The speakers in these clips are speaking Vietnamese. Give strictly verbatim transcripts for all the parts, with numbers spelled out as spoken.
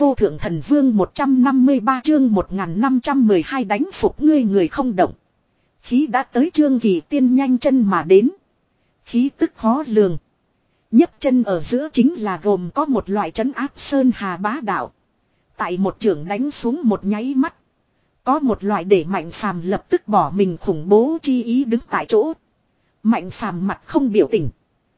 vô thượng thần vương một trăm năm mươi ba chương một nghìn năm trăm mười hai đánh phục ngươi người không động. Khí đã tới Trương Kỳ Tiên nhanh chân mà đến. Khí tức khó lường. nhấc chân ở giữa chính là gồm có một loại trấn áp sơn hà bá đạo. Tại một trường đánh xuống một nháy mắt. Có một loại để Mạnh Phàm lập tức bỏ mình khủng bố chi ý đứng tại chỗ. Mạnh Phàm mặt không biểu tình.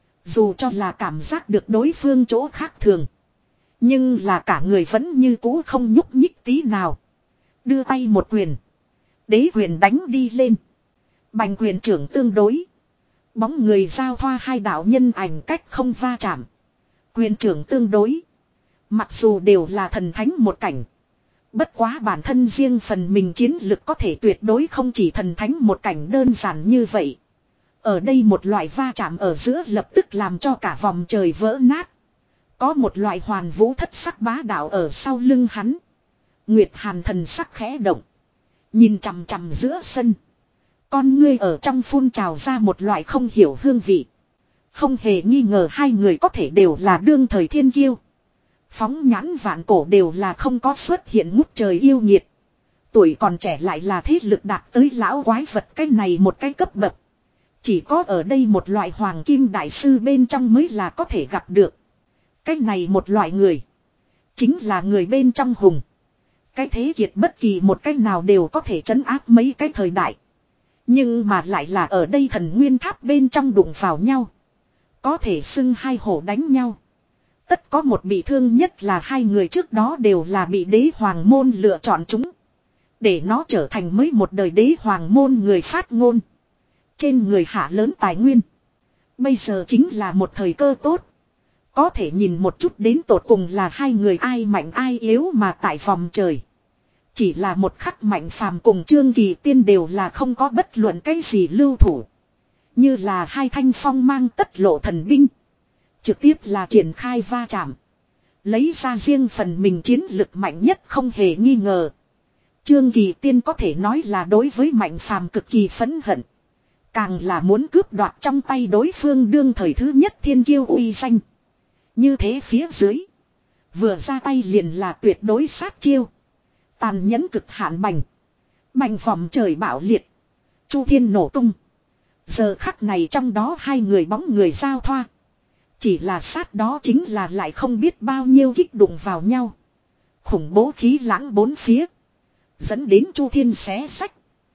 Dù cho là cảm giác được đối phương chỗ khác thường. Nhưng là cả người vẫn như cũ không nhúc nhích tí nào. Đưa tay một quyền. Đế quyền đánh đi lên. Bành quyền trưởng tương đối. Bóng người giao thoa hai đạo nhân ảnh cách không va chạm. Quyền trưởng tương đối. Mặc dù đều là thần thánh một cảnh. Bất quá bản thân riêng phần mình chiến lực có thể tuyệt đối không chỉ thần thánh một cảnh đơn giản như vậy. Ở đây một loại va chạm ở giữa lập tức làm cho cả vòng trời vỡ nát. Có một loại hoàn vũ thất sắc bá đạo ở sau lưng hắn. Nguyệt Hàn thần sắc khẽ động. Nhìn chằm chằm giữa sân. Con ngươi ở trong phun trào ra một loại không hiểu hương vị. Không hề nghi ngờ hai người có thể đều là đương thời thiên kiêu. Phóng nhãn vạn cổ đều là không có xuất hiện ngút trời yêu nghiệt. Tuổi còn trẻ lại là thế lực đạt tới lão quái vật cái này một cái cấp bậc. Chỉ có ở đây một loại hoàng kim đại sư bên trong mới là có thể gặp được. Cái này một loại người. Chính là người bên trong hùng. Cái thế kiệt bất kỳ một cái nào đều có thể trấn áp mấy cái thời đại. Nhưng mà lại là ở đây thần nguyên tháp bên trong đụng vào nhau. Có thể xưng hai hổ đánh nhau. Tất có một bị thương nhất là hai người trước đó đều là bị đế hoàng môn lựa chọn chúng. Để nó trở thành mới một đời đế hoàng môn người phát ngôn. Trên người hạ lớn tài nguyên. Bây giờ chính là một thời cơ tốt. Có thể nhìn một chút đến tột cùng là hai người ai mạnh ai yếu mà tại vòng trời. Chỉ là một khắc Mạnh Phàm cùng Trương Kỳ Tiên đều là không có bất luận cái gì lưu thủ. Như là hai thanh phong mang tất lộ thần binh. Trực tiếp là triển khai va chạm. Lấy ra riêng phần mình chiến lực mạnh nhất không hề nghi ngờ. Trương Kỳ Tiên có thể nói là đối với Mạnh Phàm cực kỳ phẫn hận. Càng là muốn cướp đoạt trong tay đối phương đương thời thứ nhất thiên kiêu uy danh. Như thế phía dưới. Vừa ra tay liền là tuyệt đối sát chiêu. Tàn nhẫn cực hạn bành. Bành vòng trời bạo liệt. Chu thiên nổ tung. Giờ khắc này trong đó hai người bóng người giao thoa. Chỉ là sát đó chính là lại không biết bao nhiêu kích đụng vào nhau. Khủng bố khí lãng bốn phía. Dẫn đến Chu thiên xé sách.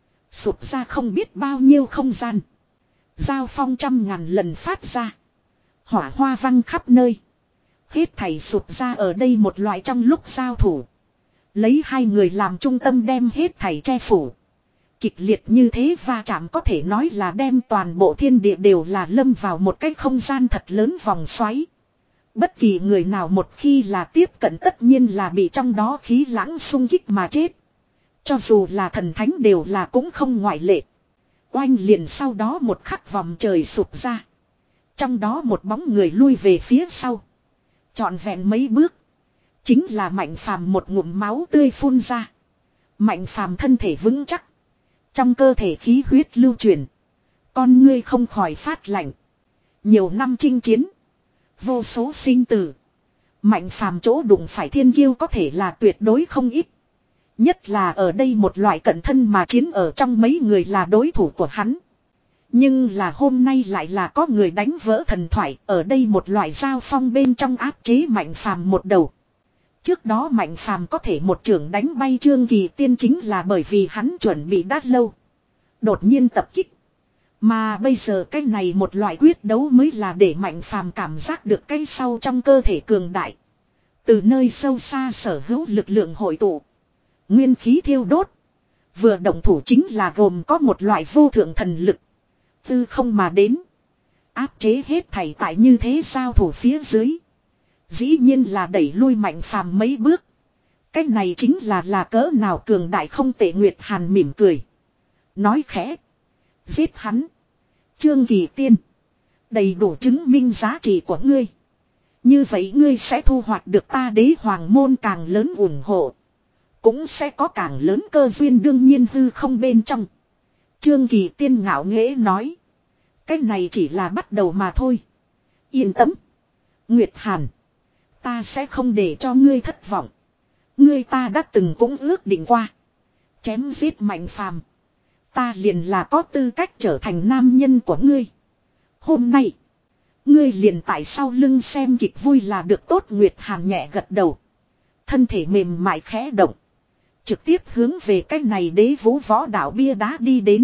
Sụp ra không biết bao nhiêu không gian. Giao phong trăm ngàn lần phát ra. Hỏa hoa văng khắp nơi. Hết thảy sụp ra ở đây một loại trong lúc giao thủ. Lấy hai người làm trung tâm đem hết thảy che phủ. Kịch liệt như thế va chạm có thể nói là đem toàn bộ thiên địa đều là lâm vào một cái không gian thật lớn vòng xoáy. Bất kỳ người nào một khi là tiếp cận tất nhiên là bị trong đó khí lãng xung kích mà chết. Cho dù là thần thánh đều là cũng không ngoại lệ. Oanh liền sau đó một khắc vòng trời sụp ra. Trong đó một bóng người lui về phía sau. Trọn vẹn mấy bước. Chính là Mạnh Phàm một ngụm máu tươi phun ra. Mạnh Phàm thân thể vững chắc. Trong cơ thể khí huyết lưu truyền. Con ngươi không khỏi phát lạnh. Nhiều năm chinh chiến. Vô số sinh tử. Mạnh Phàm chỗ đụng phải thiên kiêu có thể là tuyệt đối không ít. Nhất là ở đây một loại cận thân mà chiến ở trong mấy người là đối thủ của hắn. Nhưng là hôm nay lại là có người đánh vỡ thần thoại. Ở đây một loại giao phong bên trong áp chế Mạnh Phàm một đầu. Trước đó Mạnh Phàm có thể một trưởng đánh bay Trương Kỳ Tiên chính là bởi vì hắn chuẩn bị đã lâu. Đột nhiên tập kích. Mà bây giờ cái này một loại quyết đấu mới là để Mạnh Phàm cảm giác được cái sau trong cơ thể cường đại. Từ nơi sâu xa sở hữu lực lượng hội tụ. Nguyên khí thiêu đốt. Vừa động thủ chính là gồm có một loại vô thượng thần lực. Tư không mà đến. Áp chế hết thảy tại như thế giao thủ phía dưới. Dĩ nhiên là đẩy lui Mạnh Phàm mấy bước. Cái này chính là là cỡ nào cường đại không tệ. Nguyệt Hàn mỉm cười. Nói khẽ. Giết hắn. Trương Kỳ Tiên. Đầy đủ chứng minh giá trị của ngươi. Như vậy ngươi sẽ thu hoạch được ta đế hoàng môn càng lớn ủng hộ. Cũng sẽ có càng lớn cơ duyên đương nhiên hư không bên trong. Trương Kỳ Tiên ngạo nghễ nói. Cái này chỉ là bắt đầu mà thôi. Yên tâm. Nguyệt Hàn. Ta sẽ không để cho ngươi thất vọng. Ngươi ta đã từng cũng ước định qua. Chém giết Mạnh Phàm, ta liền là có tư cách trở thành nam nhân của ngươi. Hôm nay, ngươi liền tại sau lưng xem kịch vui là được tốt. Nguyệt Hàn nhẹ gật đầu. Thân thể mềm mại khẽ động. Trực tiếp hướng về cái này đế vũ võ đạo bia đá đi đến.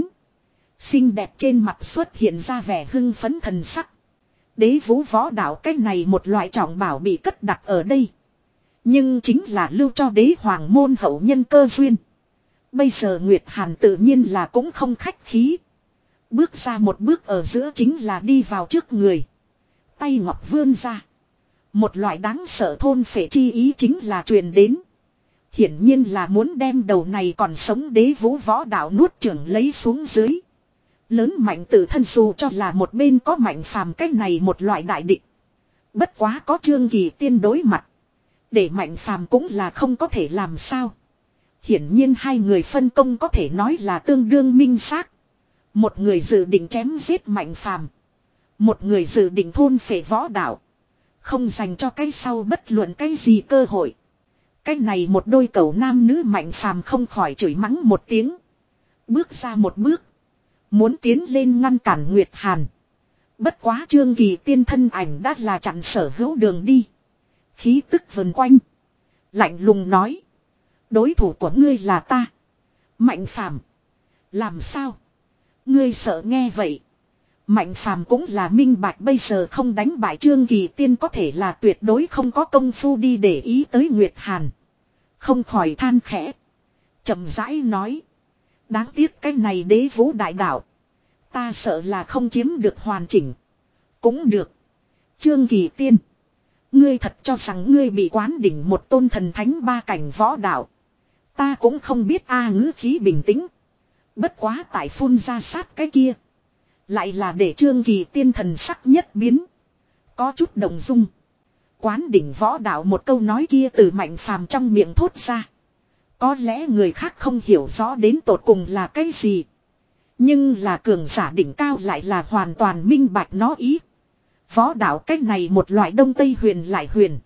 Xinh đẹp trên mặt xuất hiện ra vẻ hưng phấn thần sắc. Đế vũ võ đạo cái này một loại trọng bảo bị cất đặt ở đây. Nhưng chính là lưu cho đế hoàng môn hậu nhân cơ duyên. Bây giờ Nguyệt Hàn tự nhiên là cũng không khách khí. Bước ra một bước ở giữa chính là đi vào trước người. Tay ngọc vươn ra. Một loại đáng sợ thôn phệ chi ý chính là truyền đến. Hiển nhiên là muốn đem đầu này còn sống đế vũ võ đạo nuốt chửng lấy xuống dưới. Lớn mạnh tự thân dù cho là một bên có Mạnh Phàm cái này một loại đại địch. Bất quá có Trương Kỳ Tiên đối mặt. Để Mạnh Phàm cũng là không có thể làm sao. Hiển nhiên hai người phân công có thể nói là tương đương minh xác. Một người dự định chém giết Mạnh Phàm, một người dự định thôn phệ võ đạo. Không dành cho cái sau bất luận cái gì cơ hội. Cái này một đôi cẩu nam nữ Mạnh Phàm không khỏi chửi mắng một tiếng. Bước ra một bước. Muốn tiến lên ngăn cản Nguyệt Hàn. Bất quá Trương Kỳ Tiên thân ảnh đã là chặn sở hữu đường đi. Khí tức vần quanh. Lạnh lùng nói. Đối thủ của ngươi là ta. Mạnh Phàm. Làm sao? Ngươi sợ nghe vậy. Mạnh Phàm cũng là minh bạch bây giờ không đánh bại Trương Kỳ Tiên có thể là tuyệt đối không có công phu đi để ý tới Nguyệt Hàn. Không khỏi than khẽ. Chậm rãi nói. Đáng tiếc cái này đế vũ đại đạo. Ta sợ là không chiếm được hoàn chỉnh. Cũng được. Trương Kỳ Tiên. Ngươi thật cho rằng ngươi bị quán đỉnh một tôn thần thánh ba cảnh võ đạo. Ta cũng không biết a. Ngữ khí bình tĩnh. Bất quá tại phun ra sát cái kia. Lại là để Trương Kỳ Tiên thần sắc nhất biến. Có chút động dung. Quán đỉnh võ đạo một câu nói kia từ Mạnh Phàm trong miệng thốt ra. Có lẽ người khác không hiểu rõ đến tột cùng là cái gì. Nhưng là cường giả đỉnh cao lại là hoàn toàn minh bạch nó ý. Võ đạo cách này một loại đông tây huyền lại huyền.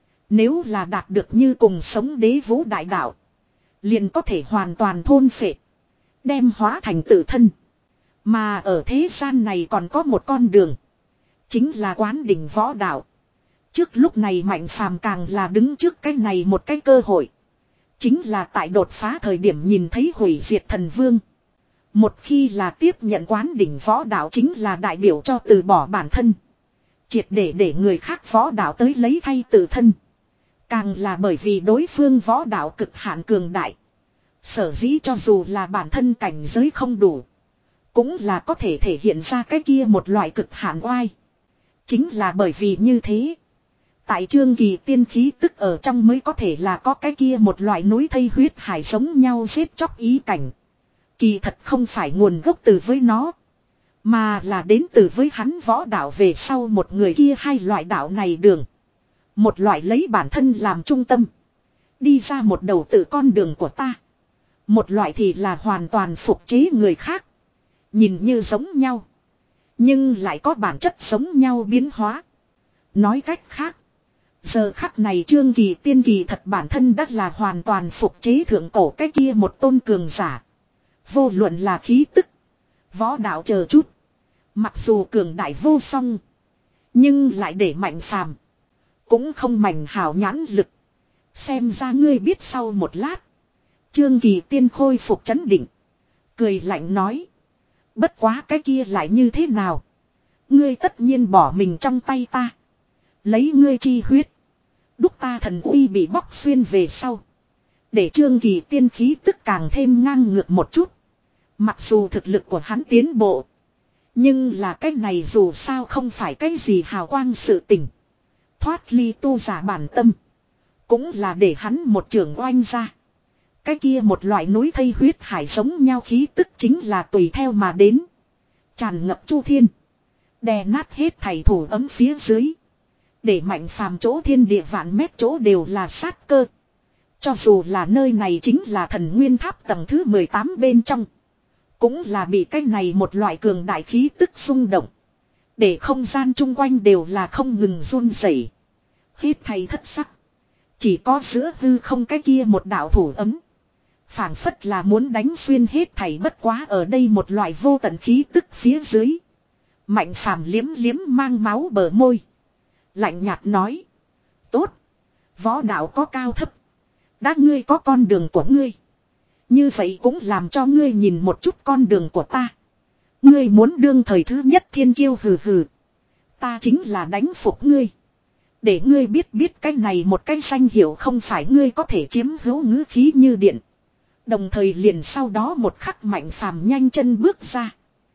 Nếu là đạt được như cùng sống đế vũ đại đạo. Liền có thể hoàn toàn thôn phệ. Đem hóa thành tự thân. Mà ở thế gian này còn có một con đường. Chính là quán đỉnh võ đạo. Trước lúc này Mạnh Phàm càng là đứng trước cái này một cái cơ hội. Chính là tại đột phá thời điểm nhìn thấy hủy diệt thần vương. Một khi là tiếp nhận quán đỉnh võ đạo chính là đại biểu cho từ bỏ bản thân. Triệt để để người khác võ đạo tới lấy thay tự thân. Càng là bởi vì đối phương võ đạo cực hạn cường đại. Sở dĩ cho dù là bản thân cảnh giới không đủ. Cũng là có thể thể hiện ra cái kia một loại cực hạn oai. Chính là bởi vì như thế. Tại Trương Kỳ Tiên khí tức ở trong mới có thể là có cái kia một loại núi thây huyết hải giống nhau giết chóc ý cảnh. Kỳ thật không phải nguồn gốc từ với nó. Mà là đến từ với hắn võ đạo về sau một người kia hai loại đạo này đường. Một loại lấy bản thân làm trung tâm. Đi ra một đầu tự con đường của ta. Một loại thì là hoàn toàn phục chế người khác. Nhìn như giống nhau. Nhưng lại có bản chất giống nhau biến hóa. Nói cách khác. Giờ khắc này Trương Kỳ Tiên kỳ thật bản thân đã là hoàn toàn phục chế thượng cổ cái kia một tôn cường giả. Vô luận là khí tức. Võ đạo chờ chút. Mặc dù cường đại vô song. Nhưng lại để Mạnh Phàm. Cũng không mảnh hào nhãn lực. Xem ra ngươi biết sau một lát. Trương Kỳ Tiên khôi phục chấn định. Cười lạnh nói. Bất quá cái kia lại như thế nào. Ngươi tất nhiên bỏ mình trong tay ta. Lấy ngươi chi huyết. Đúc ta thần uy bị bóc xuyên về sau. Để Trương Kỳ Tiên khí tức càng thêm ngang ngược một chút. Mặc dù thực lực của hắn tiến bộ. Nhưng là cái này dù sao không phải cái gì hào quang sự tình. Thoát ly tu giả bản tâm. Cũng là để hắn một trường oanh ra. Cái kia một loại núi thây huyết hải giống nhau khí tức chính là tùy theo mà đến. Tràn ngập chu thiên. Đè nát hết thảy thủ ấm phía dưới. Để Mạnh Phàm chỗ thiên địa vạn mét chỗ đều là sát cơ. Cho dù là nơi này chính là thần nguyên tháp tầng thứ mười tám bên trong. Cũng là bị cái này một loại cường đại khí tức xung động. Để không gian chung quanh đều là không ngừng run rẩy. Hít thay thất sắc. Chỉ có giữa hư không cái kia một đạo thủ ấm. Phảng phất là muốn đánh xuyên hết thảy, bất quá ở đây một loại vô tận khí tức phía dưới. Mạnh phàm liếm liếm mang máu bờ môi. Lạnh nhạt nói. Tốt. Võ đạo có cao thấp. Đã ngươi có con đường của ngươi. Như vậy cũng làm cho ngươi nhìn một chút con đường của ta. Ngươi muốn đương thời thứ nhất thiên kiêu hừ hừ. Ta chính là đánh phục ngươi. Để ngươi biết biết cái này một cái danh hiệu không phải ngươi có thể chiếm hữu, ngữ khí như điện. Đồng thời liền sau đó một khắc Mạnh phàm nhanh chân bước ra.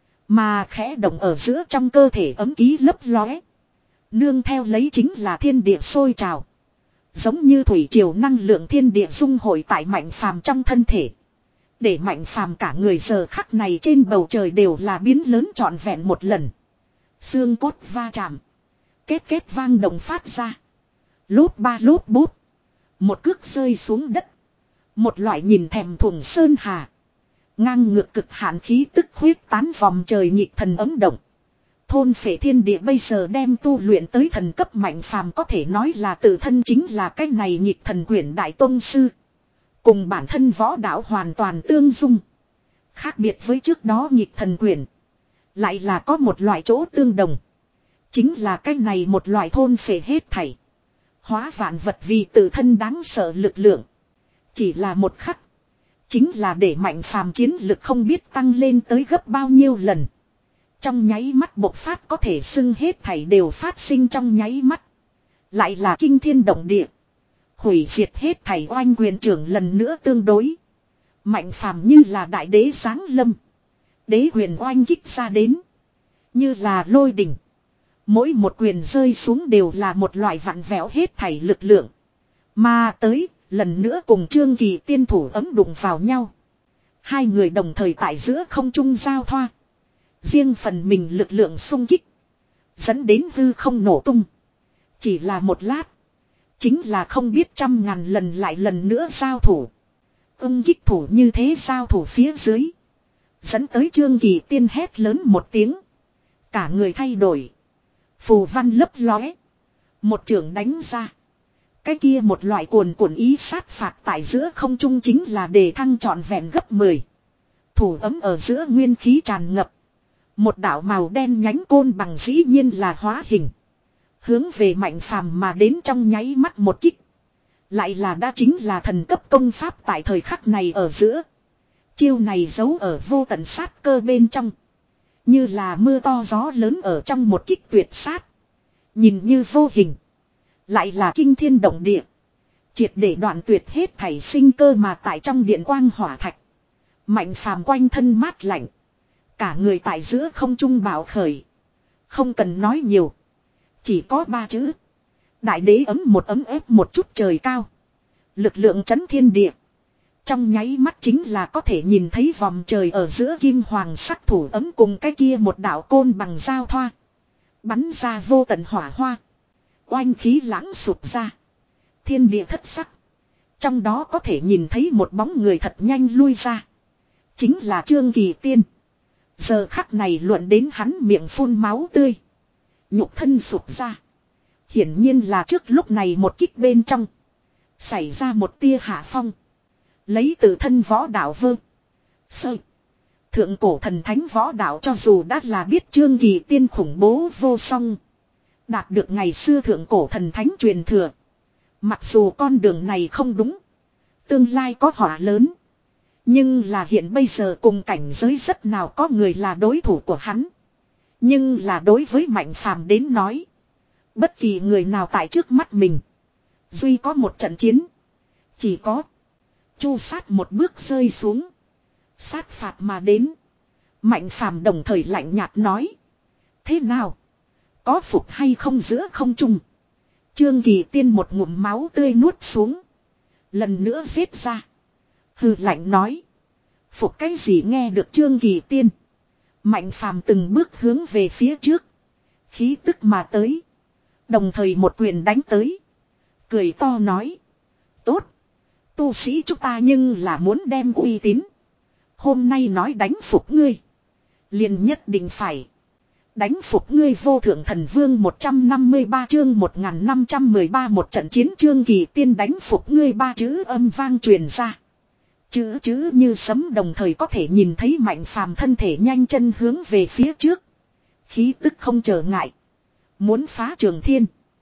Mà khẽ động ở giữa trong cơ thể ấm ký lấp lóe. Nương theo lấy chính là thiên địa sôi trào. Giống như thủy triều năng lượng thiên địa dung hội tại Mạnh phàm trong thân thể. Để Mạnh phàm cả người giờ khắc này trên bầu trời đều là biến lớn trọn vẹn một lần. Xương cốt va chạm. Kết kết vang động phát ra. Lốp ba lốp bút. Một cước rơi xuống đất. Một loại nhìn thèm thuồng sơn hà. Ngang ngược cực hạn khí tức khuyết tán vòng trời nhịp thần ấm động. Thôn phệ thiên địa bây giờ đem tu luyện tới thần cấp Mạnh phàm có thể nói là tự thân chính là cái này nhịp thần quyển đại tôn sư. Cùng bản thân võ đạo hoàn toàn tương dung. Khác biệt với trước đó nhịp thần quyển. Lại là có một loại chỗ tương đồng. Chính là cái này một loại thôn phệ hết thảy. Hóa vạn vật vì tự thân đáng sợ lực lượng. Chỉ là một khắc. Chính là để Mạnh phàm chiến lực không biết tăng lên tới gấp bao nhiêu lần. Trong nháy mắt bộc phát có thể xưng hết thảy đều phát sinh trong nháy mắt. Lại là kinh thiên động địa. Hủy diệt hết thảy oanh quyền trưởng lần nữa tương đối. Mạnh phàm như là đại đế giáng lâm. Đế quyền oanh kích ra đến. Như là lôi đỉnh. Mỗi một quyền rơi xuống đều là một loại vặn vẹo hết thảy lực lượng. Mà tới, lần nữa cùng Trương Kỳ tiên thủ ấm đụng vào nhau. Hai người đồng thời tại giữa không trung giao thoa. Riêng phần mình lực lượng xung kích. Dẫn đến hư không nổ tung. Chỉ là một lát. Chính là không biết trăm ngàn lần lại lần nữa giao thủ. Ưng kích thủ như thế giao thủ phía dưới. Dẫn tới Trương Kỳ tiên hét lớn một tiếng. Cả người thay đổi. Phù văn lấp lóe. Một trường đánh ra. Cái kia một loại cuồn cuộn ý sát phạt tại giữa không trung chính là đề thăng trọn vẹn gấp mười. Thủ ấm ở giữa nguyên khí tràn ngập. Một đạo màu đen nhánh côn bằng dĩ nhiên là hóa hình. Hướng về Mạnh phàm mà đến trong nháy mắt một kích. Lại là đã chính là thần cấp công pháp tại thời khắc này ở giữa. Chiêu này giấu ở vô tận sát cơ bên trong. Như là mưa to gió lớn ở trong một kích tuyệt sát. Nhìn như vô hình. Lại là kinh thiên động địa. Triệt để đoạn tuyệt hết thảy sinh cơ mà tại trong điện quang hỏa thạch. Mạnh phàm quanh thân mát lạnh. Cả người tại giữa không trung bạo khởi. Không cần nói nhiều. Chỉ có ba chữ. Đại đế ấm một ấm ép một chút trời cao. Lực lượng chấn thiên địa. Trong nháy mắt chính là có thể nhìn thấy vòng trời ở giữa kim hoàng sắc thủ ấm cùng cái kia một đạo côn bằng giao thoa. Bắn ra vô tận hỏa hoa. Oanh khí lãng sụp ra. Thiên địa thất sắc. Trong đó có thể nhìn thấy một bóng người thật nhanh lui ra. Chính là Trương Kỳ Tiên. Giờ khắc này luận đến hắn miệng phun máu tươi. Nhục thân sụp ra. Hiển nhiên là trước lúc này một kích bên trong. Xảy ra một tia hạ phong. Lấy tự thân võ đạo vơ. Sơ. Thượng cổ thần thánh võ đạo cho dù đã là biết Trương Kỳ Tiên khủng bố vô song. Đạt được ngày xưa thượng cổ thần thánh truyền thừa. Mặc dù con đường này không đúng. Tương lai có họa lớn. Nhưng là hiện bây giờ cùng cảnh giới rất nào có người là đối thủ của hắn. Nhưng là đối với Mạnh phàm đến nói. Bất kỳ người nào tại trước mắt mình. Duy có một trận chiến. Chỉ có. Chu sát một bước rơi xuống. Sát phạt mà đến. Mạnh phàm đồng thời lạnh nhạt nói. Thế nào? Có phục hay không giữa không trung? Trương Kỳ Tiên một ngụm máu tươi nuốt xuống. Lần nữa giết ra. Hừ lạnh nói. Phục cái gì nghe được Trương Kỳ Tiên. Mạnh phàm từng bước hướng về phía trước. Khí tức mà tới. Đồng thời một quyền đánh tới. Cười to nói. Tốt. Tu sĩ chúng ta nhưng là muốn đem uy tín. Hôm nay nói đánh phục ngươi. Liền nhất định phải. Đánh phục ngươi vô thượng thần vương một trăm năm mươi ba chương một nghìn năm trăm mười ba một trận chiến Trương Kỳ Tiên đánh phục ngươi ba chữ âm vang truyền ra. Chữ chữ như sấm đồng thời có thể nhìn thấy Mạnh Phàm thân thể nhanh chân hướng về phía trước. Khí tức không trở ngại. Muốn phá trường thiên.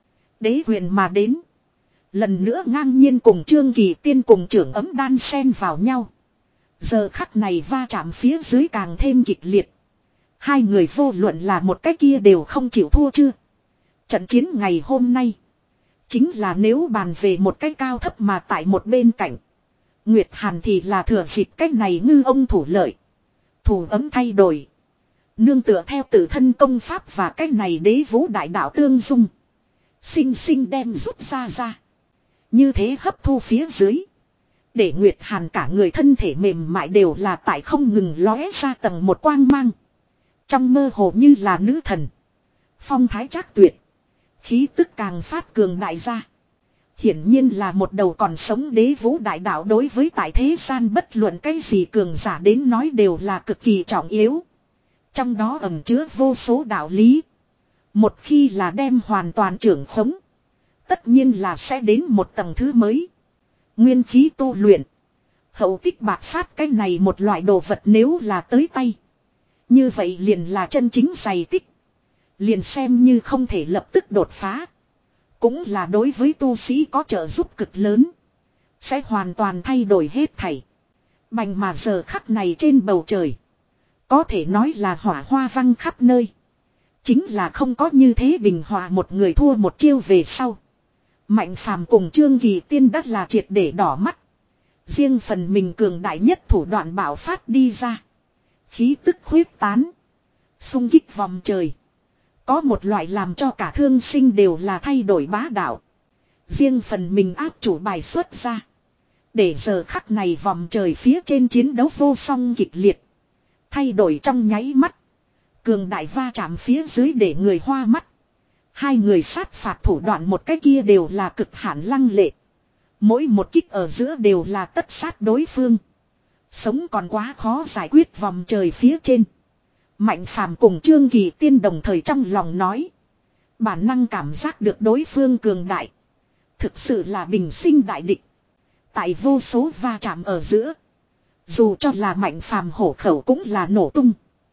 Đế quyền mà đến. Lần nữa ngang nhiên cùng Trương Kỳ Tiên cùng trưởng ấm đan xen vào nhau. Giờ khắc này va chạm phía dưới càng thêm kịch liệt. Hai người vô luận là một cái kia đều không chịu thua chưa. Trận chiến ngày hôm nay. Chính là nếu bàn về một cái cao thấp mà tại một bên cạnh. Nguyệt Hàn thì là thừa dịp cách này ngư ông thủ lợi. Thủ ấm thay đổi. Nương tựa theo tự thân công pháp và cách này đế vũ đại đạo tương dung. Sinh sinh đem rút ra ra. Như thế hấp thu phía dưới. Để Nguyệt Hàn cả người thân thể mềm mại đều là tại không ngừng lóe ra tầng một quang mang. Trong mơ hồ như là nữ thần. Phong thái trác tuyệt. Khí tức càng phát cường đại ra. Hiển nhiên là một đầu còn sống đế vũ đại đạo đối với tại thế gian bất luận cái gì cường giả đến nói đều là cực kỳ trọng yếu. Trong đó ẩn chứa vô số đạo lý. Một khi là đem hoàn toàn trưởng khống. Tất nhiên là sẽ đến một tầng thứ mới. Nguyên khí tu luyện. Hậu tích bạc phát cái này một loại đồ vật nếu là tới tay. Như vậy liền là chân chính dày tích. Liền xem như không thể lập tức đột phá. Cũng là đối với tu sĩ có trợ giúp cực lớn. Sẽ hoàn toàn thay đổi hết thảy. Bành mà giờ khắc này trên bầu trời. Có thể nói là hỏa hoa văng khắp nơi. Chính là không có như thế bình hòa một người thua một chiêu về sau. Mạnh Phàm cùng Trương Kỳ Tiên đắt là triệt để đỏ mắt. Riêng phần mình cường đại nhất thủ đoạn bạo phát đi ra. Khí tức huyết tán. Xung kích vòng trời. Có một loại làm cho cả thương sinh đều là thay đổi bá đạo. Riêng phần mình áp chủ bài xuất ra. Để giờ khắc này vòng trời phía trên chiến đấu vô song kịch liệt. Thay đổi trong nháy mắt. Cường đại va chạm phía dưới để người hoa mắt. Hai người sát phạt thủ đoạn một cái kia đều là cực hạn lăng lệ. Mỗi một kích ở giữa đều là tất sát đối phương. Sống còn quá khó giải quyết vòng trời phía trên. Mạnh Phàm cùng Trương Kỳ Tiên đồng thời trong lòng nói. Bản năng cảm giác được đối phương cường đại. Thực sự là bình sinh đại địch. Tại vô số va chạm ở giữa. Dù cho là Mạnh Phàm hổ khẩu cũng là nổ tung.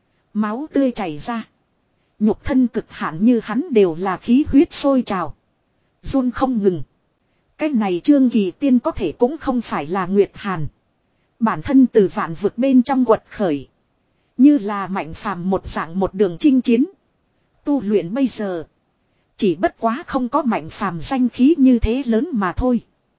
Máu tươi chảy ra. Nhục thân cực hạn như hắn đều là khí huyết sôi trào. Run không ngừng. Cái này Trương Kỳ Tiên có thể cũng không phải là Nguyệt Hàn. Bản thân từ vạn vực bên trong quật khởi. Như là Mạnh Phàm một dạng một đường chinh chiến. Tu luyện bây giờ. Chỉ bất quá không có Mạnh Phàm danh khí như thế lớn mà thôi.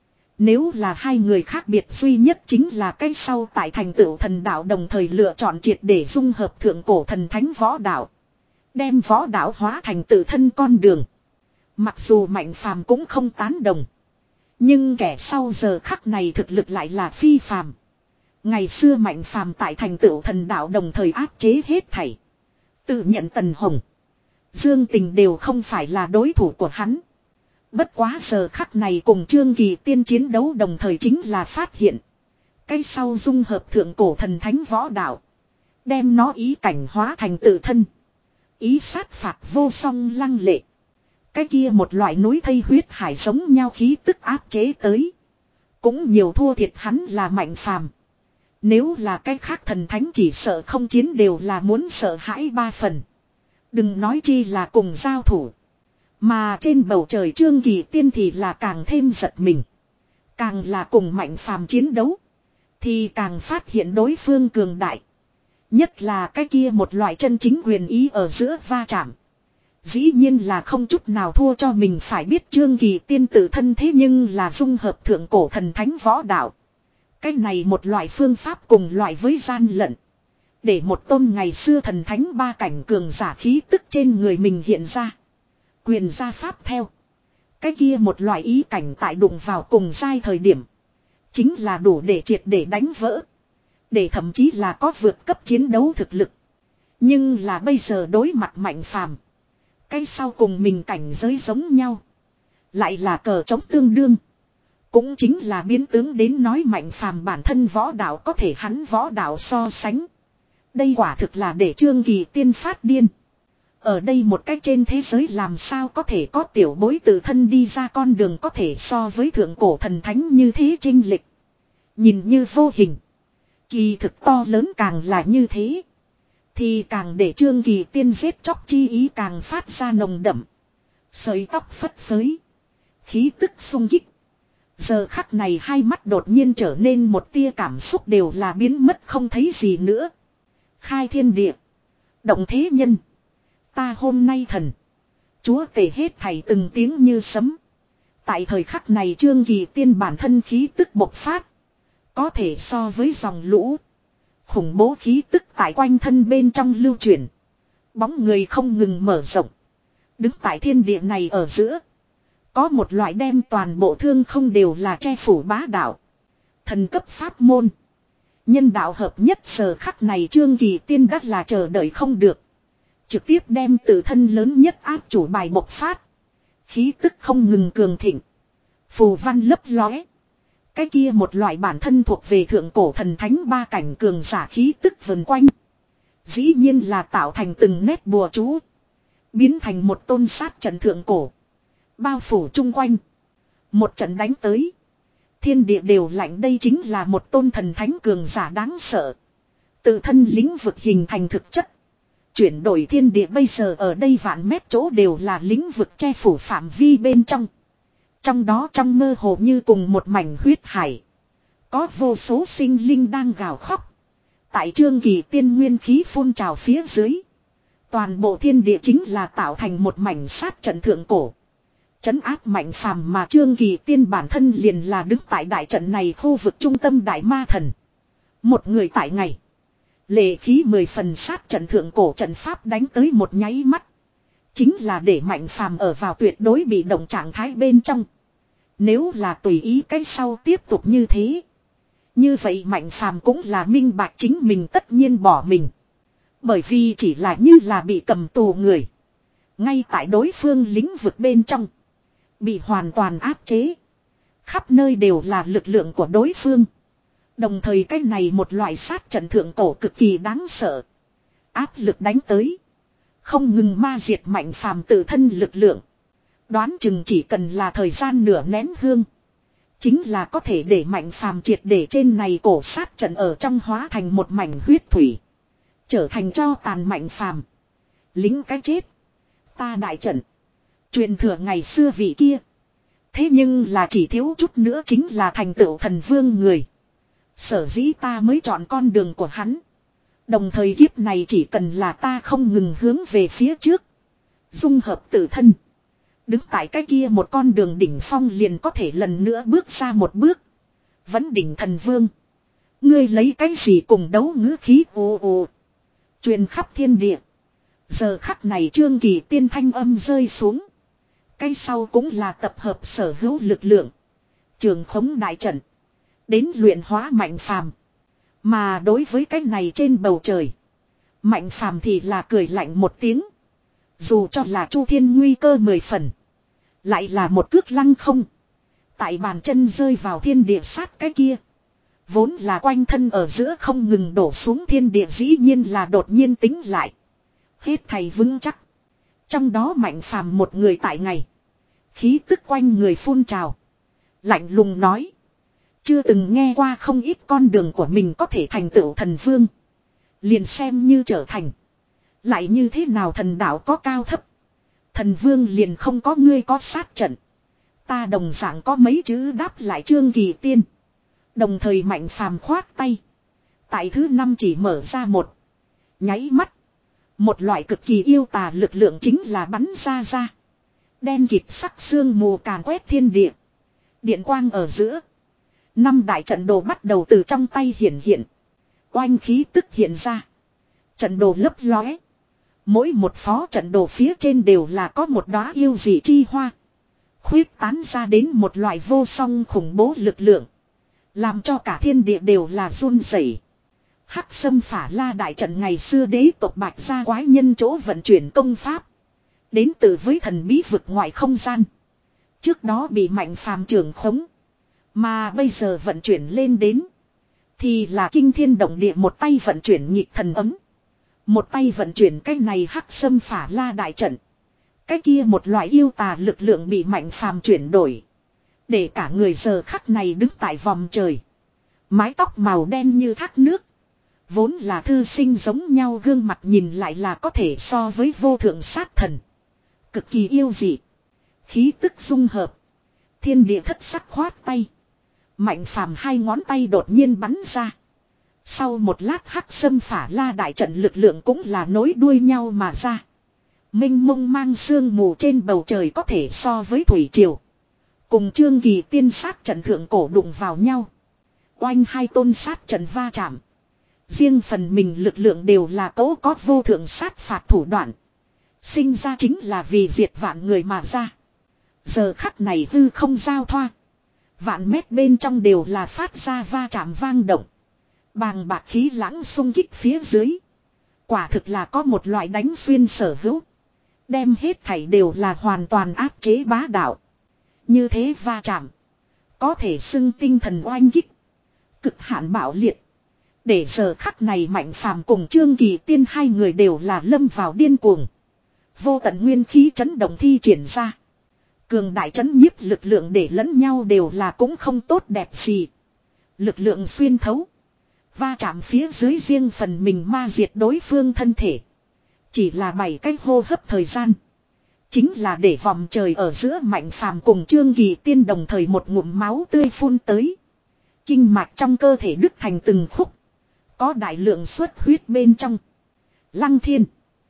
Nếu là hai người khác biệt duy nhất chính là cái sau tại thành tựu thần đạo đồng thời lựa chọn triệt để dung hợp thượng cổ thần thánh võ đạo. Đem võ đạo hóa thành tự thân con đường. Mặc dù Mạnh Phàm cũng không tán đồng. Nhưng kẻ sau giờ khắc này thực lực lại là phi phàm. Ngày xưa Mạnh Phàm tại thành tựu thần đạo đồng thời áp chế hết thảy. Tự nhận Tần Hồng, Dương Tình đều không phải là đối thủ của hắn. Bất quá giờ khắc này cùng Trương Kỳ Tiên chiến đấu đồng thời chính là phát hiện. Cái sau dung hợp thượng cổ thần thánh võ đạo. Đem nó ý cảnh hóa thành tự thân. Ý sát phạt vô song lăng lệ. Cái kia một loại núi thây huyết hải giống nhau khí tức áp chế tới. Cũng nhiều thua thiệt hắn là Mạnh Phàm. Nếu là cái khác thần thánh chỉ sợ không chiến đều là muốn sợ hãi ba phần. Đừng nói chi là cùng giao thủ. Mà trên bầu trời Trương Kỳ Tiên thì là càng thêm giật mình. Càng là cùng Mạnh Phàm chiến đấu. Thì càng phát hiện đối phương cường đại. Nhất là cái kia một loại chân chính quyền ý ở giữa va chạm. Dĩ nhiên là không chút nào thua cho mình phải biết Trương Kỳ Tiên tự thân thế nhưng là dung hợp thượng cổ thần thánh võ đạo. Cái này một loại phương pháp cùng loại với gian lận. Để một tôn ngày xưa thần thánh ba cảnh cường giả khí tức trên người mình hiện ra. Quyền gia pháp theo. Cái kia một loại ý cảnh tại đụng vào cùng giai thời điểm. Chính là đủ để triệt để đánh vỡ. Để thậm chí là có vượt cấp chiến đấu thực lực. Nhưng là bây giờ đối mặt Mạnh Phàm. Cái sau cùng mình cảnh giới giống nhau. Lại là cờ trống tương đương. Cũng chính là biến tướng đến nói Mạnh Phàm bản thân võ đạo có thể hắn võ đạo so sánh. Đây quả thực là để Trương Kỳ Tiên phát điên. Ở đây một cách trên thế giới làm sao có thể có tiểu bối tự thân đi ra con đường có thể so với thượng cổ thần thánh như thế chênh lệch. Nhìn như vô hình. Kỳ thực to lớn càng là như thế. Thì càng để Trương Kỳ Tiên giết chóc chi ý càng phát ra nồng đậm. Sợi tóc phất phới. Khí tức sung kích. Giờ khắc này hai mắt đột nhiên trở nên một tia cảm xúc đều là biến mất không thấy gì nữa. Khai thiên địa. Động thế nhân. Ta hôm nay thần. Chúa tể hết thảy từng tiếng như sấm. Tại thời khắc này Trương Kỳ Tiên bản thân khí tức bộc phát. Có thể so với dòng lũ. Khủng bố khí tức tại quanh thân bên trong lưu chuyển. Bóng người không ngừng mở rộng. Đứng tại thiên địa này ở giữa. Có một loại đem toàn bộ thương không đều là che phủ bá đạo. Thần cấp pháp môn. Nhân đạo hợp nhất giờ khắc này Trương Kỳ Tiên đắt là chờ đợi không được. Trực tiếp đem tự thân lớn nhất áp chủ bài bộc phát. Khí tức không ngừng cường thịnh. Phù văn lấp lóe. Cái kia một loại bản thân thuộc về thượng cổ thần thánh ba cảnh cường giả khí tức vần quanh. Dĩ nhiên là tạo thành từng nét bùa chú. Biến thành một tôn sát trận thượng cổ. Bao phủ chung quanh. Một trận đánh tới. Thiên địa đều lạnh đây chính là một tôn thần thánh cường giả đáng sợ. Tự thân lĩnh vực hình thành thực chất. Chuyển đổi thiên địa bây giờ ở đây vạn mét chỗ đều là lĩnh vực che phủ phạm vi bên trong. Trong đó trong mơ hồ như cùng một mảnh huyết hải. Có vô số sinh linh đang gào khóc. Tại Trương Kỳ Tiên nguyên khí phun trào phía dưới. Toàn bộ thiên địa chính là tạo thành một mảnh sát trận thượng cổ. Trấn áp mạnh phàm mà Trương Kỳ Tiên bản thân liền là đứng tại đại trận này khu vực trung tâm đại ma thần. Một người tại ngày. Lệ khí mười phần sát trận thượng cổ trận pháp đánh tới một nháy mắt. Chính là để mạnh phàm ở vào tuyệt đối bị động trạng thái bên trong. Nếu là tùy ý cái sau tiếp tục như thế. Như vậy mạnh phàm cũng là minh bạch chính mình tất nhiên bỏ mình. Bởi vì chỉ là như là bị cầm tù người. Ngay tại đối phương lĩnh vực bên trong. Bị hoàn toàn áp chế. Khắp nơi đều là lực lượng của đối phương. Đồng thời cái này một loại sát trận thượng cổ cực kỳ đáng sợ. Áp lực đánh tới. Không ngừng ma diệt mạnh phàm tự thân lực lượng. Đoán chừng chỉ cần là thời gian nửa nén hương. Chính là có thể để mạnh phàm triệt để trên này cổ sát trận ở trong hóa thành một mảnh huyết thủy. Trở thành cho tàn mạnh phàm. Lính cái chết. Ta đại trận. Truyền thừa ngày xưa vị kia. Thế nhưng là chỉ thiếu chút nữa chính là thành tựu thần vương người. Sở dĩ ta mới chọn con đường của hắn. Đồng thời kiếp này chỉ cần là ta không ngừng hướng về phía trước. Dung hợp tự thân. Đứng tại cái kia một con đường đỉnh phong liền có thể lần nữa bước ra một bước. Vẫn đỉnh thần vương. Ngươi lấy cái gì cùng đấu ngữ khí ồ ồ. Truyền khắp thiên địa. Giờ khắc này Trương Kỳ Tiên thanh âm rơi xuống. Cái sau cũng là tập hợp sở hữu lực lượng. Trường khống đại trận. Đến luyện hóa mạnh phàm. Mà đối với cái này trên bầu trời. Mạnh phàm thì là cười lạnh một tiếng. Dù cho là Chu Thiên nguy cơ mười phần. Lại là một cước lăng không. Tại bàn chân rơi vào thiên địa sát cái kia. Vốn là quanh thân ở giữa không ngừng đổ xuống thiên địa dĩ nhiên là đột nhiên tính lại. Hết thầy vững chắc. Trong đó mạnh phàm một người tại ngày. Khí tức quanh người phun trào. Lạnh lùng nói. Chưa từng nghe qua không ít con đường của mình có thể thành tựu thần vương. Liền xem như trở thành. Lại như thế nào thần đạo có cao thấp. Thần vương liền không có ngươi có sát trận. Ta đồng dạng có mấy chữ đáp lại Trương Kỳ Tiên. Đồng thời mạnh phàm khoát tay. Tại thứ năm chỉ mở ra một. Nháy mắt. Một loại cực kỳ yêu tà lực lượng chính là bắn ra ra. Đen kịt sắc sương mù càn quét thiên địa. Điện quang ở giữa. Năm đại trận đồ bắt đầu từ trong tay hiển hiện. Oanh khí tức hiện ra. Trận đồ lấp lóe. Mỗi một phó trận đồ phía trên đều là có một đóa yêu dị chi hoa. Khuyết tán ra đến một loại vô song khủng bố lực lượng. Làm cho cả thiên địa đều là run rẩy. Hắc Sâm Phả La đại trận ngày xưa đế tộc Bạch Gia quái nhân chỗ vận chuyển công pháp. Đến từ với thần bí vực ngoại không gian. Trước đó bị mạnh phàm trưởng khống. Mà bây giờ vận chuyển lên đến. Thì là kinh thiên động địa một tay vận chuyển nhịp thần ấm. Một tay vận chuyển cái này hắc sâm phả la đại trận. Cái kia một loại yêu tà lực lượng bị Mạnh Phàm chuyển đổi. Để cả người giờ khắc này đứng tại vòng trời. Mái tóc màu đen như thác nước. Vốn là thư sinh giống nhau gương mặt nhìn lại là có thể so với vô thượng sát thần. Cực kỳ yêu dị. Khí tức dung hợp. Thiên địa thất sắc khoát tay. Mạnh Phàm hai ngón tay đột nhiên bắn ra. Sau một lát hắc sâm phả la đại trận lực lượng cũng là nối đuôi nhau mà ra. Minh mông mang sương mù trên bầu trời có thể so với thủy triều. Cùng Trương Kỳ tiên sát trận thượng cổ đụng vào nhau. Oanh hai tôn sát trận va chạm. Riêng phần mình lực lượng đều là cố có vô thượng sát phạt thủ đoạn. Sinh ra chính là vì diệt vạn người mà ra. Giờ khắc này hư không giao thoa. Vạn mét bên trong đều là phát ra va chạm vang động. Bàng bạc khí lãng xung kích phía dưới. Quả thực là có một loại đánh xuyên sở hữu. Đem hết thảy đều là hoàn toàn áp chế bá đạo. Như thế va chạm. Có thể xưng tinh thần oanh kích. Cực hạn bạo liệt. Để giờ khắc này Mạnh Phàm cùng Trương Kỳ tiên hai người đều là lâm vào điên cuồng. Vô tận nguyên khí chấn động thi triển ra. Cường đại chấn nhiếp lực lượng để lẫn nhau đều là cũng không tốt đẹp gì. Lực lượng xuyên thấu. Va chạm phía dưới riêng phần mình ma diệt đối phương thân thể. Chỉ là bảy cách hô hấp thời gian. Chính là để vòng trời ở giữa Mạnh Phàm cùng Trương Kỳ tiên đồng thời một ngụm máu tươi phun tới. Kinh mạch trong cơ thể đứt thành từng khúc. Có đại lượng xuất huyết bên trong. Lăng thiên.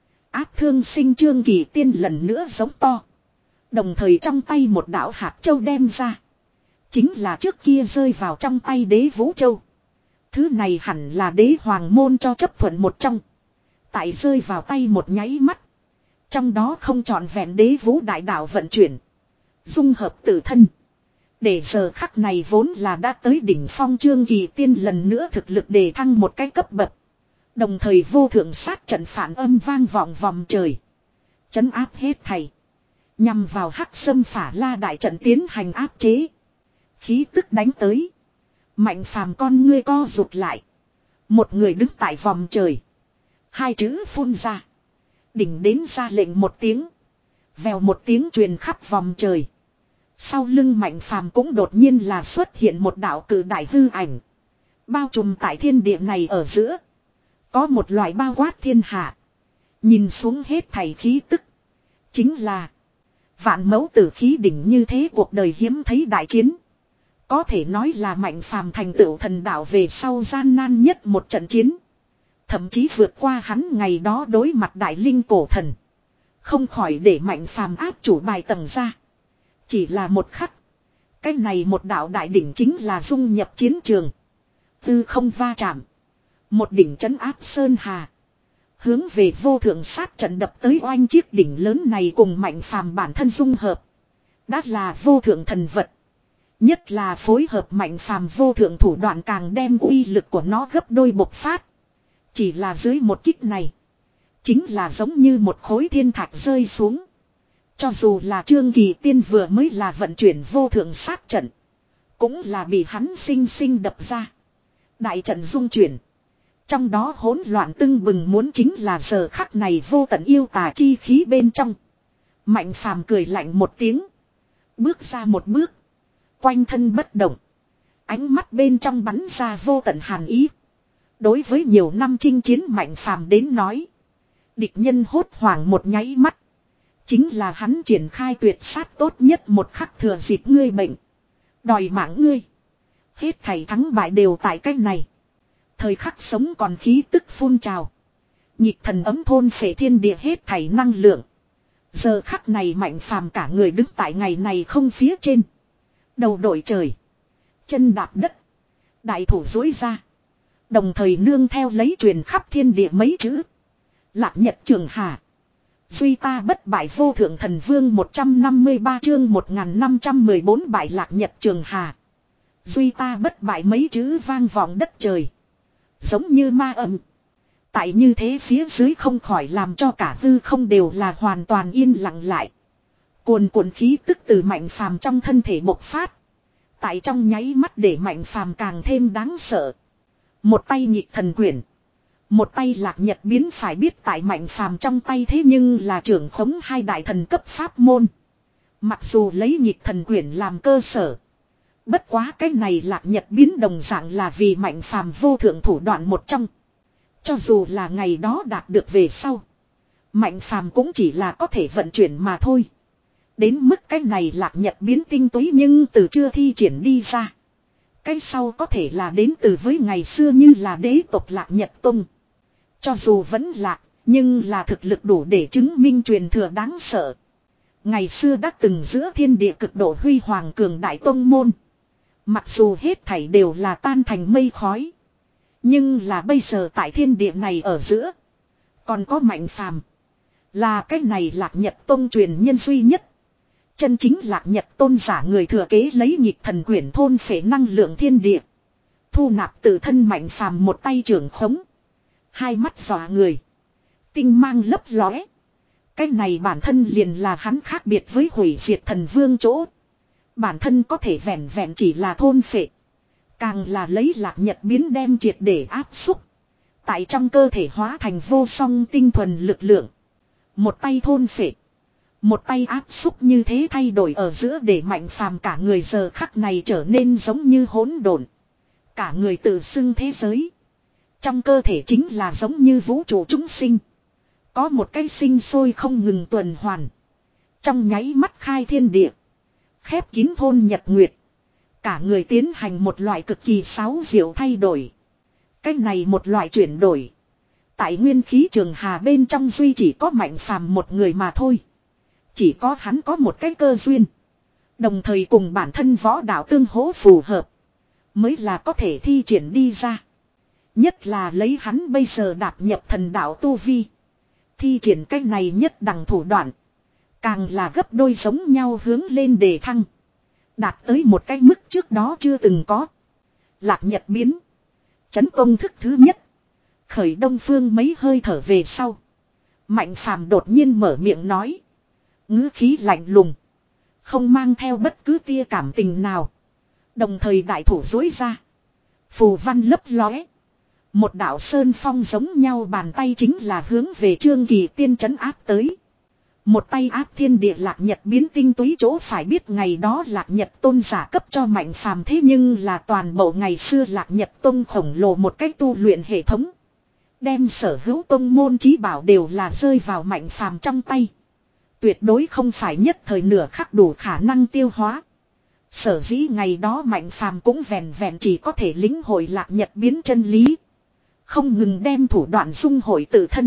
Áp thương sinh Trương Kỳ tiên lần nữa giống to. Đồng thời trong tay một đạo hạt châu đem ra. Chính là trước kia rơi vào trong tay đế vũ châu. Thứ này hẳn là đế hoàng môn cho chấp thuận một trong. Tại rơi vào tay một nháy mắt. Trong đó không trọn vẹn đế vũ đại đạo vận chuyển. Dung hợp tự thân. Để giờ khắc này vốn là đã tới đỉnh phong Trương Kỳ tiên lần nữa thực lực đề thăng một cái cấp bậc. Đồng thời vô thượng sát trận phản âm vang vọng vòng trời. Chấn áp hết thầy. Nhằm vào hắc sâm phả la đại trận tiến hành áp chế. Khí tức đánh tới. Mạnh Phàm con ngươi co rụt lại. Một người đứng tại vòng trời. Hai chữ phun ra. Đỉnh đến ra lệnh một tiếng. Vèo một tiếng truyền khắp vòng trời. Sau lưng Mạnh Phàm cũng đột nhiên là xuất hiện một đạo cử đại hư ảnh. Bao trùm tại thiên địa này ở giữa. Có một loại bao quát thiên hạ. Nhìn xuống hết thảy khí tức. Chính là. Vạn mẫu tử khí đỉnh như thế cuộc đời hiếm thấy đại chiến. Có thể nói là Mạnh Phàm thành tựu thần đạo về sau gian nan nhất một trận chiến. Thậm chí vượt qua hắn ngày đó đối mặt đại linh cổ thần. Không khỏi để Mạnh Phàm áp chủ bài tầng ra. Chỉ là một khắc. Cái này một đạo đại đỉnh chính là dung nhập chiến trường. Tư không va chạm. Một đỉnh trấn áp sơn hà. Hướng về vô thượng sát trận đập tới oanh chiếc đỉnh lớn này cùng Mạnh Phàm bản thân dung hợp. Đã là vô thượng thần vật. Nhất là phối hợp Mạnh Phàm vô thượng thủ đoạn càng đem uy lực của nó gấp đôi bộc phát. Chỉ là dưới một kích này. Chính là giống như một khối thiên thạch rơi xuống. Cho dù là Trương Kỳ tiên vừa mới là vận chuyển vô thượng sát trận. Cũng là bị hắn sinh sinh đập ra. Đại trận dung chuyển. Trong đó hỗn loạn tưng bừng muốn chính là giờ khắc này vô tận yêu tà chi khí bên trong. Mạnh Phàm cười lạnh một tiếng. Bước ra một bước. Quanh thân bất động. Ánh mắt bên trong bắn ra vô tận hàn ý. Đối với nhiều năm chinh chiến Mạnh Phàm đến nói. Địch nhân hốt hoảng một nháy mắt. Chính là hắn triển khai tuyệt sát tốt nhất một khắc thừa dịp ngươi bệnh. Đòi mạng ngươi. Hết thảy thắng bại đều tại cách này. Thời khắc sống còn khí tức phun trào. Nhịp thần ấm thôn phệ thiên địa hết thảy năng lượng. Giờ khắc này Mạnh Phàm cả người đứng tại ngày này không phía trên. Đầu đội trời. Chân đạp đất. Đại thủ dối ra. Đồng thời nương theo lấy truyền khắp thiên địa mấy chữ. Lạc nhật trường hà. Duy ta bất bại vô thượng thần vương một trăm năm mươi ba chương một nghìn năm trăm mười bốn bại lạc nhật trường hà. Duy ta bất bại mấy chữ vang vọng đất trời. Giống như ma âm. Tại như thế phía dưới không khỏi làm cho cả hư không đều là hoàn toàn yên lặng lại. Cuồn cuộn khí tức từ Mạnh Phàm trong thân thể bộc phát. Tại trong nháy mắt để Mạnh Phàm càng thêm đáng sợ. Một tay nhịp thần quyển. Một tay Lạc Nhật biến phải biết tại Mạnh Phàm trong tay thế nhưng là trưởng khống hai đại thần cấp pháp môn. Mặc dù lấy nhịp thần quyển làm cơ sở. Bất quá cái này Lạc Nhật biến đồng dạng là vì Mạnh Phàm vô thượng thủ đoạn một trong. Cho dù là ngày đó đạt được về sau. Mạnh Phàm cũng chỉ là có thể vận chuyển mà thôi. Đến mức cái này Lạc Nhật biến tinh túy nhưng từ chưa thi triển đi ra. Cái sau có thể là đến từ với ngày xưa như là đế tộc Lạc Nhật Tông. Cho dù vẫn lạc, nhưng là thực lực đủ để chứng minh truyền thừa đáng sợ. Ngày xưa đã từng giữa thiên địa cực độ huy hoàng cường đại tông môn. Mặc dù hết thảy đều là tan thành mây khói. Nhưng là bây giờ tại thiên địa này ở giữa. Còn có Mạnh Phàm. Là cái này Lạc Nhật Tông truyền nhân duy nhất. Chân chính Lạc Nhật Tôn giả người thừa kế lấy nhịp thần quyển thôn phệ năng lượng thiên địa. Thu nạp tự thân Mạnh Phàm một tay trưởng khống. Hai mắt dọa người. Tinh mang lấp lóe. Cái này bản thân liền là hắn khác biệt với hủy diệt thần vương chỗ. Bản thân có thể vẹn vẹn chỉ là thôn phệ. Càng là lấy Lạc Nhật biến đem triệt để áp xúc. Tại trong cơ thể hóa thành vô song tinh thuần lực lượng. Một tay thôn phệ. Một tay áp xúc như thế thay đổi ở giữa để Mạnh Phàm cả người giờ khắc này trở nên giống như hỗn độn. Cả người tự xưng thế giới. Trong cơ thể chính là giống như vũ trụ chúng sinh. Có một cái sinh sôi không ngừng tuần hoàn. Trong nháy mắt khai thiên địa. Khép kín thôn nhật nguyệt. Cả người tiến hành một loại cực kỳ xáo diệu thay đổi. Cái này một loại chuyển đổi. Tại nguyên khí trường hà bên trong duy chỉ có Mạnh Phàm một người mà thôi. Chỉ có hắn có một cái cơ duyên. Đồng thời cùng bản thân võ đạo tương hỗ phù hợp. Mới là có thể thi triển đi ra. Nhất là lấy hắn bây giờ đạp nhập thần đạo tu vi. Thi triển cái này nhất đẳng thủ đoạn. Càng là gấp đôi giống nhau hướng lên đề thăng. Đạt tới một cái mức trước đó chưa từng có. Lạc Nhật biến. Chấn công thức thứ nhất. Khởi đông phương mấy hơi thở về sau. Mạnh Phàm đột nhiên mở miệng nói. Ngữ khí lạnh lùng. Không mang theo bất cứ tia cảm tình nào. Đồng thời đại thủ dối ra. Phù văn lấp lóe. Một đạo sơn phong giống nhau bàn tay chính là hướng về Trương Kỳ Tiên trấn áp tới. Một tay áp thiên địa Lạc Nhật biến tinh túy chỗ phải biết ngày đó Lạc Nhật Tôn giả cấp cho Mạnh Phàm thế nhưng là toàn bộ ngày xưa Lạc Nhật Tôn khổng lồ một cách tu luyện hệ thống. Đem sở hữu tông môn chí bảo đều là rơi vào Mạnh Phàm trong tay. Tuyệt đối không phải nhất thời nửa khắc đủ khả năng tiêu hóa. Sở dĩ ngày đó Mạnh Phàm cũng vẹn vẹn chỉ có thể lĩnh hội Lạc Nhật biến chân lý. Không ngừng đem thủ đoạn dung hội tự thân.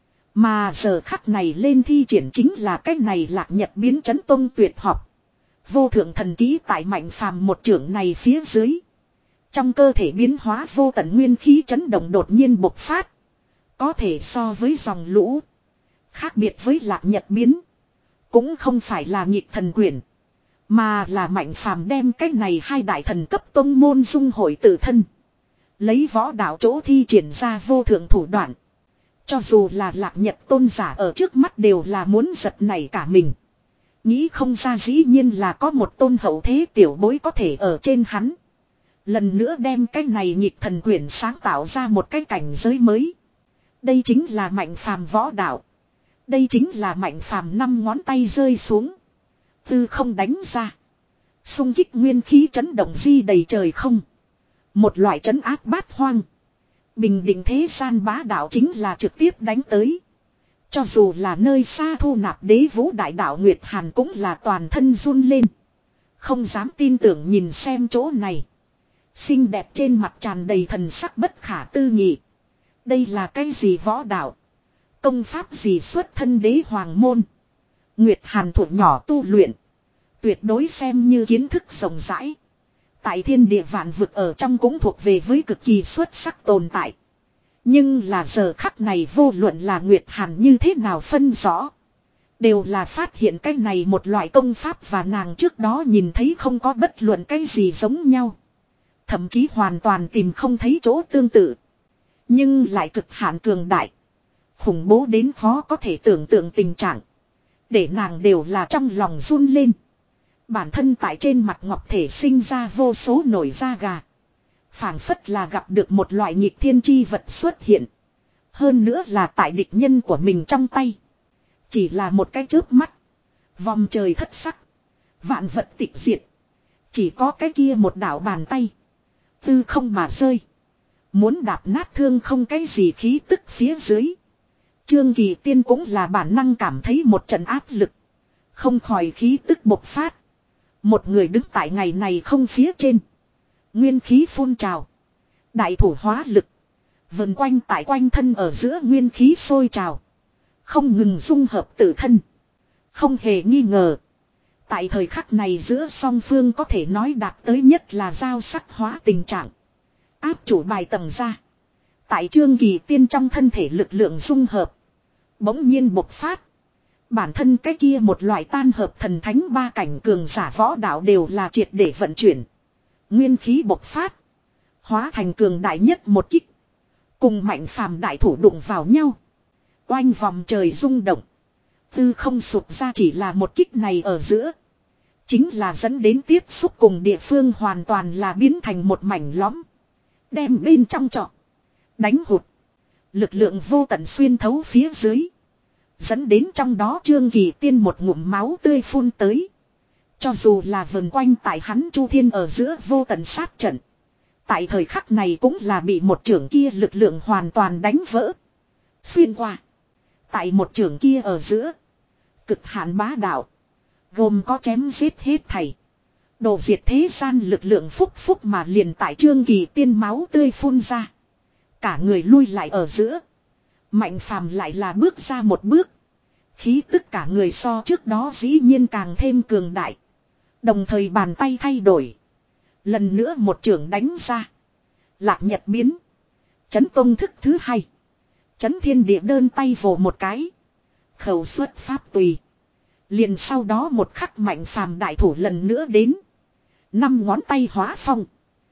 Mà giờ khắc này lên thi triển chính là cách này Lạc Nhật biến chấn tông tuyệt học. Vô thượng thần ký tại Mạnh Phàm một trưởng này phía dưới. Trong cơ thể biến hóa vô tận nguyên khí chấn động đột nhiên bộc phát. Có thể so với dòng lũ. Khác biệt với Lạc Nhật biến. Cũng không phải là nhịp thần quyển. Mà là Mạnh Phàm đem cách này hai đại thần cấp tông môn dung hội tự thân. Lấy võ đạo chỗ thi triển ra vô thượng thủ đoạn. Cho dù là Lạc Nhật Tôn giả ở trước mắt đều là muốn giật nảy cả mình. Nghĩ không ra dĩ nhiên là có một tôn hậu thế tiểu bối có thể ở trên hắn. Lần nữa đem cái này nhịp thần quyển sáng tạo ra một cái cảnh giới mới. Đây chính là Mạnh Phàm võ đạo. Đây chính là Mạnh Phàm năm ngón tay rơi xuống. Tư không đánh ra. Xung kích nguyên khí chấn động di đầy trời không. Một loại trấn áp bát hoang. Bình định thế gian bá đạo chính là trực tiếp đánh tới. Cho dù là nơi xa thu nạp đế vũ đại đạo Nguyệt Hàn cũng là toàn thân run lên. Không dám tin tưởng nhìn xem chỗ này. Xinh đẹp trên mặt tràn đầy thần sắc bất khả tư nghị. Đây là cái gì võ đạo? Công pháp gì xuất thân đế hoàng môn? Nguyệt Hàn thuộc nhỏ tu luyện. Tuyệt đối xem như kiến thức rộng rãi. Tại thiên địa vạn vực ở trong cũng thuộc về với cực kỳ xuất sắc tồn tại. Nhưng là giờ khắc này vô luận là Nguyệt Hàn như thế nào phân rõ. Đều là phát hiện cái này một loại công pháp và nàng trước đó nhìn thấy không có bất luận cái gì giống nhau. Thậm chí hoàn toàn tìm không thấy chỗ tương tự. Nhưng lại cực hạn cường đại. Khủng bố đến khó có thể tưởng tượng tình trạng. Để nàng đều là trong lòng run lên. Bản thân tại trên mặt ngọc thể sinh ra vô số nổi da gà. Phảng phất là gặp được một loại nghịch thiên chi vật xuất hiện. Hơn nữa là tại địch nhân của mình trong tay. Chỉ là một cái chớp mắt. Vòng trời thất sắc. Vạn vật tịch diệt. Chỉ có cái kia một đảo bàn tay. Tư không mà rơi. Muốn đạp nát thương không cái gì khí tức phía dưới. Trương Kỳ Tiên cũng là bản năng cảm thấy một trận áp lực. Không khỏi khí tức bộc phát. Một người đứng tại ngày này không phía trên. Nguyên khí phun trào. Đại thủ hóa lực. Vần quanh tại quanh thân ở giữa nguyên khí sôi trào. Không ngừng dung hợp tự thân. Không hề nghi ngờ. Tại thời khắc này giữa song phương có thể nói đạt tới nhất là giao sắc hóa tình trạng. Áp chủ bài tầng ra. Tại Trương Kỳ Tiên trong thân thể lực lượng dung hợp. Bỗng nhiên bộc phát. Bản thân cái kia một loại tan hợp thần thánh ba cảnh cường giả võ đạo đều là triệt để vận chuyển. Nguyên khí bộc phát. Hóa thành cường đại nhất một kích. Cùng mạnh phàm đại thủ đụng vào nhau. Oanh vòng trời rung động. Tư không sụp ra chỉ là một kích này ở giữa. Chính là dẫn đến tiếp xúc cùng địa phương hoàn toàn là biến thành một mảnh lõm. Đem bên trong trọ. Đánh hụt. Lực lượng vô tận xuyên thấu phía dưới. Dẫn đến trong đó Trương Kỳ Tiên một ngụm máu tươi phun tới. Cho dù là vần quanh tại hắn chu thiên ở giữa vô tận sát trận. Tại thời khắc này cũng là bị một trưởng kia lực lượng hoàn toàn đánh vỡ. Xuyên qua. Tại một trưởng kia ở giữa. Cực hạn bá đạo. Gồm có chém giết hết thảy. Đồ diệt thế gian lực lượng phúc phúc mà liền tại Trương Kỳ Tiên máu tươi phun ra. Cả người lui lại ở giữa. Mạnh phàm lại là bước ra một bước. Khí tức cả người so trước đó dĩ nhiên càng thêm cường đại. Đồng thời bàn tay thay đổi. Lần nữa một trưởng đánh ra. Lạc nhật biến. Chấn công thức thứ hai. Chấn thiên địa đơn tay vồ một cái. Khẩu xuất pháp tùy. Liền sau đó một khắc mạnh phàm đại thủ lần nữa đến. Năm ngón tay hóa phong.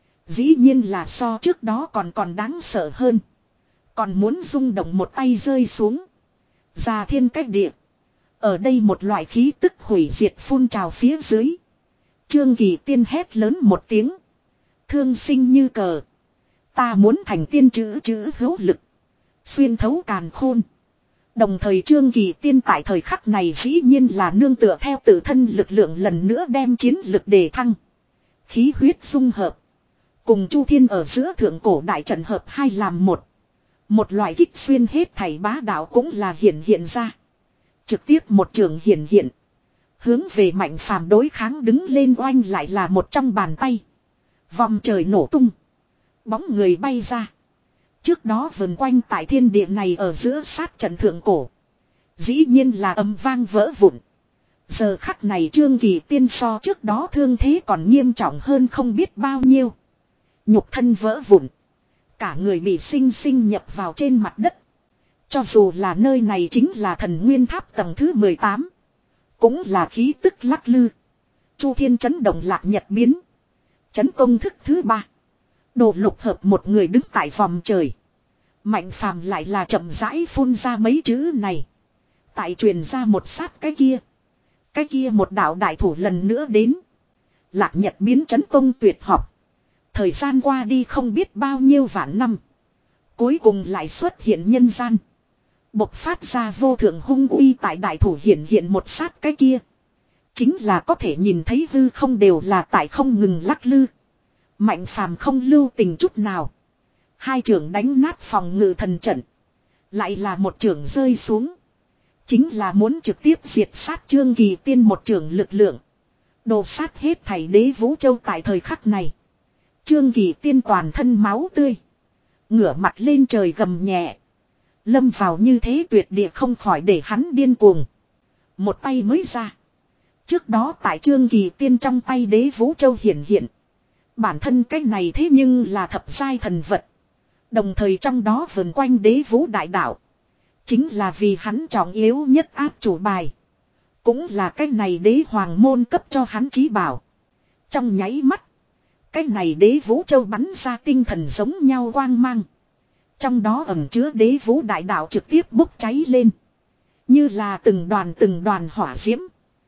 Dĩ nhiên là so trước đó còn còn đáng sợ hơn. Còn muốn rung động một tay rơi xuống. Già thiên cách địa. Ở đây một loại khí tức hủy diệt phun trào phía dưới. Trương Kỳ Tiên hét lớn một tiếng. Thương sinh như cờ. Ta muốn thành tiên chữ chữ hữu lực. Xuyên thấu càn khôn. Đồng thời Trương Kỳ Tiên tại thời khắc này dĩ nhiên là nương tựa theo tự thân lực lượng lần nữa đem chiến lực đề thăng. Khí huyết dung hợp. Cùng Chu Thiên ở giữa thượng cổ đại trận hợp hai làm một. Một loại kích xuyên hết thảy bá đạo cũng là hiện hiện ra. Trực tiếp một trường hiện hiện. Hướng về mạnh phàm đối kháng đứng lên oanh lại là một trong bàn tay. Vòng trời nổ tung. Bóng người bay ra. Trước đó vần quanh tại thiên địa này ở giữa sát trận thượng cổ. Dĩ nhiên là âm vang vỡ vụn. Giờ khắc này Trương Kỳ Tiên so trước đó thương thế còn nghiêm trọng hơn không biết bao nhiêu. Nhục thân vỡ vụn. Cả người bị sinh sinh nhập vào trên mặt đất. Cho dù là nơi này chính là thần nguyên tháp tầng thứ mười tám. Cũng là khí tức lắc lư. Chu Thiên chấn động lạc nhật biến. Chấn công thức thứ ba. Đồ lục hợp một người đứng tại vòng trời. Mạnh phàm lại là chậm rãi phun ra mấy chữ này. Tại truyền ra một sát cái kia. Cái kia một đạo đại thủ lần nữa đến. Lạc nhật biến chấn công tuyệt học. Thời gian qua đi không biết bao nhiêu vạn năm. Cuối cùng lại xuất hiện nhân gian. Bộc phát ra vô thượng hung uy tại đại thủ hiện hiện một sát cái kia. Chính là có thể nhìn thấy hư không đều là tại không ngừng lắc lư. Mạnh phàm không lưu tình chút nào. Hai trưởng đánh nát phòng ngự thần trận. Lại là một trưởng rơi xuống. Chính là muốn trực tiếp diệt sát Trương Kỳ Tiên một trưởng lực lượng. Đồ sát hết thảy đế Vũ Châu tại thời khắc này. Trương Kỳ Tiên toàn thân máu tươi. Ngửa mặt lên trời gầm nhẹ. Lâm vào như thế tuyệt địa không khỏi để hắn điên cuồng. Một tay mới ra. Trước đó tại Trương Kỳ Tiên trong tay đế Vũ Châu hiển hiện. Bản thân cái này thế nhưng là thập giai thần vật. Đồng thời trong đó vần quanh đế Vũ đại đạo. Chính là vì hắn trọng yếu nhất áp chủ bài. Cũng là cái này đế hoàng môn cấp cho hắn trí bảo. Trong nháy mắt. Cái này đế Vũ Châu bắn ra tinh thần giống nhau quang mang. Trong đó ẩn chứa đế Vũ đại đạo trực tiếp bốc cháy lên. Như là từng đoàn từng đoàn hỏa diễm.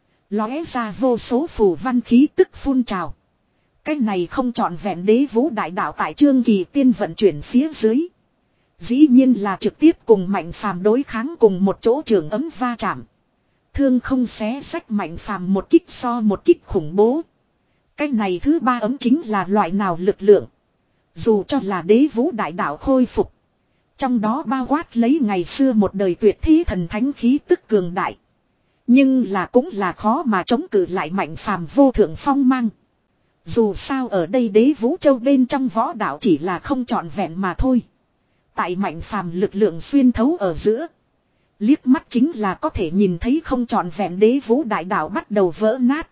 Lóe ra vô số phù văn khí tức phun trào. Cái này không trọn vẹn đế Vũ đại đạo tại Trương Kỳ Tiên vận chuyển phía dưới. Dĩ nhiên là trực tiếp cùng Mạnh Phàm đối kháng cùng một chỗ trường ấm va chạm. Thương không xé xách Mạnh Phàm một kích so một kích khủng bố. Cái này thứ ba ấm chính là loại nào lực lượng. Dù cho là đế vũ đại đạo khôi phục. Trong đó bao quát lấy ngày xưa một đời tuyệt thế thần thánh khí tức cường đại. Nhưng là cũng là khó mà chống cự lại Mạnh Phàm vô thượng phong mang. Dù sao ở đây đế vũ châu bên trong võ đạo chỉ là không trọn vẹn mà thôi. Tại Mạnh Phàm lực lượng xuyên thấu ở giữa. Liếc mắt chính là có thể nhìn thấy không trọn vẹn đế vũ đại đạo bắt đầu vỡ nát.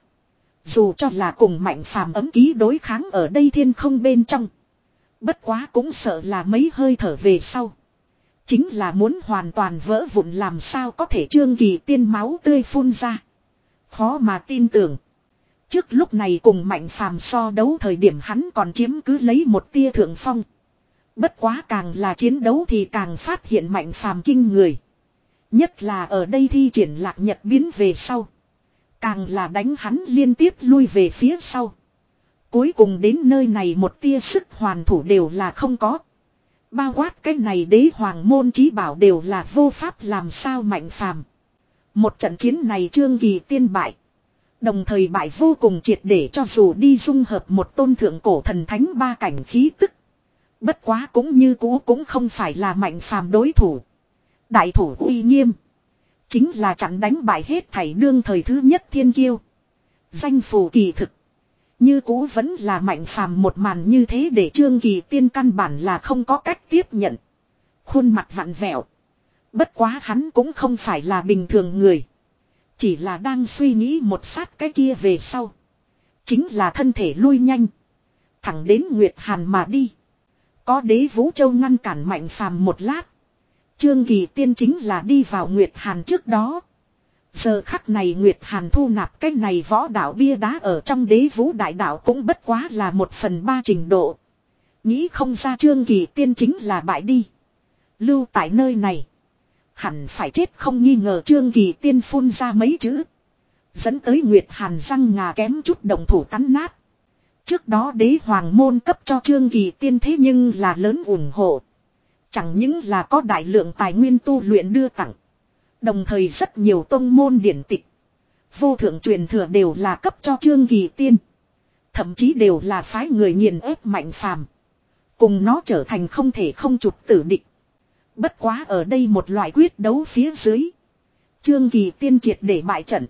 Dù cho là cùng Mạnh Phàm ấm ký đối kháng ở đây thiên không bên trong. Bất quá cũng sợ là mấy hơi thở về sau. Chính là muốn hoàn toàn vỡ vụn làm sao có thể Trương Kỳ Tiên máu tươi phun ra. Khó mà tin tưởng. Trước lúc này cùng Mạnh Phàm so đấu thời điểm hắn còn chiếm cứ lấy một tia thượng phong. Bất quá càng là chiến đấu thì càng phát hiện Mạnh Phàm kinh người. Nhất là ở đây thi triển lạc nhật biến về sau. Càng là đánh hắn liên tiếp lui về phía sau. Cuối cùng đến nơi này một tia sức hoàn thủ đều là không có. Bao quát cái này đế hoàng môn chí bảo đều là vô pháp làm sao Mạnh Phàm. Một trận chiến này Trương Kỳ Tiên bại. Đồng thời bại vô cùng triệt để cho dù đi dung hợp một tôn thượng cổ thần thánh ba cảnh khí tức. Bất quá cũng như cũ cũng không phải là Mạnh Phàm đối thủ. Đại thủ uy nghiêm. Chính là chặn đánh bại hết thảy đương thời thứ nhất thiên kiêu. Danh phù kỳ thực. Như cũ vẫn là Mạnh Phàm một màn như thế để Trương Kỳ Tiên căn bản là không có cách tiếp nhận. Khuôn mặt vặn vẹo. Bất quá hắn cũng không phải là bình thường người. Chỉ là đang suy nghĩ một sát cái kia về sau. Chính là thân thể lui nhanh. Thẳng đến Nguyệt Hàn mà đi. Có đế Vũ Châu ngăn cản Mạnh Phàm một lát. Trương Kỳ Tiên chính là đi vào Nguyệt Hàn trước đó. Giờ khắc này Nguyệt Hàn thu nạp cái này võ đạo bia đá ở trong đế vũ đại đạo cũng bất quá là một phần ba trình độ. Nghĩ không ra Trương Kỳ Tiên chính là bại đi. Lưu tại nơi này. Hẳn phải chết không nghi ngờ Trương Kỳ Tiên phun ra mấy chữ. Dẫn tới Nguyệt Hàn răng ngà kém chút đồng thủ cắn nát. Trước đó đế hoàng môn cấp cho Trương Kỳ Tiên thế nhưng là lớn ủng hộ. Chẳng những là có đại lượng tài nguyên tu luyện đưa tặng. Đồng thời rất nhiều tông môn điển tịch. Vô thượng truyền thừa đều là cấp cho Trương Kỳ Tiên. Thậm chí đều là phái người nghiền ép Mạnh Phàm. Cùng nó trở thành không thể không chụp tử địch. Bất quá ở đây một loại quyết đấu phía dưới. Trương Kỳ Tiên triệt để bại trận.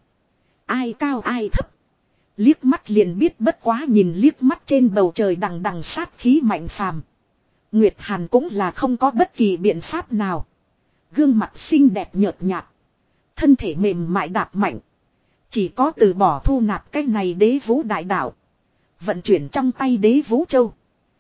Ai cao ai thấp. Liếc mắt liền biết bất quá nhìn liếc mắt trên bầu trời đằng đằng sát khí Mạnh Phàm. Nguyệt Hàn cũng là không có bất kỳ biện pháp nào. Gương mặt xinh đẹp nhợt nhạt. Thân thể mềm mại đạp mạnh. Chỉ có từ bỏ thu nạp cái này đế vũ đại đạo. Vận chuyển trong tay đế vũ châu.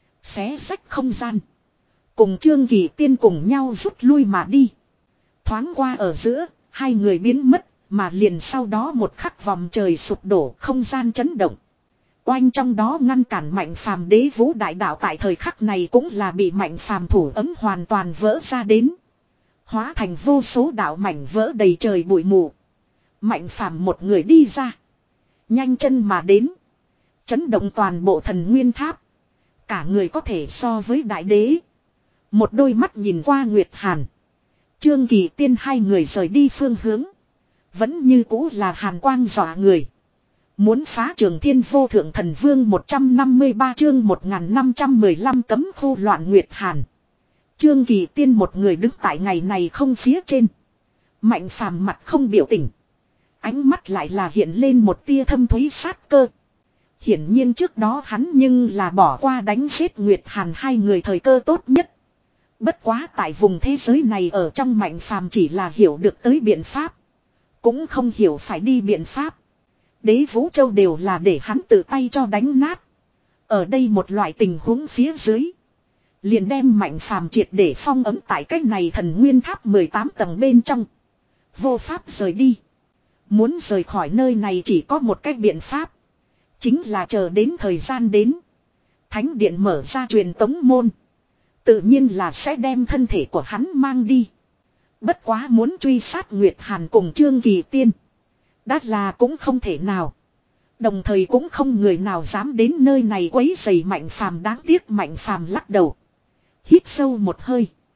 Xé rách không gian. Cùng Trương Kỳ Tiên cùng nhau rút lui mà đi. Thoáng qua ở giữa, hai người biến mất. Mà liền sau đó một khắc vòng trời sụp đổ, không gian chấn động. Oanh trong đó ngăn cản Mạnh Phàm đế vũ đại đạo tại thời khắc này cũng là bị Mạnh Phàm thủ ấm hoàn toàn vỡ ra đến. Hóa thành vô số đạo mảnh vỡ đầy trời bụi mù. Mạnh Phàm một người đi ra. Nhanh chân mà đến. Chấn động toàn bộ thần nguyên tháp. Cả người có thể so với đại đế. Một đôi mắt nhìn qua Nguyệt Hàn. Trương Kỳ Tiên hai người rời đi phương hướng. Vẫn như cũ là hàn quang dọa người. Muốn phá Trường Thiên Vô Thượng Thần Vương một trăm năm mươi ba chương một nghìn năm trăm mười lăm cấm khu loạn Nguyệt Hàn. Trương Kỳ Tiên một người đứng tại ngày này không phía trên. Mạnh Phàm mặt không biểu tình. Ánh mắt lại là hiện lên một tia thâm thúy sát cơ. Hiển nhiên trước đó hắn nhưng là bỏ qua đánh giết Nguyệt Hàn hai người thời cơ tốt nhất. Bất quá tại vùng thế giới này ở trong Mạnh Phàm chỉ là hiểu được tới biện pháp. Cũng không hiểu phải đi biện pháp. Đế Vũ Châu đều là để hắn tự tay cho đánh nát. Ở đây một loại tình huống phía dưới. Liền đem Mạnh Phàm triệt để phong ấm tại cách này thần nguyên tháp mười tám tầng bên trong. Vô pháp rời đi. Muốn rời khỏi nơi này chỉ có một cách biện pháp. Chính là chờ đến thời gian đến. Thánh điện mở ra truyền tống môn. Tự nhiên là sẽ đem thân thể của hắn mang đi. Bất quá muốn truy sát Nguyệt Hàn cùng Trương Kỳ Tiên. Đã là cũng không thể nào. Đồng thời cũng không người nào dám đến nơi này quấy rầy Mạnh Phàm, đáng tiếc Mạnh Phàm lắc đầu. Hít sâu một hơi.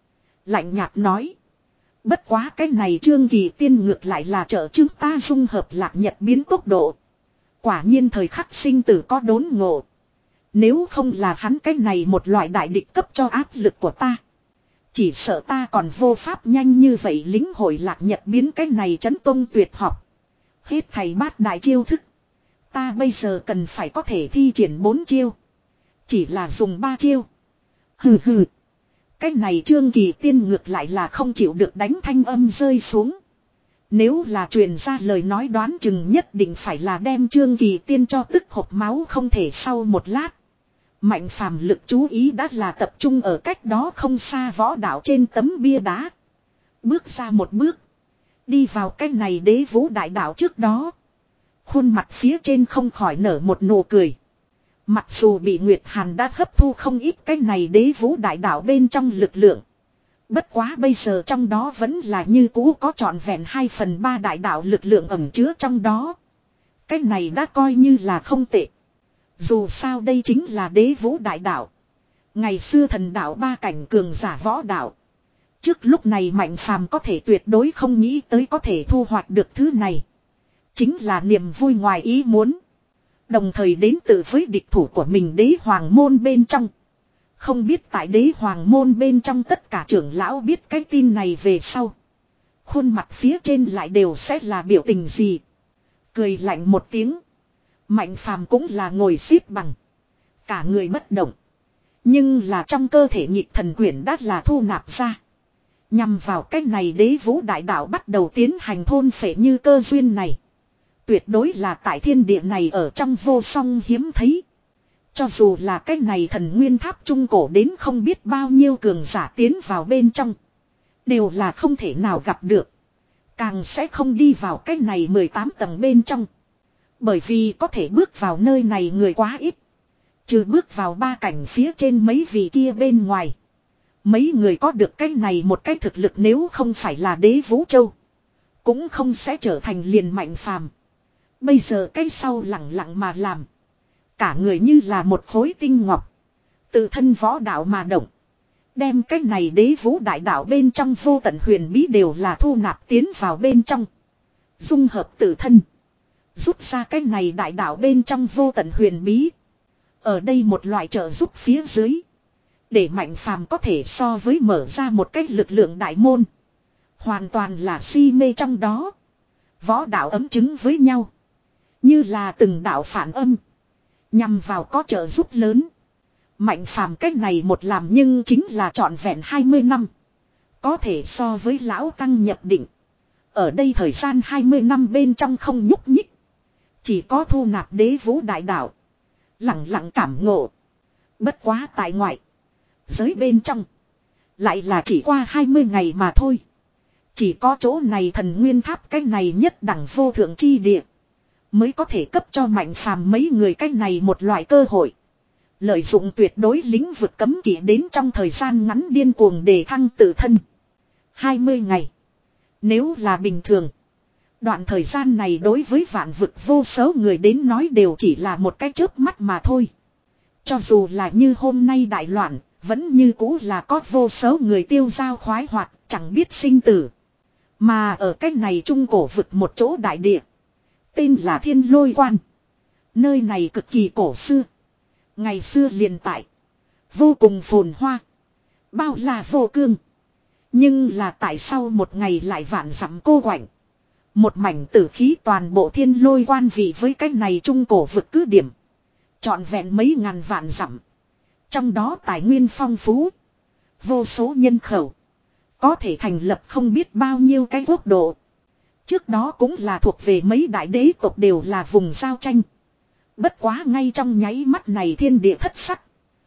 Lạnh nhạt nói. Bất quá cái này Trương Kỳ Tiên ngược lại là trợ chúng ta dung hợp lạc nhật biến tốc độ. Quả nhiên thời khắc sinh tử có đốn ngộ. Nếu không là hắn cái này một loại đại địch cấp cho áp lực của ta. Chỉ sợ ta còn vô pháp nhanh như vậy lính hội lạc nhật biến cái này chấn tông tuyệt học. Hết thầy bát đại chiêu thức. Ta bây giờ cần phải có thể thi triển bốn chiêu. Chỉ là dùng ba chiêu. Hừ hừ. Cái này Trương Kỳ Tiên ngược lại là không chịu được đánh thanh âm rơi xuống. Nếu là truyền ra lời nói đoán chừng nhất định phải là đem Trương Kỳ Tiên cho tức hộc máu không thể sau một lát. Mạnh phàm lực chú ý đã là tập trung ở cách đó không xa võ đạo trên tấm bia đá. Bước ra một bước. Đi vào cái này đế vũ đại đạo trước đó. Khuôn mặt phía trên không khỏi nở một nụ cười. Mặc dù bị Nguyệt Hàn đã hấp thu không ít cái này đế vũ đại đạo bên trong lực lượng. Bất quá bây giờ trong đó vẫn là như cũ có trọn vẹn hai phần ba đại đạo lực lượng ẩn chứa trong đó. Cái này đã coi như là không tệ. Dù sao đây chính là đế vũ đại đạo. Ngày xưa thần đạo ba cảnh cường giả võ đạo. Trước lúc này Mạnh Phàm có thể tuyệt đối không nghĩ tới có thể thu hoạch được thứ này. Chính là niềm vui ngoài ý muốn. Đồng thời đến từ với địch thủ của mình đế hoàng môn bên trong. Không biết tại đế hoàng môn bên trong tất cả trưởng lão biết cái tin này về sau. Khuôn mặt phía trên lại đều sẽ là biểu tình gì. Cười lạnh một tiếng. Mạnh Phàm cũng là ngồi xếp bằng. Cả người bất động. Nhưng là trong cơ thể nhịp thần quyển đã là thu nạp ra. Nhằm vào cách này đế vũ đại đạo bắt đầu tiến hành thôn phệ như cơ duyên này. Tuyệt đối là tại thiên địa này ở trong vô song hiếm thấy. Cho dù là cái này thần nguyên tháp trung cổ đến không biết bao nhiêu cường giả tiến vào bên trong. Đều là không thể nào gặp được. Càng sẽ không đi vào cái này mười tám tầng bên trong. Bởi vì có thể bước vào nơi này người quá ít. Trừ bước vào ba cảnh phía trên mấy vị kia bên ngoài. Mấy người có được cái này một cái thực lực nếu không phải là đế vũ châu. Cũng không sẽ trở thành liền Mạnh Phàm. Bây giờ cái sau lặng lặng mà làm. Cả người như là một khối tinh ngọc. Tự thân võ đạo mà động. Đem cái này đế vũ đại đạo bên trong vô tận huyền bí đều là thu nạp tiến vào bên trong. Dung hợp tự thân. Rút ra cái này đại đạo bên trong vô tận huyền bí. Ở đây một loại trợ giúp phía dưới. Để Mạnh Phàm có thể so với mở ra một cách lực lượng đại môn. Hoàn toàn là si mê trong đó. Võ đạo ấm chứng với nhau. Như là từng đạo phản âm. Nhằm vào có trợ giúp lớn. Mạnh Phàm cách này một làm nhưng chính là trọn vẹn hai mươi năm. Có thể so với lão tăng nhập định. Ở đây thời gian hai mươi năm bên trong không nhúc nhích. Chỉ có thu nạp đế vũ đại đạo. Lặng lặng cảm ngộ. Bất quá tại ngoại. Giới bên trong. Lại là chỉ qua hai mươi ngày mà thôi. Chỉ có chỗ này thần nguyên tháp cái này nhất đẳng vô thượng chi địa. Mới có thể cấp cho Mạnh Phàm mấy người cái này một loại cơ hội. Lợi dụng tuyệt đối lĩnh vực cấm kỵ đến trong thời gian ngắn điên cuồng để thăng tự thân. hai mươi ngày. Nếu là bình thường. Đoạn thời gian này đối với vạn vực vô số người đến nói đều chỉ là một cái chớp mắt mà thôi. Cho dù là như hôm nay đại loạn, vẫn như cũ là có vô số người tiêu dao khoái hoạt, chẳng biết sinh tử. Mà ở cái này trung cổ vực một chỗ đại địa. Tên là Thiên Lôi Quan. Nơi này cực kỳ cổ xưa. Ngày xưa liền tại. Vô cùng phồn hoa. Bao là vô cương. Nhưng là tại sao một ngày lại vạn dặm cô quạnh. Một mảnh tử khí toàn bộ Thiên Lôi Quan vị với cái này trung cổ vực cứ điểm. Trọn vẹn mấy ngàn vạn dặm. Trong đó tài nguyên phong phú. Vô số nhân khẩu. Có thể thành lập không biết bao nhiêu cái quốc độ. Trước đó cũng là thuộc về mấy đại đế tộc đều là vùng giao tranh. Bất quá ngay trong nháy mắt này thiên địa thất sắc.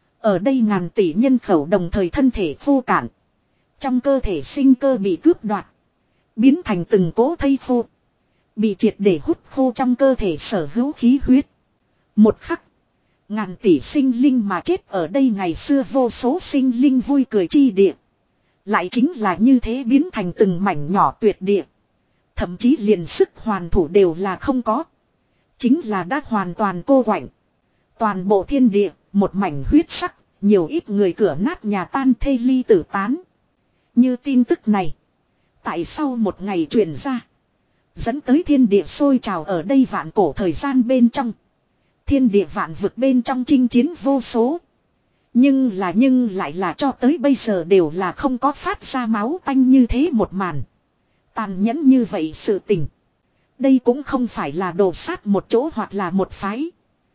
Ở đây ngàn tỷ nhân khẩu đồng thời thân thể khô cạn. Trong cơ thể sinh cơ bị cướp đoạt. Biến thành từng cố thây khô. Bị triệt để hút khô trong cơ thể sở hữu khí huyết. Một khắc. Ngàn tỷ sinh linh mà chết ở đây ngày xưa vô số sinh linh vui cười chi địa. Lại chính là như thế biến thành từng mảnh nhỏ tuyệt địa. Thậm chí liền sức hoàn thủ đều là không có. Chính là đã hoàn toàn cô quạnh. Toàn bộ thiên địa, một mảnh huyết sắc, nhiều ít người cửa nát nhà tan thê ly tử tán. Như tin tức này. Tại sau một ngày truyền ra. Dẫn tới thiên địa sôi trào ở đây vạn cổ thời gian bên trong. Thiên địa vạn vực bên trong chinh chiến vô số. Nhưng là nhưng lại là cho tới bây giờ đều là không có phát ra máu tanh như thế một màn. Tàn nhẫn như vậy sự tình. Đây cũng không phải là đồ sát một chỗ hoặc là một phái.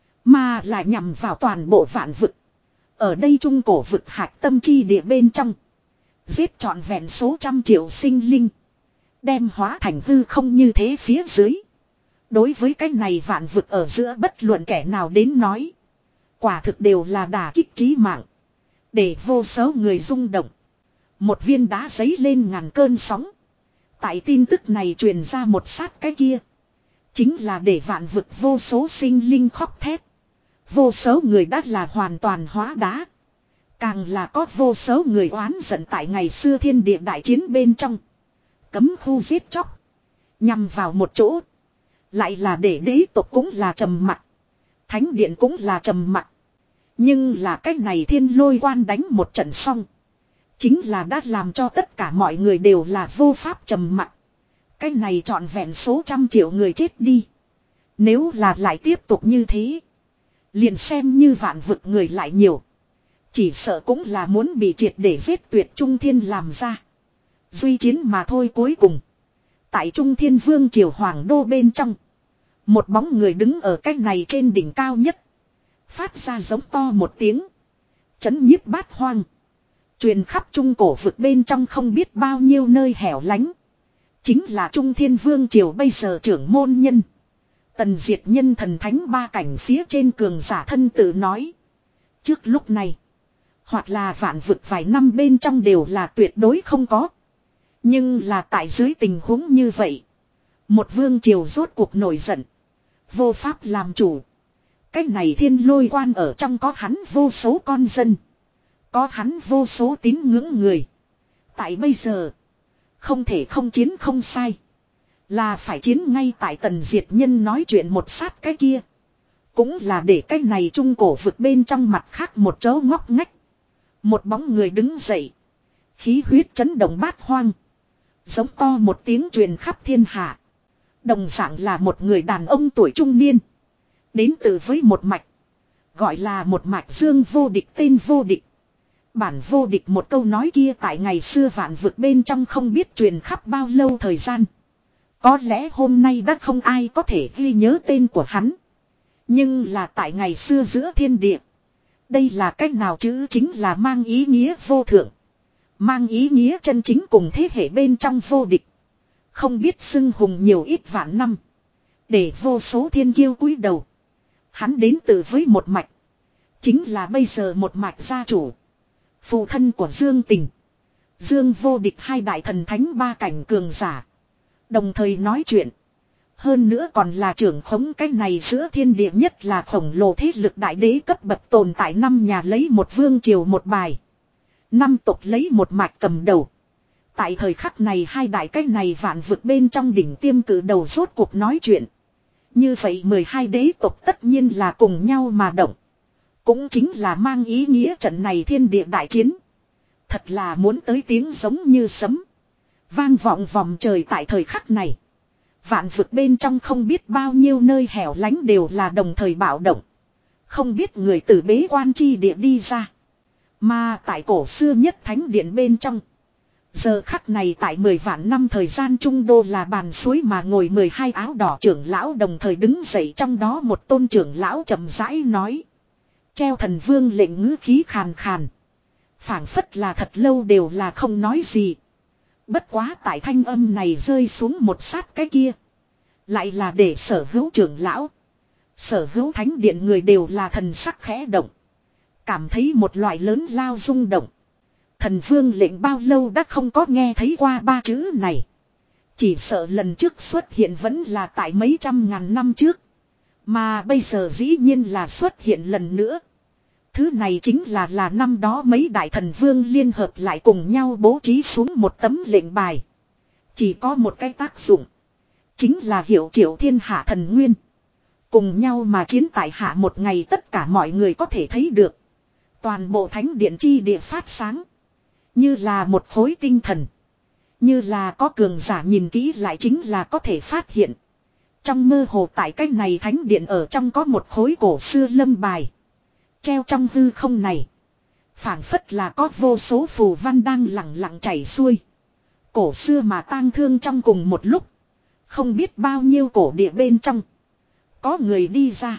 Mà là nhằm vào toàn bộ vạn vực. Ở đây trung cổ vực hạch tâm chi địa bên trong. Giết trọn vẹn số trăm triệu sinh linh. Đem hóa thành hư không như thế phía dưới. Đối với cái này vạn vực ở giữa bất luận kẻ nào đến nói. Quả thực đều là đả kích trí mạng. Để vô số người rung động. Một viên đá giấy lên ngàn cơn sóng. Tại tin tức này truyền ra một sát cái kia. Chính là để vạn vực vô số sinh linh khóc thét. Vô số người đã là hoàn toàn hóa đá. Càng là có vô số người oán giận tại ngày xưa thiên địa đại chiến bên trong. Cấm khu giết chóc. Nhằm vào một chỗ. Lại là để đế tộc cũng là trầm mặc. Thánh điện cũng là trầm mặc. Nhưng là cách này thiên lôi quan đánh một trận xong. Chính là đã làm cho tất cả mọi người đều là vô pháp trầm mặc. Cái này trọn vẹn số trăm triệu người chết đi. Nếu là lại tiếp tục như thế. Liền xem như vạn vực người lại nhiều. Chỉ sợ cũng là muốn bị triệt để giết tuyệt trung thiên làm ra. Duy chiến mà thôi cuối cùng. Tại trung thiên vương triều hoàng đô bên trong. Một bóng người đứng ở cách này trên đỉnh cao nhất. Phát ra giống to một tiếng. Chấn nhiếp bát hoang. Truyền khắp trung cổ vực bên trong không biết bao nhiêu nơi hẻo lánh. Chính là trung thiên vương triều bây giờ trưởng môn nhân. Tần diệt nhân thần thánh ba cảnh phía trên cường giả thân tự nói. Trước lúc này. Hoặc là vạn vực vài năm bên trong đều là tuyệt đối không có. Nhưng là tại dưới tình huống như vậy. Một vương triều rốt cuộc nổi giận. Vô pháp làm chủ. Cái này thiên lôi quan ở trong có hắn vô số con dân. Có hắn vô số tín ngưỡng người. Tại bây giờ. Không thể không chiến không sai. Là phải chiến ngay tại tần diệt nhân nói chuyện một sát cái kia. Cũng là để cái này trung cổ vực bên trong mặt khác một chỗ ngóc ngách. Một bóng người đứng dậy. Khí huyết chấn động bát hoang. Giống to một tiếng truyền khắp thiên hạ. Đồng dạng là một người đàn ông tuổi trung niên. Đến từ với một mạch. Gọi là một mạch dương vô địch tên vô địch. Bản vô địch một câu nói kia tại ngày xưa vạn vực bên trong không biết truyền khắp bao lâu thời gian. Có lẽ hôm nay đã không ai có thể ghi nhớ tên của hắn. Nhưng là tại ngày xưa giữa thiên địa. Đây là cách nào chữ chính là mang ý nghĩa vô thượng. Mang ý nghĩa chân chính cùng thế hệ bên trong vô địch. Không biết xưng hùng nhiều ít vạn năm. Để vô số thiên kiêu cúi đầu. Hắn đến từ với một mạch. Chính là bây giờ một mạch gia chủ. Phụ thân của Dương Tình. Dương vô địch hai đại thần thánh ba cảnh cường giả. Đồng thời nói chuyện. Hơn nữa còn là trưởng khống cái này giữa thiên địa nhất là khổng lồ thế lực đại đế cấp bậc tồn tại năm nhà lấy một vương triều một bài. Năm tộc lấy một mạch cầm đầu. Tại thời khắc này hai đại cái này vạn vực bên trong đỉnh tiêm cử đầu rốt cuộc nói chuyện. Như vậy mười hai đế tộc tất nhiên là cùng nhau mà động. Cũng chính là mang ý nghĩa trận này thiên địa đại chiến. Thật là muốn tới tiếng giống như sấm. Vang vọng vòng trời tại thời khắc này. Vạn vực bên trong không biết bao nhiêu nơi hẻo lánh đều là đồng thời bạo động. Không biết người từ bế quan chi địa đi ra. Mà tại cổ xưa nhất thánh điện bên trong. Giờ khắc này tại mười vạn năm thời gian trung đô là bàn suối mà ngồi mười hai áo đỏ trưởng lão đồng thời đứng dậy, trong đó một tôn trưởng lão chậm rãi nói. Treo thần vương lệnh ngữ khí khàn khàn. Phảng phất là thật lâu đều là không nói gì. Bất quá tại thanh âm này rơi xuống một sát cái kia. Lại là để sở hữu trưởng lão. Sở hữu thánh điện người đều là thần sắc khẽ động. Cảm thấy một loại lớn lao rung động. Thần vương lệnh bao lâu đã không có nghe thấy qua ba chữ này. Chỉ sợ lần trước xuất hiện vẫn là tại mấy trăm ngàn năm trước. Mà bây giờ dĩ nhiên là xuất hiện lần nữa. Thứ này chính là là năm đó mấy đại thần vương liên hợp lại cùng nhau bố trí xuống một tấm lệnh bài. Chỉ có một cái tác dụng. Chính là hiệu triệu thiên hạ thần nguyên. Cùng nhau mà chiến tại hạ một ngày tất cả mọi người có thể thấy được. Toàn bộ thánh điện chi địa phát sáng. Như là một khối tinh thần. Như là có cường giả nhìn kỹ lại chính là có thể phát hiện. Trong mơ hồ tại cái này thánh điện ở trong có một khối cổ xưa lâm bài. Treo trong hư không này. Phảng phất là có vô số phù văn đang lặng lặng chảy xuôi. Cổ xưa mà tang thương trong cùng một lúc. Không biết bao nhiêu cổ địa bên trong. Có người đi ra.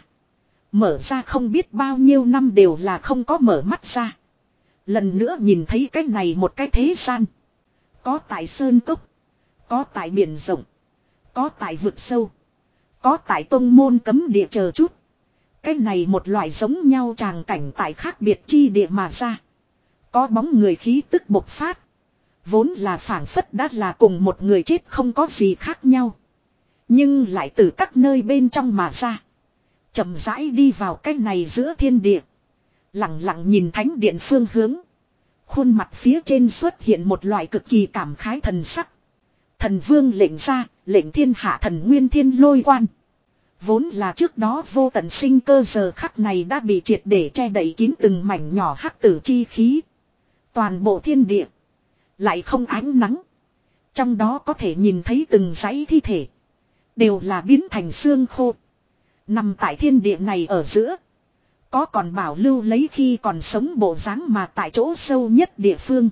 Mở ra không biết bao nhiêu năm đều là không có mở mắt ra. Lần nữa nhìn thấy cái này một cái thế gian. Có tại sơn cốc. Có tại biển rộng. Có tại vực sâu. Có tại tông môn cấm địa chờ chút. Cái này một loại giống nhau tràng cảnh tại khác biệt chi địa mà ra. Có bóng người khí tức bộc phát. Vốn là phảng phất đã là cùng một người chết không có gì khác nhau. Nhưng lại từ các nơi bên trong mà ra. Chậm rãi đi vào cái này giữa thiên địa. Lặng lặng nhìn thánh điện phương hướng. Khuôn mặt phía trên xuất hiện một loại cực kỳ cảm khái thần sắc. Thần vương lệnh ra, lệnh thiên hạ thần nguyên thiên lôi quan. Vốn là trước đó vô tận sinh cơ giờ khắc này đã bị triệt để che đậy kín từng mảnh nhỏ hắc tử chi khí. Toàn bộ thiên địa. Lại không ánh nắng. Trong đó có thể nhìn thấy từng dãy thi thể. Đều là biến thành xương khô. Nằm tại thiên địa này ở giữa. Có còn bảo lưu lấy khi còn sống bộ dáng mà tại chỗ sâu nhất địa phương.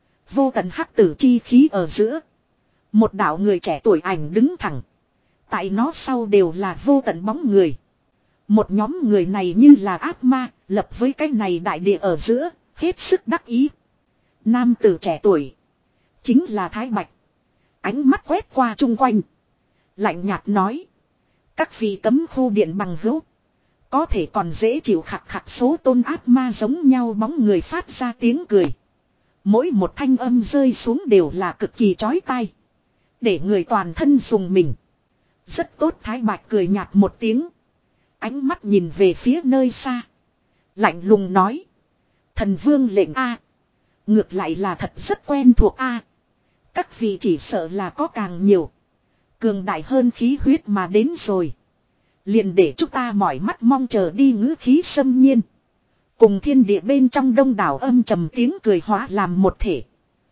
Vô tận hắc tử chi khí ở giữa. Một đạo người trẻ tuổi ảnh đứng thẳng. Tại nó sau đều là vô tận bóng người. Một nhóm người này như là ác ma, lập với cái này đại địa ở giữa, hết sức đắc ý. Nam tử trẻ tuổi. Chính là Thái Bạch. Ánh mắt quét qua chung quanh. Lạnh nhạt nói. Các vị cấm khu điện bằng hữu. Có thể còn dễ chịu khặt khặt số tôn ác ma giống nhau bóng người phát ra tiếng cười. Mỗi một thanh âm rơi xuống đều là cực kỳ chói tai. Để người toàn thân dùng mình. Rất tốt Thái Bạch cười nhạt một tiếng. Ánh mắt nhìn về phía nơi xa. Lạnh lùng nói. Thần vương lệnh A. Ngược lại là thật rất quen thuộc A. Các vị chỉ sợ là có càng nhiều. Cường đại hơn khí huyết mà đến rồi. Liền để chúng ta mỏi mắt mong chờ đi ngữ khí xâm nhiên. Cùng thiên địa bên trong đông đảo âm trầm tiếng cười hóa làm một thể.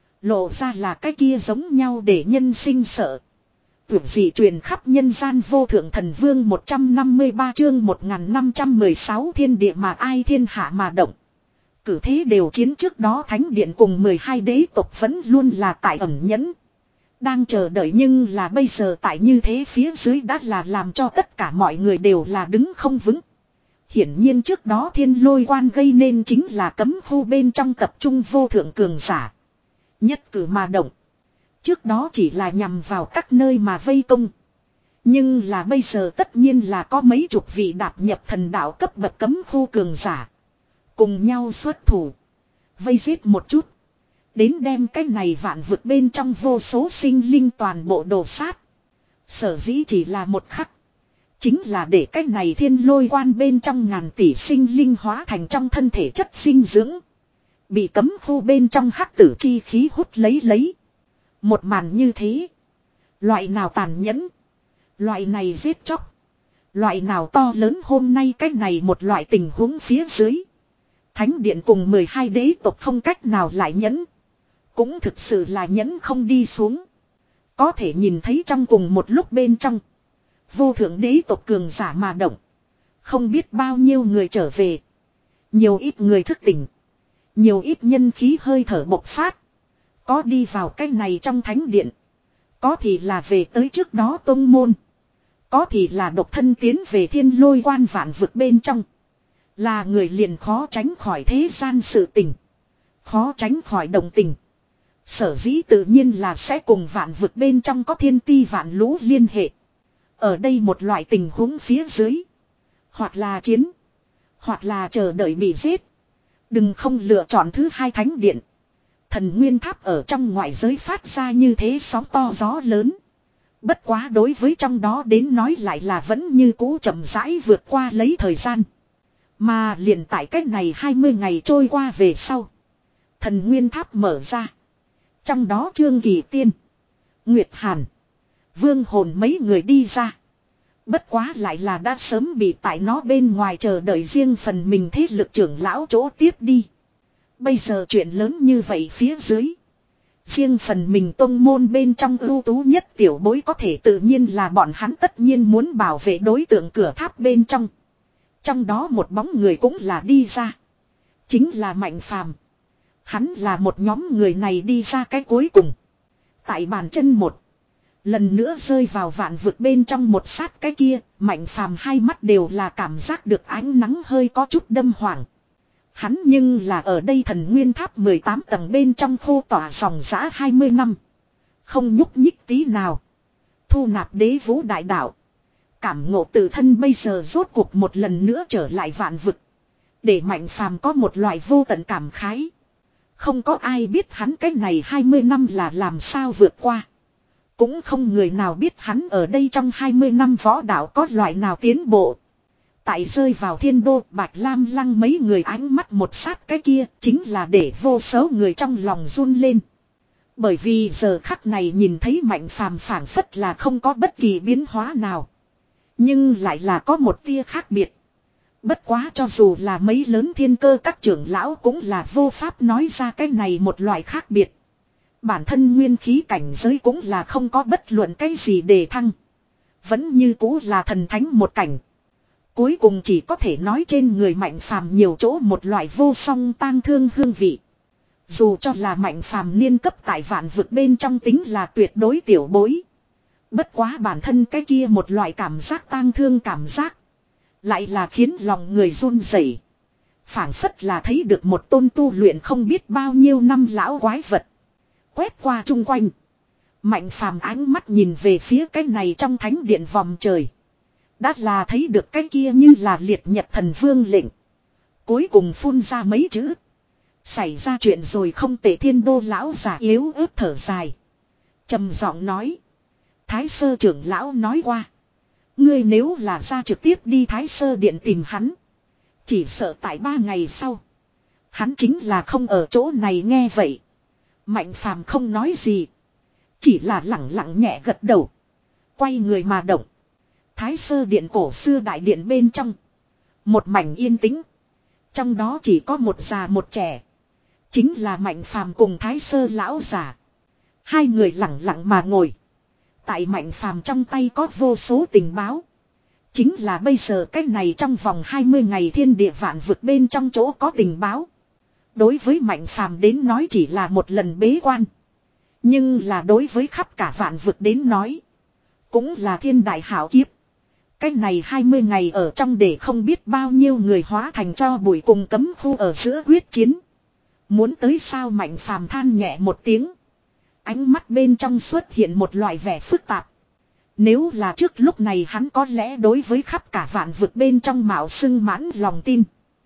Lộ ra là cái kia giống nhau để nhân sinh sợ. Tưởng gì truyền khắp nhân gian vô thượng thần vương một trăm năm mươi ba chương một nghìn năm trăm mười sáu thiên địa mà ai thiên hạ mà động. Cử thế đều chiến trước đó thánh điện cùng mười hai đế tộc vẫn luôn là tại ẩn nhẫn. Đang chờ đợi nhưng là bây giờ tại như thế phía dưới đã là làm cho tất cả mọi người đều là đứng không vững. Hiển nhiên trước đó thiên lôi quan gây nên chính là cấm khu bên trong tập trung vô thượng cường giả. Nhất cử mà động. Trước đó chỉ là nhằm vào các nơi mà vây công. Nhưng là bây giờ tất nhiên là có mấy chục vị đạp nhập thần đạo cấp bậc cấm khu cường giả. Cùng nhau xuất thủ. Vây giết một chút. Đến đem cái này vạn vực bên trong vô số sinh linh toàn bộ đồ sát. Sở dĩ chỉ là một khắc. Chính là để cái này thiên lôi quan bên trong ngàn tỷ sinh linh hóa thành trong thân thể chất sinh dưỡng. Bị cấm khu bên trong hắc tử chi khí hút lấy lấy. Một màn như thế. Loại nào tàn nhẫn. Loại này giết chóc. Loại nào to lớn hôm nay cái này một loại tình huống phía dưới. Thánh điện cùng mười hai đế tộc không cách nào lại nhẫn. Cũng thực sự là nhẫn không đi xuống. Có thể nhìn thấy trong cùng một lúc bên trong. Vô thượng đế tộc cường giả mà động. Không biết bao nhiêu người trở về. Nhiều ít người thức tỉnh. Nhiều ít nhân khí hơi thở bộc phát. Có đi vào cái này trong thánh điện. Có thì là về tới trước đó tông môn. Có thì là độc thân tiến về thiên lôi quan vạn vực bên trong. Là người liền khó tránh khỏi thế gian sự tình. Khó tránh khỏi đồng tình. Sở dĩ tự nhiên là sẽ cùng vạn vực bên trong có thiên ti vạn lũ liên hệ. Ở đây một loại tình huống phía dưới. Hoặc là chiến. Hoặc là chờ đợi bị giết. Đừng không lựa chọn thứ hai thánh điện. Thần nguyên tháp ở trong ngoại giới phát ra như thế sóng to gió lớn. Bất quá đối với trong đó đến nói lại là vẫn như cũ chậm rãi vượt qua lấy thời gian. Mà liền tại cách này hai mươi ngày trôi qua về sau. Thần nguyên tháp mở ra. Trong đó Trương Kỳ Tiên, Nguyệt Hàn, Vương Hồn mấy người đi ra. Bất quá lại là đã sớm bị tại nó bên ngoài chờ đợi riêng phần mình thế lực trưởng lão chỗ tiếp đi. Bây giờ chuyện lớn như vậy phía dưới. Riêng phần mình tông môn bên trong ưu tú nhất tiểu bối có thể tự nhiên là bọn hắn tất nhiên muốn bảo vệ đối tượng cửa tháp bên trong. Trong đó một bóng người cũng là đi ra. Chính là Mạnh Phàm. Hắn là một nhóm người này đi ra cái cuối cùng. Tại bàn chân một. Lần nữa rơi vào vạn vực bên trong một sát cái kia. Mạnh Phàm hai mắt đều là cảm giác được ánh nắng hơi có chút đâm hoàng. Hắn nhưng là ở đây thần nguyên tháp mười tám tầng bên trong khô tỏa dòng giã hai mươi năm. Không nhúc nhích tí nào. Thu nạp đế vũ đại đạo. Cảm ngộ tự thân bây giờ rốt cuộc một lần nữa trở lại vạn vực. Để Mạnh Phàm có một loại vô tận cảm khái. Không có ai biết hắn cái này hai mươi năm là làm sao vượt qua. Cũng không người nào biết hắn ở đây trong hai mươi năm võ đạo có loại nào tiến bộ. Tại rơi vào thiên đô, Bạch Lam Lăng mấy người ánh mắt một sát cái kia chính là để vô số người trong lòng run lên. Bởi vì giờ khắc này nhìn thấy Mạnh Phàm phảng phất là không có bất kỳ biến hóa nào. Nhưng lại là có một tia khác biệt. Bất quá cho dù là mấy lớn thiên cơ các trưởng lão cũng là vô pháp nói ra cái này một loại khác biệt. Bản thân nguyên khí cảnh giới cũng là không có bất luận cái gì để thăng. Vẫn như cũ là thần thánh một cảnh. Cuối cùng chỉ có thể nói trên người Mạnh Phàm nhiều chỗ một loại vô song tang thương hương vị. Dù cho là Mạnh Phàm niên cấp tại vạn vực bên trong tính là tuyệt đối tiểu bối. Bất quá bản thân cái kia một loại cảm giác tang thương cảm giác. Lại là khiến lòng người run rẩy. Phảng phất là thấy được một tôn tu luyện không biết bao nhiêu năm lão quái vật. Quét qua chung quanh. Mạnh Phàm ánh mắt nhìn về phía cái này trong thánh điện vòng trời. Đã là thấy được cái kia như là liệt nhật thần vương lệnh. Cuối cùng phun ra mấy chữ. Xảy ra chuyện rồi không tệ thiên đô lão giả yếu ớt thở dài. Trầm giọng nói. Thái sơ trưởng lão nói qua. Ngươi nếu là ra trực tiếp đi Thái sơ điện tìm hắn. Chỉ sợ tại ba ngày sau. Hắn chính là không ở chỗ này nghe vậy. Mạnh Phàm không nói gì. Chỉ là lặng lặng nhẹ gật đầu. Quay người mà động. Thái sơ điện cổ xưa đại điện bên trong. Một mảnh yên tĩnh. Trong đó chỉ có một già một trẻ. Chính là Mạnh Phàm cùng Thái sơ lão giả. Hai người lặng lặng mà ngồi. Tại Mạnh Phàm trong tay có vô số tình báo. Chính là bây giờ cách này trong vòng hai mươi ngày thiên địa vạn vực bên trong chỗ có tình báo. Đối với Mạnh Phàm đến nói chỉ là một lần bế quan. Nhưng là đối với khắp cả vạn vực đến nói. Cũng là thiên đại hảo kiếp. Cách này hai mươi ngày ở trong để không biết bao nhiêu người hóa thành cho bụi cùng cấm khu ở giữa huyết chiến. Muốn tới sao Mạnh Phàm than nhẹ một tiếng. Ánh mắt bên trong xuất hiện một loại vẻ phức tạp. Nếu là trước lúc này hắn có lẽ đối với khắp cả vạn vực bên trong mạo xưng mãn lòng tin.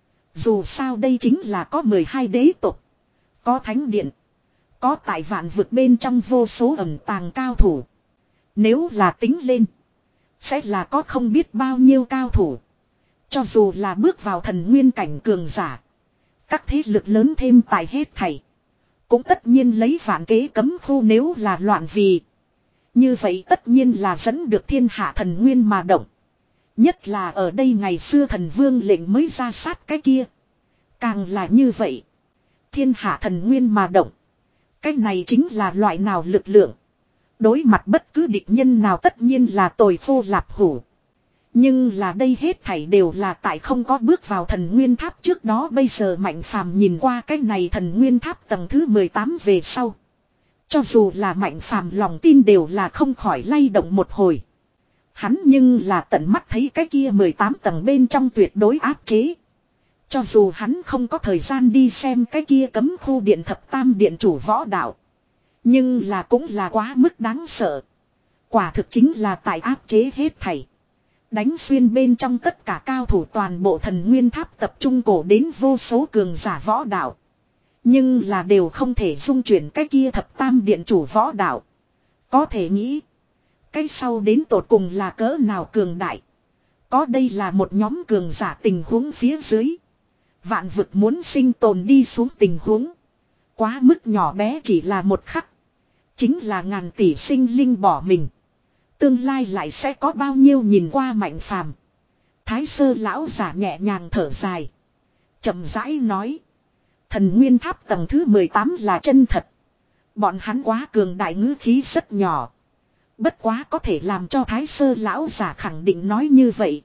Dù sao đây chính là có mười hai đế tộc. Có thánh điện. Có tại vạn vực bên trong vô số ẩn tàng cao thủ. Nếu là tính lên. Sẽ là có không biết bao nhiêu cao thủ. Cho dù là bước vào thần nguyên cảnh cường giả. Các thế lực lớn thêm tài hết thảy. Cũng tất nhiên lấy vạn kế cấm khu nếu là loạn vì. Như vậy tất nhiên là dẫn được thiên hạ thần nguyên mà động. Nhất là ở đây ngày xưa thần vương lệnh mới ra sát cái kia. Càng là như vậy. Thiên hạ thần nguyên mà động. Cái này chính là loại nào lực lượng. Đối mặt bất cứ địch nhân nào tất nhiên là tồi phô lạp hủ. Nhưng là đây hết thảy đều là tại không có bước vào thần nguyên tháp trước đó. Bây giờ Mạnh Phàm nhìn qua cái này thần nguyên tháp tầng thứ mười tám về sau. Cho dù là Mạnh Phàm lòng tin đều là không khỏi lay động một hồi. Hắn nhưng là tận mắt thấy cái kia mười tám tầng bên trong tuyệt đối áp chế. Cho dù hắn không có thời gian đi xem cái kia cấm khu điện thập tam điện chủ võ đạo. Nhưng là cũng là quá mức đáng sợ. Quả thực chính là tại áp chế hết thảy. Đánh xuyên bên trong tất cả cao thủ toàn bộ thần nguyên tháp tập trung cổ đến vô số cường giả võ đạo. Nhưng là đều không thể dung chuyển cái kia thập tam điện chủ võ đạo. Có thể nghĩ. Cái sau đến tột cùng là cỡ nào cường đại. Có đây là một nhóm cường giả tình huống phía dưới. Vạn vực muốn sinh tồn đi xuống tình huống. Quá mức nhỏ bé chỉ là một khắc. Chính là ngàn tỷ sinh linh bỏ mình. Tương lai lại sẽ có bao nhiêu nhìn qua Mạnh Phàm. Thái sơ lão giả nhẹ nhàng thở dài. Chậm rãi nói. Thần nguyên tháp tầng thứ mười tám là chân thật. Bọn hắn quá cường đại ngữ khí rất nhỏ. Bất quá có thể làm cho Thái Sơ lão giả khẳng định nói như vậy.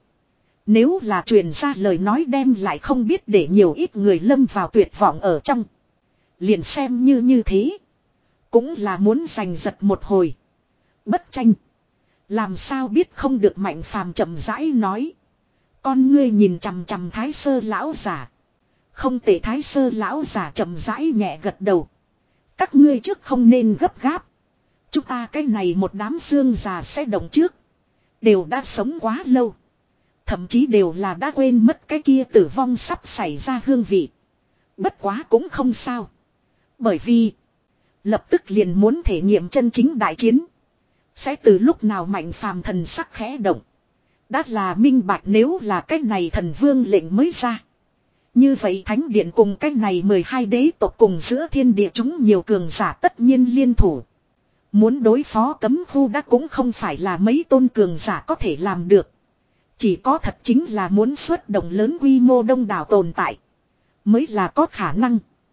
Nếu là truyền ra lời nói đem lại không biết để nhiều ít người lâm vào tuyệt vọng ở trong. Liền xem như như thế. Cũng là muốn giành giật một hồi. Bất tranh. Làm sao biết không được Mạnh Phàm chậm rãi nói. Con ngươi nhìn chằm chằm Thái Sơ lão giả. Không tệ. Thái Sơ lão giả chậm rãi nhẹ gật đầu. Các ngươi trước không nên gấp gáp. Chúng ta cái này một đám xương già sẽ động trước. Đều đã sống quá lâu. Thậm chí đều là đã quên mất cái kia tử vong sắp xảy ra hương vị. Bất quá cũng không sao. Bởi vì lập tức liền muốn thể nghiệm chân chính đại chiến. Sẽ từ lúc nào Mạnh Phàm thần sắc khẽ động. Đã là minh bạch nếu là cái này thần vương lệnh mới ra. Như vậy thánh điện cùng cái này mười hai đế tộc cùng giữa thiên địa chúng nhiều cường giả tất nhiên liên thủ. Muốn đối phó cấm khu đã cũng không phải là mấy tôn cường giả có thể làm được. Chỉ có thật chính là muốn xuất động lớn quy mô đông đảo tồn tại. Mới là có khả năng.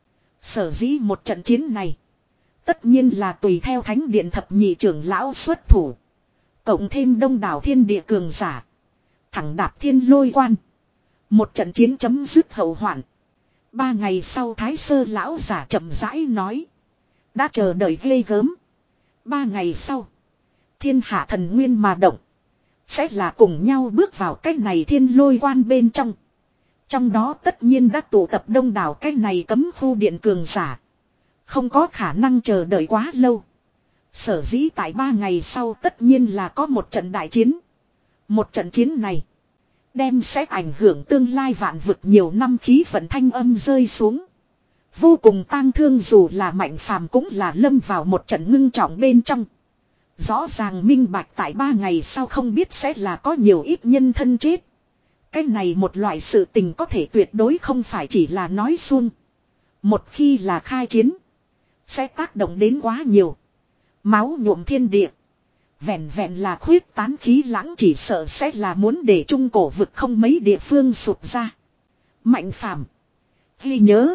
Sở dĩ một trận chiến này. Tất nhiên là tùy theo thánh điện thập nhị trưởng lão xuất thủ. Cộng thêm đông đảo thiên địa cường giả. Thẳng đạp thiên lôi quan. Một trận chiến chấm dứt hậu hoạn. Ba ngày sau Thái Sơ lão giả chậm rãi nói. Đã chờ đợi ghê gớm. Ba ngày sau. Thiên hạ thần nguyên mà động. Sẽ là cùng nhau bước vào cái này thiên lôi quan bên trong. Trong đó tất nhiên đã tụ tập đông đảo cái này cấm khu điện cường giả. Không có khả năng chờ đợi quá lâu. Sở dĩ tại ba ngày sau tất nhiên là có một trận đại chiến. Một trận chiến này. Đem sẽ ảnh hưởng tương lai vạn vực nhiều năm khí vận thanh âm rơi xuống. Vô cùng tang thương dù là Mạnh Phàm cũng là lâm vào một trận ngưng trọng bên trong. Rõ ràng minh bạch tại ba ngày sau không biết sẽ là có nhiều ít nhân thân chết. Cái này một loại sự tình có thể tuyệt đối không phải chỉ là nói suông. Một khi là khai chiến. Sẽ tác động đến quá nhiều. Máu nhuộm thiên địa. Vẹn vẹn là khuyết tán khí lãng chỉ sợ sẽ là muốn để trung cổ vực không mấy địa phương sụp ra. Mạnh Phàm ghi nhớ.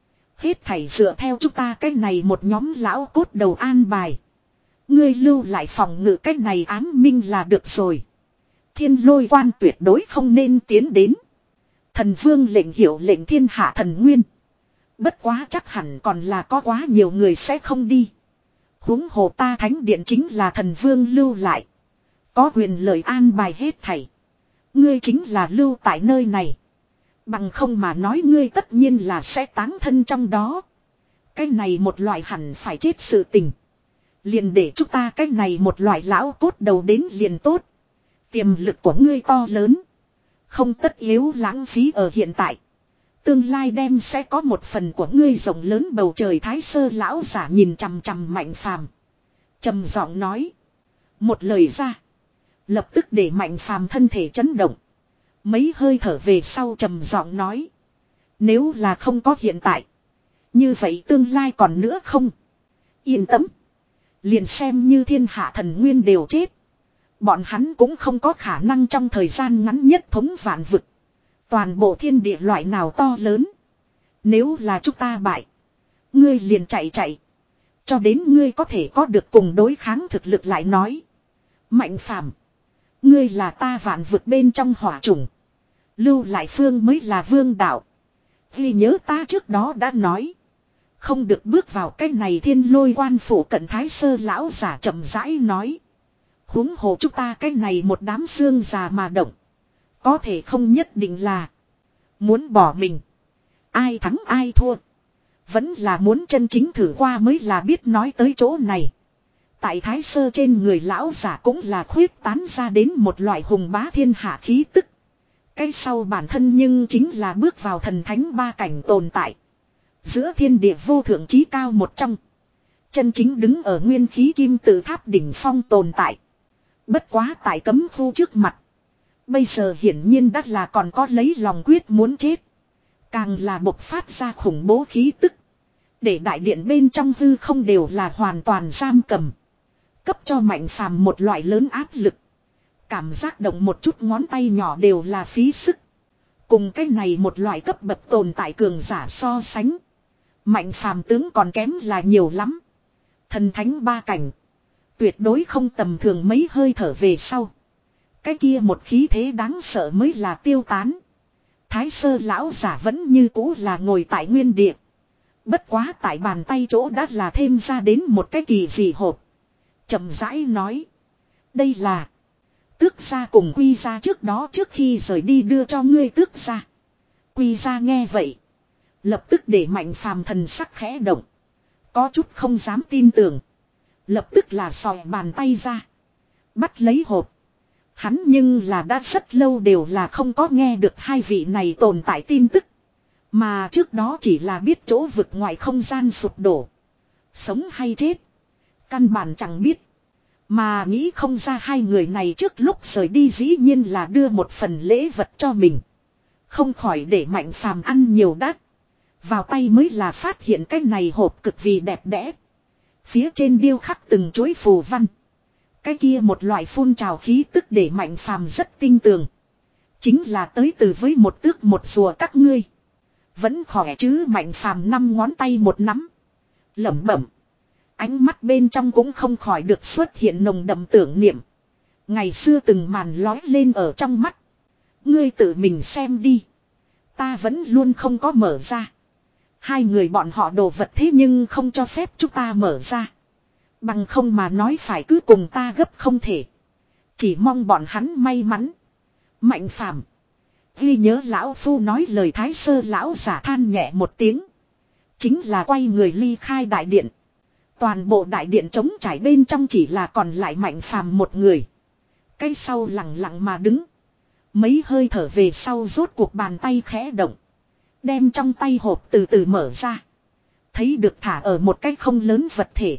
Hết thảy dựa theo chúng ta cái này một nhóm lão cốt đầu an bài. Ngươi lưu lại phòng ngự cái này ám minh là được rồi. Thiên lôi quan tuyệt đối không nên tiến đến. Thần vương lệnh hiệu lệnh thiên hạ thần nguyên. Bất quá chắc hẳn còn là có quá nhiều người sẽ không đi. Huống hồ ta thánh điện chính là thần vương lưu lại. Có quyền lợi an bài hết thảy. Ngươi chính là lưu tại nơi này. Bằng không mà nói ngươi tất nhiên là sẽ táng thân trong đó. Cái này một loại hẳn phải chết sự tình. Liền để chúng ta cái này một loại lão cốt đầu đến liền tốt. Tiềm lực của ngươi to lớn. Không tất yếu lãng phí ở hiện tại. Tương lai đem sẽ có một phần của ngươi rộng lớn bầu trời. Thái Sơ lão giả nhìn chằm chằm Mạnh Phàm, trầm giọng nói. Một lời ra. Lập tức để Mạnh Phàm thân thể chấn động. Mấy hơi thở về sau trầm giọng nói. Nếu là không có hiện tại. Như vậy tương lai còn nữa không? Yên tâm. Liền xem như thiên hạ thần nguyên đều chết. Bọn hắn cũng không có khả năng trong thời gian ngắn nhất thống vạn vực. Toàn bộ thiên địa loại nào to lớn. Nếu là chúng ta bại. Ngươi liền chạy chạy. Cho đến ngươi có thể có được cùng đối kháng thực lực lại nói. Mạnh Phàm, ngươi là ta vạn vực bên trong hỏa chủng. Lưu lại phương mới là vương đạo. Ghi nhớ ta trước đó đã nói. Không được bước vào cái này thiên lôi quan phủ cận. Thái Sơ lão giả chậm rãi nói. Huống hồ chúng ta cái này một đám xương già mà động. Có thể không nhất định là muốn bỏ mình. Ai thắng ai thua. Vẫn là muốn chân chính thử qua mới là biết. Nói tới chỗ này. Tại Thái Sơ trên người lão giả cũng là khuyết tán ra đến một loại hùng bá thiên hạ khí tức. Cái sau bản thân nhưng chính là bước vào thần thánh ba cảnh tồn tại. Giữa thiên địa vô thượng chí cao một trong. Chân chính đứng ở nguyên khí kim tự tháp đỉnh phong tồn tại. Bất quá tại cấm khu trước mặt. Bây giờ hiển nhiên đã là còn có lấy lòng quyết muốn chết. Càng là bộc phát ra khủng bố khí tức. Để đại điện bên trong hư không đều là hoàn toàn giam cầm. Cấp cho Mạnh Phàm một loại lớn áp lực. Cảm giác động một chút ngón tay nhỏ đều là phí sức. Cùng cái này một loại cấp bậc tồn tại cường giả so sánh. Mạnh phàm tướng còn kém là nhiều lắm. Thần thánh ba cảnh. Tuyệt đối không tầm thường mấy hơi thở về sau. Cái kia một khí thế đáng sợ mới là tiêu tán. Thái sơ lão giả vẫn như cũ là ngồi tại nguyên địa. Bất quá tại bàn tay chỗ đã là thêm ra đến một cái kỳ dị hộp. Chậm rãi nói. Đây là. Tước gia cùng quy gia trước đó trước khi rời đi đưa cho ngươi tước gia. Quy gia nghe vậy. Lập tức để Mạnh phàm thần sắc khẽ động. Có chút không dám tin tưởng. Lập tức là sòi bàn tay ra. Bắt lấy hộp. Hắn nhưng là đã rất lâu đều là không có nghe được hai vị này tồn tại tin tức. Mà trước đó chỉ là biết chỗ vực ngoài không gian sụp đổ. Sống hay chết. Căn bản chẳng biết. Mà nghĩ không ra hai người này trước lúc rời đi dĩ nhiên là đưa một phần lễ vật cho mình. Không khỏi để Mạnh phàm ăn nhiều đắt. Vào tay mới là phát hiện cái này hộp cực vì đẹp đẽ. Phía trên điêu khắc từng chuỗi phù văn. Cái kia một loại phun trào khí tức để Mạnh phàm rất tinh tường. Chính là tới từ với một tước một rùa các ngươi. Vẫn khỏe chứ Mạnh phàm năm ngón tay một nắm. Lẩm bẩm. Ánh mắt bên trong cũng không khỏi được xuất hiện nồng đậm tưởng niệm. Ngày xưa từng màn lói lên ở trong mắt. Ngươi tự mình xem đi. Ta vẫn luôn không có mở ra. Hai người bọn họ đồ vật thế nhưng không cho phép chúng ta mở ra. Bằng không mà nói phải cứ cùng ta gấp không thể. Chỉ mong bọn hắn may mắn. Mạnh phàm. Ghi nhớ lão phu nói lời thái sơ lão giả than nhẹ một tiếng. Chính là quay người ly khai đại điện. Toàn bộ đại điện trống trải bên trong chỉ là còn lại Mạnh phàm một người. Cái sau lặng lặng mà đứng. Mấy hơi thở về sau rốt cuộc bàn tay khẽ động. Đem trong tay hộp từ từ mở ra. Thấy được thả ở một cái không lớn vật thể.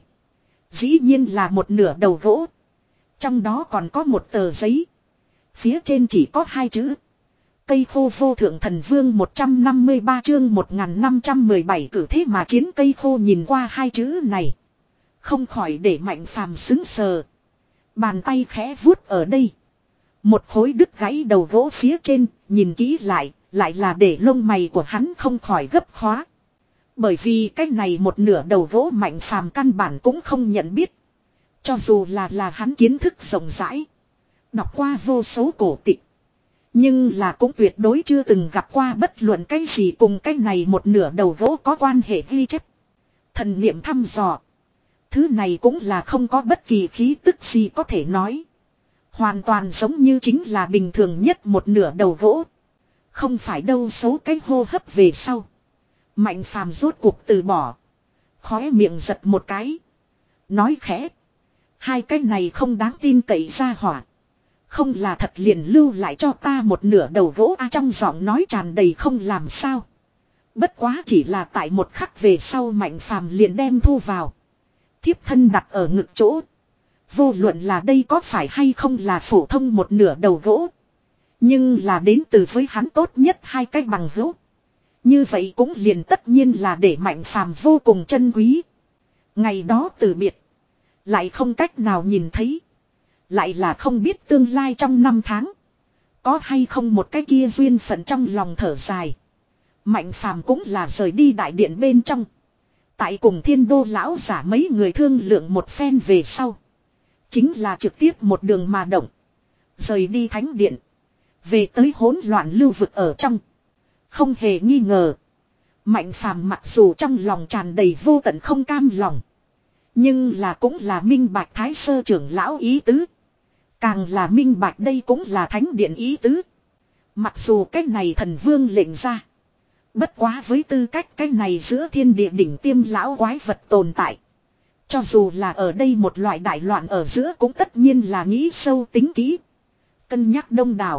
Dĩ nhiên là một nửa đầu gỗ. Trong đó còn có một tờ giấy. Phía trên chỉ có hai chữ. Cây khô vô thượng thần vương một trăm năm mươi ba chương một nghìn năm trăm mười bảy cử thế mà chiến cây khô nhìn qua hai chữ này. Không khỏi để Mạnh phàm xứng sờ. Bàn tay khẽ vuốt ở đây. Một khối đứt gãy đầu gỗ phía trên, nhìn kỹ lại, lại là để lông mày của hắn không khỏi gấp khóa. Bởi vì cái này một nửa đầu gỗ Mạnh phàm căn bản cũng không nhận biết. Cho dù là là hắn kiến thức rộng rãi. Đọc qua vô số cổ tịch. Nhưng là cũng tuyệt đối chưa từng gặp qua bất luận cái gì cùng cái này một nửa đầu gỗ có quan hệ ghi chép. Thần niệm thăm dò. Thứ này cũng là không có bất kỳ khí tức gì có thể nói. Hoàn toàn giống như chính là bình thường nhất một nửa đầu gỗ. Không phải đâu xấu cái hô hấp về sau. Mạnh phàm rốt cuộc từ bỏ. Khóe miệng giật một cái. Nói khẽ. Hai cái này không đáng tin cậy ra hỏa. Không là thật liền lưu lại cho ta một nửa đầu gỗ a trong giọng nói tràn đầy không làm sao. Bất quá chỉ là tại một khắc về sau Mạnh phàm liền đem thu vào. Thiếp thân đặt ở ngực chỗ. Vô luận là đây có phải hay không là phổ thông một nửa đầu gỗ. Nhưng là đến từ với hắn tốt nhất hai cái bằng hữu. Như vậy cũng liền tất nhiên là để Mạnh phàm vô cùng chân quý. Ngày đó từ biệt. Lại không cách nào nhìn thấy. Lại là không biết tương lai trong năm tháng. Có hay không một cái kia duyên phận trong lòng thở dài. Mạnh phàm cũng là rời đi đại điện bên trong. Tại cùng Thiên Đô lão giả mấy người thương lượng một phen về sau. Chính là trực tiếp một đường mà động. Rời đi thánh điện. Về tới hỗn loạn lưu vực ở trong. Không hề nghi ngờ. Mạnh phàm mặc dù trong lòng tràn đầy vô tận không cam lòng. Nhưng là cũng là minh bạch thái sơ trưởng lão ý tứ. Càng là minh bạch đây cũng là thánh điện ý tứ. Mặc dù cái này thần vương lệnh ra. Bất quá với tư cách cái này giữa thiên địa đỉnh tiêm lão quái vật tồn tại. Cho dù là ở đây một loại đại loạn ở giữa cũng tất nhiên là nghĩ sâu tính kỹ. Cân nhắc đông đảo.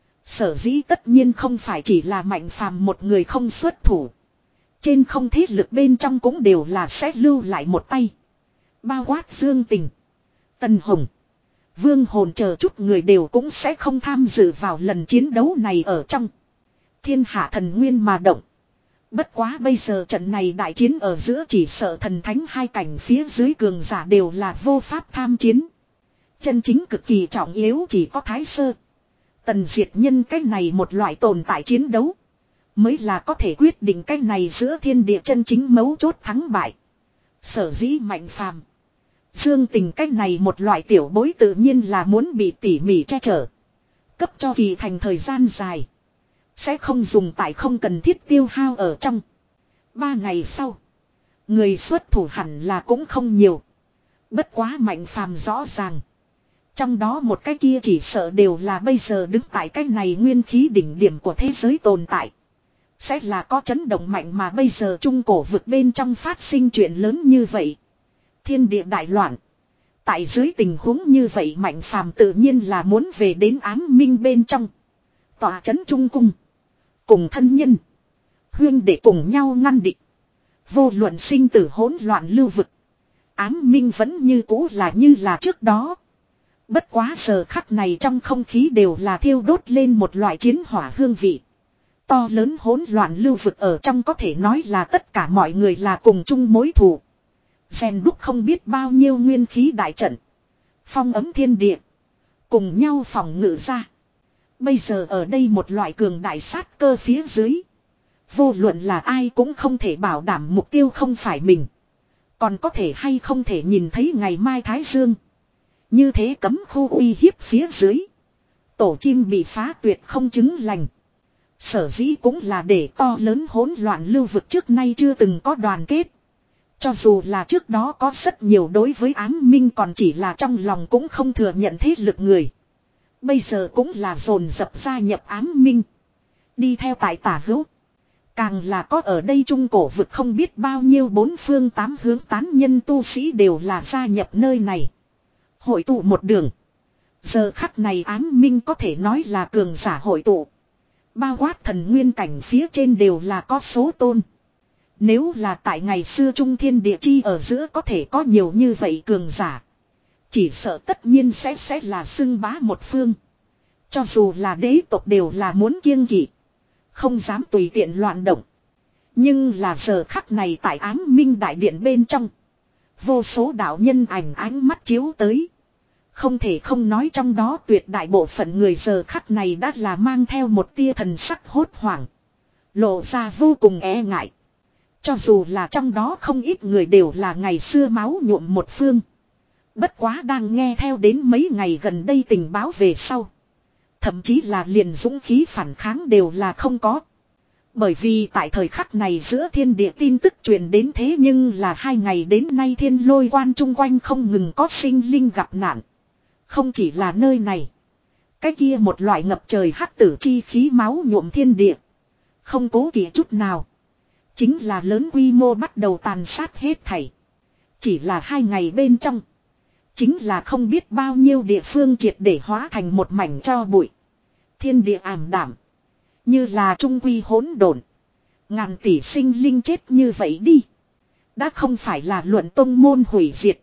Sở dĩ tất nhiên không phải chỉ là Mạnh phàm một người không xuất thủ. Trên không thế lực bên trong cũng đều là sẽ lưu lại một tay. Bao quát Dương Tình. Tần Hồng. Vương Hồn chờ chút người đều cũng sẽ không tham dự vào lần chiến đấu này ở trong. Thiên hạ thần nguyên mà động. Bất quá bây giờ trận này đại chiến ở giữa chỉ sợ thần thánh hai cảnh phía dưới cường giả đều là vô pháp tham chiến. Chân chính cực kỳ trọng yếu chỉ có Thái Sơ. Tần diệt nhân cách này một loại tồn tại chiến đấu. mới là có thể quyết định cái này giữa thiên địa chân chính mấu chốt thắng bại. Sở dĩ Mạnh Phàm, Dương Tình cái này một loại tiểu bối tự nhiên là muốn bị tỉ mỉ che chở. Cấp cho Kỳ Thành thời gian dài. Sẽ không dùng tại không cần thiết tiêu hao ở trong. Ba ngày sau. Người xuất thủ hẳn là cũng không nhiều. Bất quá Mạnh Phàm rõ ràng. Trong đó một cái kia chỉ sợ đều là bây giờ đứng tại cái này nguyên khí đỉnh điểm của thế giới tồn tại. Sẽ là có chấn động mạnh mà bây giờ trung cổ vực bên trong phát sinh chuyện lớn như vậy. Thiên địa đại loạn. Tại dưới tình huống như vậy Mạnh Phàm tự nhiên là muốn về đến ám minh bên trong. Tọa chấn trung cung. Cùng thân nhân. Huyên để cùng nhau ngăn địch. Vô luận sinh tử hỗn loạn lưu vực. Ám minh vẫn như cũ là như là trước đó. Bất quá giờ khắc này trong không khí đều là thiêu đốt lên một loại chiến hỏa hương vị. To lớn hỗn loạn lưu vực ở trong có thể nói là tất cả mọi người là cùng chung mối thù. Rèn đúc không biết bao nhiêu nguyên khí đại trận. Phong ấm thiên địa. Cùng nhau phòng ngự ra. Bây giờ ở đây một loại cường đại sát cơ phía dưới. Vô luận là ai cũng không thể bảo đảm mục tiêu không phải mình. Còn có thể hay không thể nhìn thấy ngày mai Thái Dương. Như thế cấm khu uy hiếp phía dưới. Tổ chim bị phá tuyệt không chứng lành. Sở dĩ cũng là để to lớn hỗn loạn lưu vực trước nay chưa từng có đoàn kết. Cho dù là trước đó có rất nhiều đối với ám minh còn chỉ là trong lòng cũng không thừa nhận thế lực người. Bây giờ cũng là dồn dập gia nhập ám minh. Đi theo tại tả hữu. Càng là có ở đây trung cổ vực không biết bao nhiêu bốn phương tám hướng tán nhân tu sĩ đều là gia nhập nơi này. Hội tụ một đường. Giờ khắc này ám minh có thể nói là cường giả hội tụ. Bao quát thần nguyên cảnh phía trên đều là có số tôn. Nếu là tại ngày xưa trung thiên địa chi ở giữa có thể có nhiều như vậy cường giả. Chỉ sợ tất nhiên sẽ sẽ là xưng bá một phương. Cho dù là đế tộc đều là muốn kiêng kỵ. Không dám tùy tiện loạn động. Nhưng là giờ khắc này tại ám minh đại điện bên trong. Vô số đạo nhân ảnh ánh mắt chiếu tới. Không thể không nói trong đó tuyệt đại bộ phận người giờ khắc này đã là mang theo một tia thần sắc hốt hoảng. Lộ ra vô cùng e ngại. Cho dù là trong đó không ít người đều là ngày xưa máu nhuộm một phương. Bất quá đang nghe theo đến mấy ngày gần đây tình báo về sau. Thậm chí là liền dũng khí phản kháng đều là không có. Bởi vì tại thời khắc này giữa thiên địa tin tức truyền đến thế nhưng là hai ngày đến nay thiên lôi quan chung quanh không ngừng có sinh linh gặp nạn. Không chỉ là nơi này. Cái kia một loại ngập trời hắc tử chi khí máu nhuộm thiên địa. Không cố kỵ chút nào. Chính là lớn quy mô bắt đầu tàn sát hết thảy. Chỉ là hai ngày bên trong. Chính là không biết bao nhiêu địa phương triệt để hóa thành một mảnh tro bụi. Thiên địa ảm đảm. Như là trung quy hỗn độn. Ngàn tỷ sinh linh chết như vậy đi. Đã không phải là luận tông môn hủy diệt.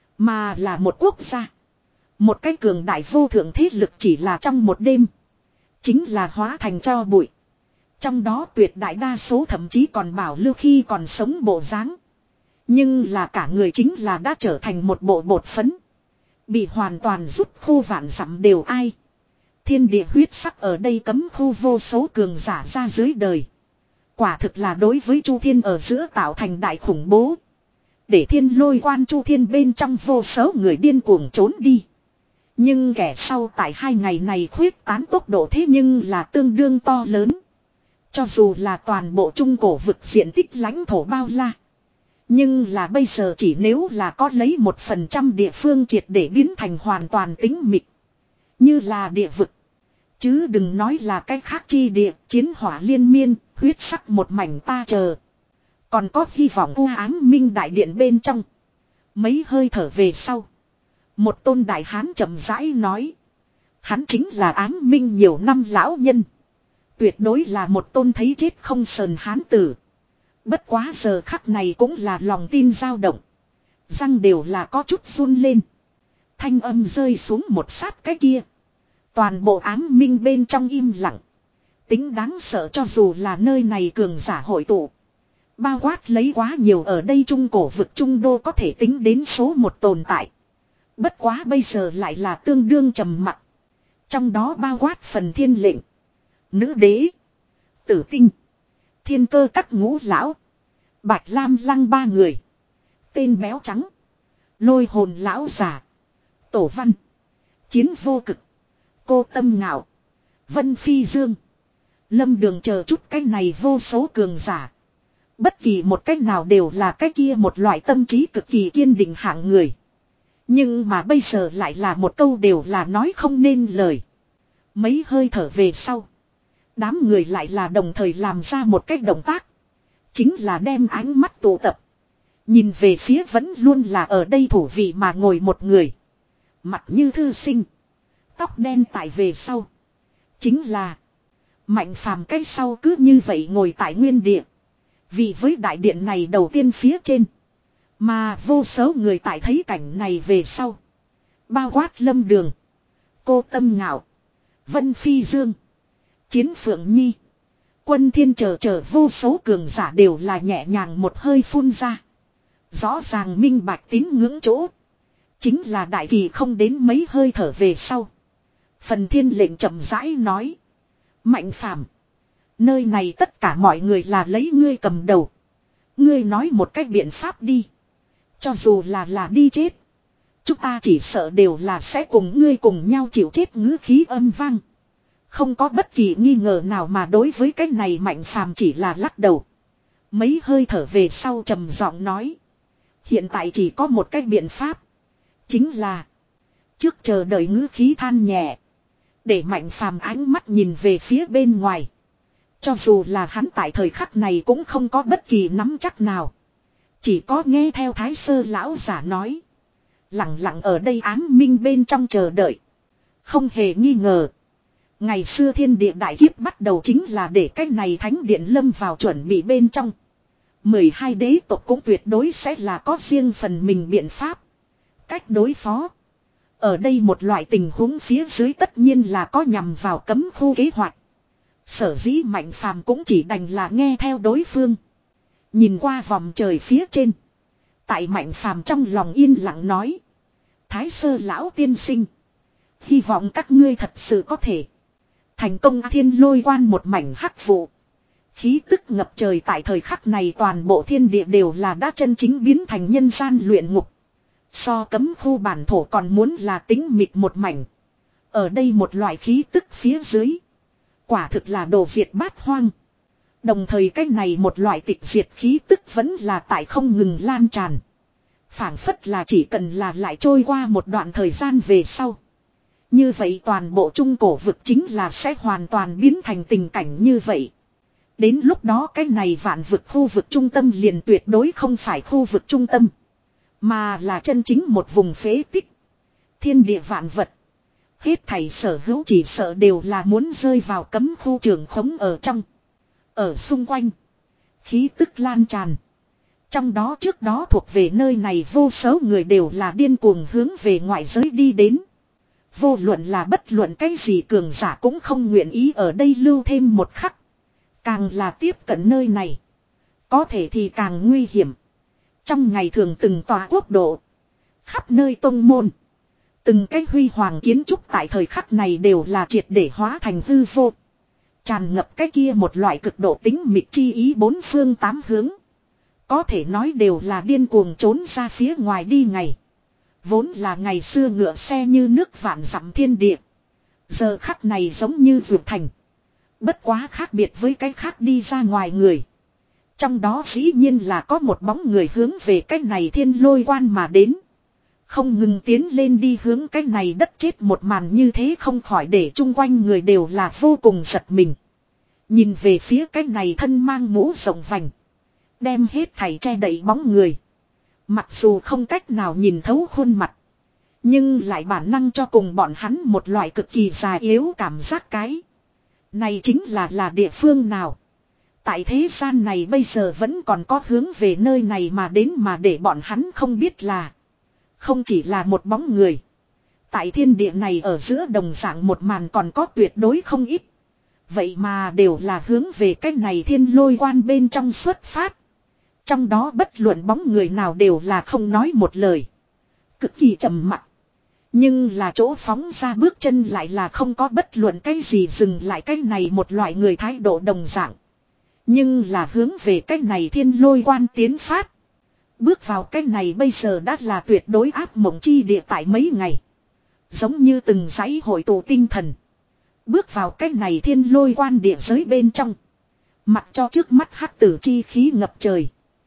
Mà là một quốc gia. Một cái cường đại vô thượng thế lực chỉ là trong một đêm. Chính là hóa thành tro bụi. Trong đó tuyệt đại đa số thậm chí còn bảo lưu khi còn sống bộ dáng. Nhưng là cả người chính là đã trở thành một bộ bột phấn. Bị hoàn toàn rút khô vạn dặm đều ai. Thiên địa huyết sắc ở đây cấm khu vô số cường giả ra dưới đời. Quả thực là đối với Chu Thiên ở giữa tạo thành đại khủng bố. Để thiên lôi quan Chu Thiên bên trong vô số người điên cuồng trốn đi. Nhưng kẻ sau tại hai ngày này khuyết tán tốc độ thế nhưng là tương đương to lớn. Cho dù là toàn bộ trung cổ vực diện tích lãnh thổ bao la. Nhưng là bây giờ chỉ nếu là có lấy một phần trăm địa phương triệt để biến thành hoàn toàn tĩnh mịch. Như là địa vực. Chứ đừng nói là cái khác chi địa, chiến hỏa liên miên, huyết sắc một mảnh ta chờ. Còn có hy vọng u ám minh đại điện bên trong. Mấy hơi thở về sau. Một tôn đại hán chậm rãi nói. Hắn chính là ám minh nhiều năm lão nhân. Tuyệt đối là một tôn thấy chết không sờn hán tử. Bất quá giờ khắc này cũng là lòng tin dao động. Răng đều là có chút run lên. Thanh âm rơi xuống một sát cái kia. Toàn bộ ám minh bên trong im lặng. Tính đáng sợ cho dù là nơi này cường giả hội tụ. Bao quát lấy quá nhiều ở đây trung cổ vực trung đô có thể tính đến số một tồn tại. Bất quá bây giờ lại là tương đương trầm mặc. Trong đó bao quát phần thiên lệnh. Nữ đế. Tử tinh. Thiên Cơ Các ngũ lão. Bạch Lam Lăng ba người. Tên béo trắng. Lôi hồn lão giả. Tổ Văn. Chiến Vô Cực. Cô Tâm Ngạo. Vân Phi Dương. Lâm Đường chờ chút cái này vô số cường giả. Bất kỳ một cách nào đều là cái kia một loại tâm trí cực kỳ kiên định hạng người. Nhưng mà bây giờ lại là một câu đều là nói không nên lời. Mấy hơi thở về sau. Đám người lại là đồng thời làm ra một cái động tác. Chính là đem ánh mắt tụ tập. Nhìn về phía vẫn luôn là ở đây thủ vị mà ngồi một người. Mặt như thư sinh. Tóc đen tại về sau. Chính là Mạnh Phàm cái sau cứ như vậy ngồi tại nguyên địa. Vì với đại điện này đầu tiên phía trên. Mà vô số người tại thấy cảnh này về sau. Bao quát Lâm Đường. Cô Tâm Ngạo. Vân Phi Dương. Chiến Phượng Nhi. Quân Thiên chờ chờ vô số cường giả đều là nhẹ nhàng một hơi phun ra. Rõ ràng minh bạch tín ngưỡng chỗ. Chính là đại kỳ không đến mấy hơi thở về sau. Phần Thiên lệnh chậm rãi nói. Mạnh Phàm, nơi này tất cả mọi người là lấy ngươi cầm đầu. Ngươi nói một cách biện pháp đi. Cho dù là là đi chết. Chúng ta chỉ sợ đều là sẽ cùng ngươi cùng nhau chịu chết ngữ khí âm vang. Không có bất kỳ nghi ngờ nào mà đối với cái này Mạnh Phàm chỉ là lắc đầu. Mấy hơi thở về sau trầm giọng nói. Hiện tại chỉ có một cách biện pháp. Chính là trước chờ đợi ngữ khí than nhẹ. Để Mạnh Phàm ánh mắt nhìn về phía bên ngoài. Cho dù là hắn tại thời khắc này cũng không có bất kỳ nắm chắc nào. Chỉ có nghe theo Thái Sơ lão giả nói. Lặng lặng ở đây ám minh bên trong chờ đợi. Không hề nghi ngờ. Ngày xưa thiên địa đại kiếp bắt đầu chính là để cái này thánh điện lâm vào chuẩn bị bên trong. mười hai đế tộc cũng tuyệt đối sẽ là có riêng phần mình biện pháp. Cách đối phó. Ở đây một loại tình huống phía dưới tất nhiên là có nhằm vào cấm khu kế hoạch. Sở dĩ Mạnh Phàm cũng chỉ đành là nghe theo đối phương. Nhìn qua vòng trời phía trên. Tại Mạnh Phàm trong lòng yên lặng nói. Thái Sơ lão tiên sinh. Hy vọng các ngươi thật sự có thể thành công. Thiên Lôi quan một mảnh hắc vụ. Khí tức ngập trời tại thời khắc này toàn bộ thiên địa đều là đã chân chính biến thành nhân gian luyện ngục. So cấm khu bản thổ còn muốn là tính mịt một mảnh. Ở đây một loại khí tức phía dưới. Quả thực là đồ diệt bát hoang. Đồng thời cái này một loại tịch diệt khí tức vẫn là tại không ngừng lan tràn. Phảng phất là chỉ cần là lại trôi qua một đoạn thời gian về sau. Như vậy toàn bộ trung cổ vực chính là sẽ hoàn toàn biến thành tình cảnh như vậy. Đến lúc đó cái này vạn vực khu vực trung tâm liền tuyệt đối không phải khu vực trung tâm. Mà là chân chính một vùng phế tích. Thiên địa vạn vật. Hết thảy sở hữu chỉ sợ đều là muốn rơi vào cấm khu trường khống ở trong. Ở xung quanh. Khí tức lan tràn. Trong đó trước đó thuộc về nơi này vô số người đều là điên cuồng hướng về ngoại giới đi đến. Vô luận là bất luận cái gì cường giả cũng không nguyện ý ở đây lưu thêm một khắc. Càng là tiếp cận nơi này. Có thể thì càng nguy hiểm. Trong ngày thường từng tòa quốc độ. Khắp nơi tông môn. Từng cái huy hoàng kiến trúc tại thời khắc này đều là triệt để hóa thành hư vô. Tràn ngập cái kia một loại cực độ tính mịt chi ý bốn phương tám hướng. Có thể nói đều là điên cuồng trốn ra phía ngoài đi ngày. Vốn là ngày xưa ngựa xe như nước vạn dặm thiên địa. Giờ khắc này giống như vượt thành. Bất quá khác biệt với cái khác đi ra ngoài người. Trong đó dĩ nhiên là có một bóng người hướng về cái này Thiên Lôi quan mà đến. Không ngừng tiến lên đi hướng cái này đất chết một màn như thế không khỏi để chung quanh người đều là vô cùng giật mình. Nhìn về phía cái này thân mang mũ rộng vành. Đem hết thảy che đậy bóng người. Mặc dù không cách nào nhìn thấu khuôn mặt. Nhưng lại bản năng cho cùng bọn hắn một loại cực kỳ già yếu cảm giác cái. Này chính là là địa phương nào. Tại thế gian này bây giờ vẫn còn có hướng về nơi này mà đến mà để bọn hắn không biết là. Không chỉ là một bóng người. Tại thiên địa này ở giữa đồng dạng một màn còn có tuyệt đối không ít. Vậy mà đều là hướng về cái này Thiên Lôi quan bên trong xuất phát. Trong đó bất luận bóng người nào đều là không nói một lời. Cực kỳ trầm mặc. Nhưng là chỗ phóng ra bước chân lại là không có bất luận cái gì dừng lại cái này một loại người thái độ đồng dạng. Nhưng là hướng về cái này thiên lôi quan tiến phát. Bước vào cái này bây giờ đã là tuyệt đối áp mộng chi địa tại mấy ngày. Giống như từng dãy hội tụ tinh thần. Bước vào cái này thiên lôi quan địa giới bên trong. Mặc cho trước mắt hắc tử chi khí ngập trời.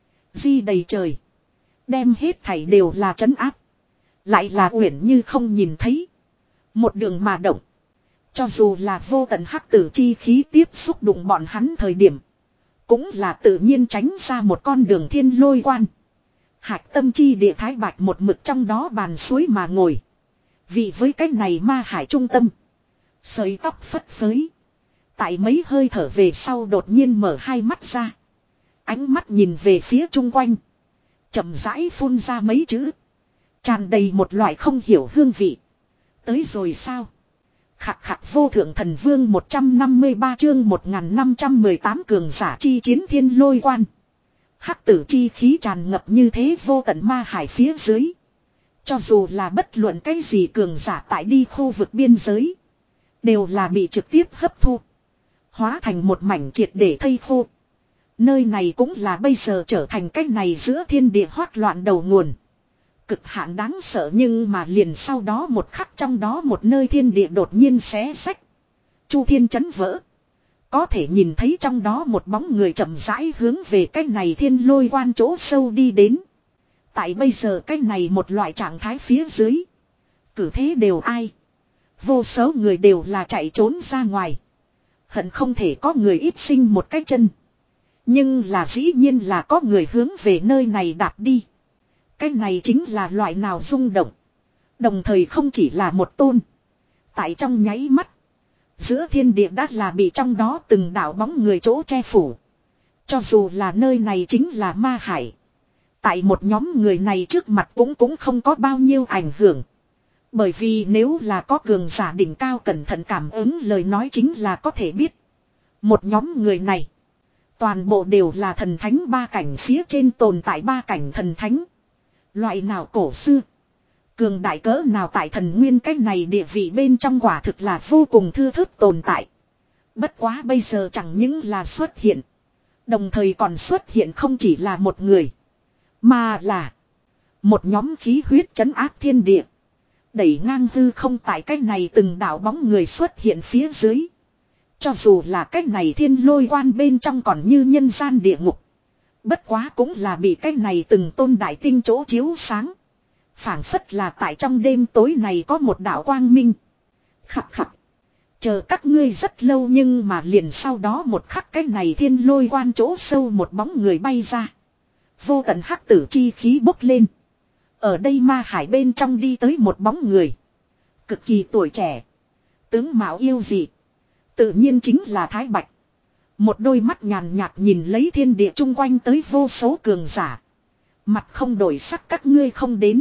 Di đầy trời. Đem hết thảy đều là trấn áp. Lại là uyển như không nhìn thấy. Một đường mà động. Cho dù là vô tận hắc tử chi khí tiếp xúc đụng bọn hắn thời điểm. Cũng là tự nhiên tránh ra một con đường thiên lôi quan. Hạc tâm chi địa thái bạch một mực trong đó bàn suối mà ngồi. Vì với cái này ma hải trung tâm. Sợi tóc phất phới. Tại mấy hơi thở về sau đột nhiên mở hai mắt ra. Ánh mắt nhìn về phía chung quanh. Chậm rãi phun ra mấy chữ. Tràn đầy một loại không hiểu hương vị. Tới rồi sao? Khạc khạc vô thượng thần vương một trăm năm mươi ba chương một nghìn năm trăm mười tám cường giả chi chiến thiên lôi quan. Hắc tử chi khí tràn ngập như thế vô tận ma hải phía dưới. Cho dù là bất luận cái gì cường giả tại đi khu vực biên giới. Đều là bị trực tiếp hấp thu. Hóa thành một mảnh triệt để thây khô. Nơi này cũng là bây giờ trở thành cách này giữa thiên địa hoát loạn đầu nguồn. Cực hạn đáng sợ nhưng mà liền sau đó một khắc trong đó một nơi thiên địa đột nhiên xé sách. Chu thiên chấn vỡ. Có thể nhìn thấy trong đó một bóng người chậm rãi hướng về cái này thiên lôi quan chỗ sâu đi đến. Tại bây giờ cái này một loại trạng thái phía dưới. Cử thế đều ai. Vô số người đều là chạy trốn ra ngoài. Hận không thể có người ít sinh một cái chân. Nhưng là dĩ nhiên là có người hướng về nơi này đạp đi. Cái này chính là loại nào rung động. Đồng thời không chỉ là một tôn. Tại trong nháy mắt. Giữa thiên địa đã là bị trong đó từng đảo bóng người chỗ che phủ. Cho dù là nơi này chính là ma hải. Tại một nhóm người này trước mặt cũng cũng không có bao nhiêu ảnh hưởng. Bởi vì nếu là có cường giả đỉnh cao cẩn thận cảm ứng lời nói chính là có thể biết. Một nhóm người này. Toàn bộ đều là thần thánh ba cảnh phía trên tồn tại ba cảnh thần thánh. Loại nào cổ xưa. Cường đại cỡ nào tại thần nguyên cách này địa vị bên trong quả thực là vô cùng thưa thớt tồn tại. Bất quá bây giờ chẳng những là xuất hiện. Đồng thời còn xuất hiện không chỉ là một người. Mà là một nhóm khí huyết trấn áp thiên địa. Đẩy ngang hư không tại cách này từng đảo bóng người xuất hiện phía dưới. Cho dù là cách này thiên lôi quan bên trong còn như nhân gian địa ngục. Bất quá cũng là bị cách này từng tôn đại tinh chỗ chiếu sáng. Phảng phất là tại trong đêm tối này có một đạo quang minh. Khặt khặt. Chờ các ngươi rất lâu nhưng mà liền sau đó một khắc cách này thiên lôi quan chỗ sâu một bóng người bay ra. Vô tận hắc tử chi khí bốc lên. Ở đây ma hải bên trong đi tới một bóng người. Cực kỳ tuổi trẻ. Tướng mạo yêu dị. Tự nhiên chính là Thái Bạch. Một đôi mắt nhàn nhạt nhìn lấy thiên địa chung quanh tới vô số cường giả. Mặt không đổi sắc các ngươi không đến.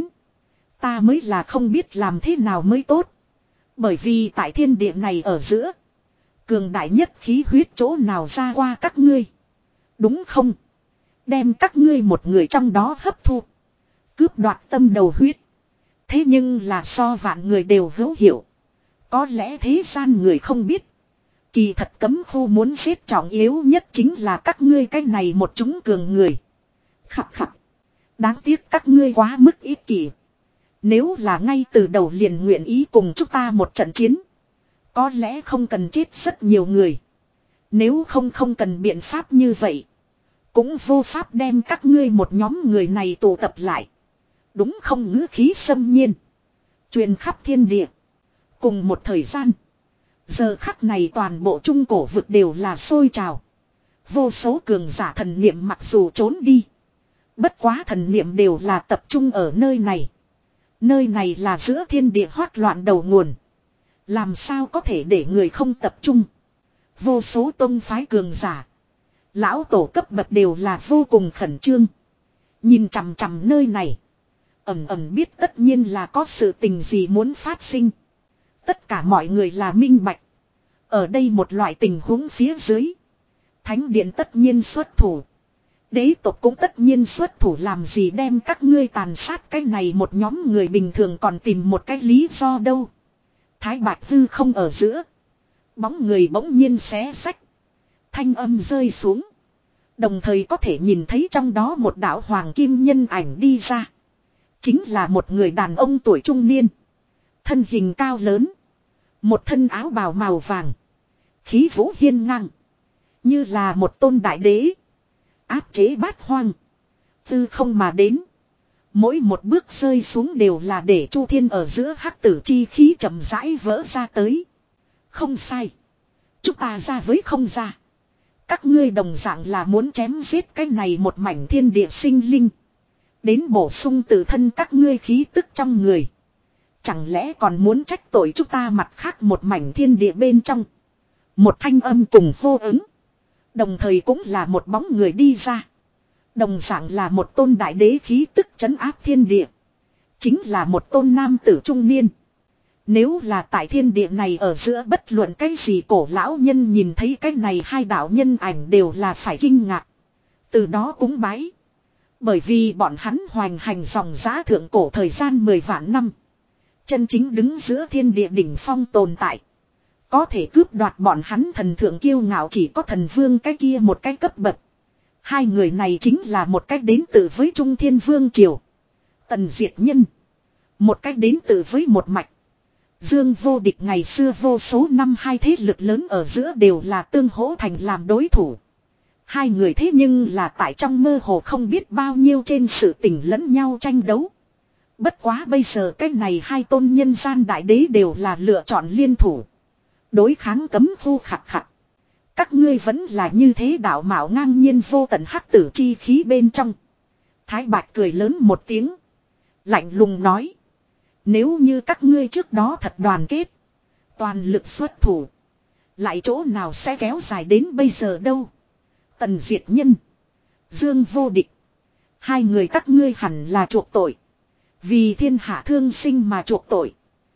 Ta mới là không biết làm thế nào mới tốt. Bởi vì tại thiên địa này ở giữa. Cường đại nhất khí huyết chỗ nào ra qua các ngươi. Đúng không? Đem các ngươi một người trong đó hấp thu. Cướp đoạt tâm đầu huyết. Thế nhưng là so vạn người đều hữu hiệu. Có lẽ thế gian người không biết. Kỳ thật cấm khu muốn xếp trọng yếu nhất chính là các ngươi cái này một chúng cường người. Khặt khặt. Đáng tiếc các ngươi quá mức ích kỷ. Nếu là ngay từ đầu liền nguyện ý cùng chúng ta một trận chiến. Có lẽ không cần chết rất nhiều người. Nếu không không cần biện pháp như vậy. Cũng vô pháp đem các ngươi một nhóm người này tụ tập lại. Đúng không ngữ khí xâm nhiên. Truyền khắp thiên địa. Cùng một thời gian. Giờ khắc này toàn bộ trung cổ vực đều là sôi trào. Vô số cường giả thần niệm mặc dù trốn đi. Bất quá thần niệm đều là tập trung ở nơi này. Nơi này là giữa thiên địa hoát loạn đầu nguồn. Làm sao có thể để người không tập trung. Vô số tông phái cường giả. Lão tổ cấp bậc đều là vô cùng khẩn trương. Nhìn chằm chằm nơi này. Ẩm ẩm biết tất nhiên là có sự tình gì muốn phát sinh. Tất cả mọi người là minh bạch. Ở đây một loại tình huống phía dưới. Thánh điện tất nhiên xuất thủ. Đế tộc cũng tất nhiên xuất thủ làm gì đem các ngươi tàn sát cái này một nhóm người bình thường còn tìm một cái lý do đâu. Thái Bạch hư không ở giữa. Bóng người bỗng nhiên xé sách. Thanh âm rơi xuống. Đồng thời có thể nhìn thấy trong đó một đạo hoàng kim nhân ảnh đi ra. Chính là một người đàn ông tuổi trung niên. Thân hình cao lớn. Một thân áo bào màu vàng. Khí vũ hiên ngang. Như là một tôn đại đế. Áp chế bát hoang. Tư không mà đến. Mỗi một bước rơi xuống đều là để Chu Thiên ở giữa hắc tử chi khí chậm rãi vỡ ra tới. Không sai. Chúng ta ra với không ra. Các ngươi đồng dạng là muốn chém giết cái này một mảnh thiên địa sinh linh. Đến bổ sung tự thân các ngươi khí tức trong người. Chẳng lẽ còn muốn trách tội chúng ta mặt khác một mảnh thiên địa bên trong. Một thanh âm cùng hô ứng. Đồng thời cũng là một bóng người đi ra. Đồng dạng là một tôn đại đế khí tức trấn áp thiên địa. Chính là một tôn nam tử trung niên. Nếu là tại thiên địa này ở giữa bất luận cái gì cổ lão nhân nhìn thấy cái này hai đạo nhân ảnh đều là phải kinh ngạc. Từ đó cúng bái. Bởi vì bọn hắn hoành hành dòng giá thượng cổ thời gian mười vạn năm. Chân chính đứng giữa thiên địa đỉnh phong tồn tại. Có thể cướp đoạt bọn hắn thần thượng kiêu ngạo chỉ có thần vương cái kia một cái cấp bậc. Hai người này chính là một cách đến từ với Trung Thiên Vương Triều. Tần Diệt Nhân. Một cách đến từ với một mạch. Dương Vô Địch ngày xưa vô số năm hai thế lực lớn ở giữa đều là tương hỗ thành làm đối thủ. Hai người thế nhưng là tại trong mơ hồ không biết bao nhiêu trên sự tình lẫn nhau tranh đấu. Bất quá bây giờ cái này hai tôn nhân gian đại đế đều là lựa chọn liên thủ. Đối kháng cấm khu khặt khặt. Các ngươi vẫn là như thế đạo mạo ngang nhiên vô tận hắc tử chi khí bên trong. Thái Bạch cười lớn một tiếng. Lạnh lùng nói. Nếu như các ngươi trước đó thật đoàn kết. Toàn lực xuất thủ. Lại chỗ nào sẽ kéo dài đến bây giờ đâu. Tần Diệt Nhân. Dương Vô Địch. Hai người các ngươi hẳn là chuộc tội. Vì thiên hạ thương sinh mà chuộc tội.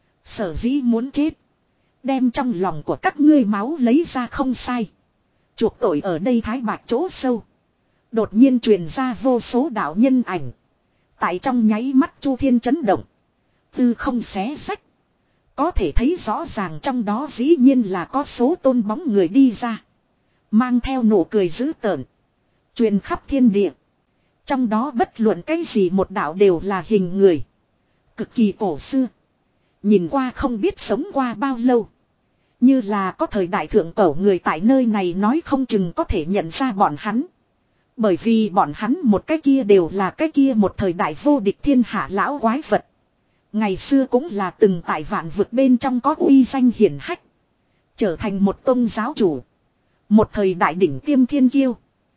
Sở dĩ muốn chết. Đem trong lòng của các ngươi máu lấy ra không sai. Chuộc tội ở đây Thái Bạch chỗ sâu. Đột nhiên truyền ra vô số đạo nhân ảnh. Tại trong nháy mắt Chu Thiên chấn động. Tư không xé sách. Có thể thấy rõ ràng trong đó dĩ nhiên là có số tôn bóng người đi ra. Mang theo nụ cười dữ tợn. Truyền khắp thiên địa. Trong đó bất luận cái gì một đạo đều là hình người. Cực kỳ cổ xưa. Nhìn qua không biết sống qua bao lâu. Như là có thời đại thượng cổ người tại nơi này nói không chừng có thể nhận ra bọn hắn. Bởi vì bọn hắn một cái kia đều là cái kia một thời đại vô địch thiên hạ lão quái vật. Ngày xưa cũng là từng tại vạn vực bên trong có uy danh hiển hách. Trở thành một tôn giáo chủ. Một thời đại đỉnh tiêm thiên kiêu.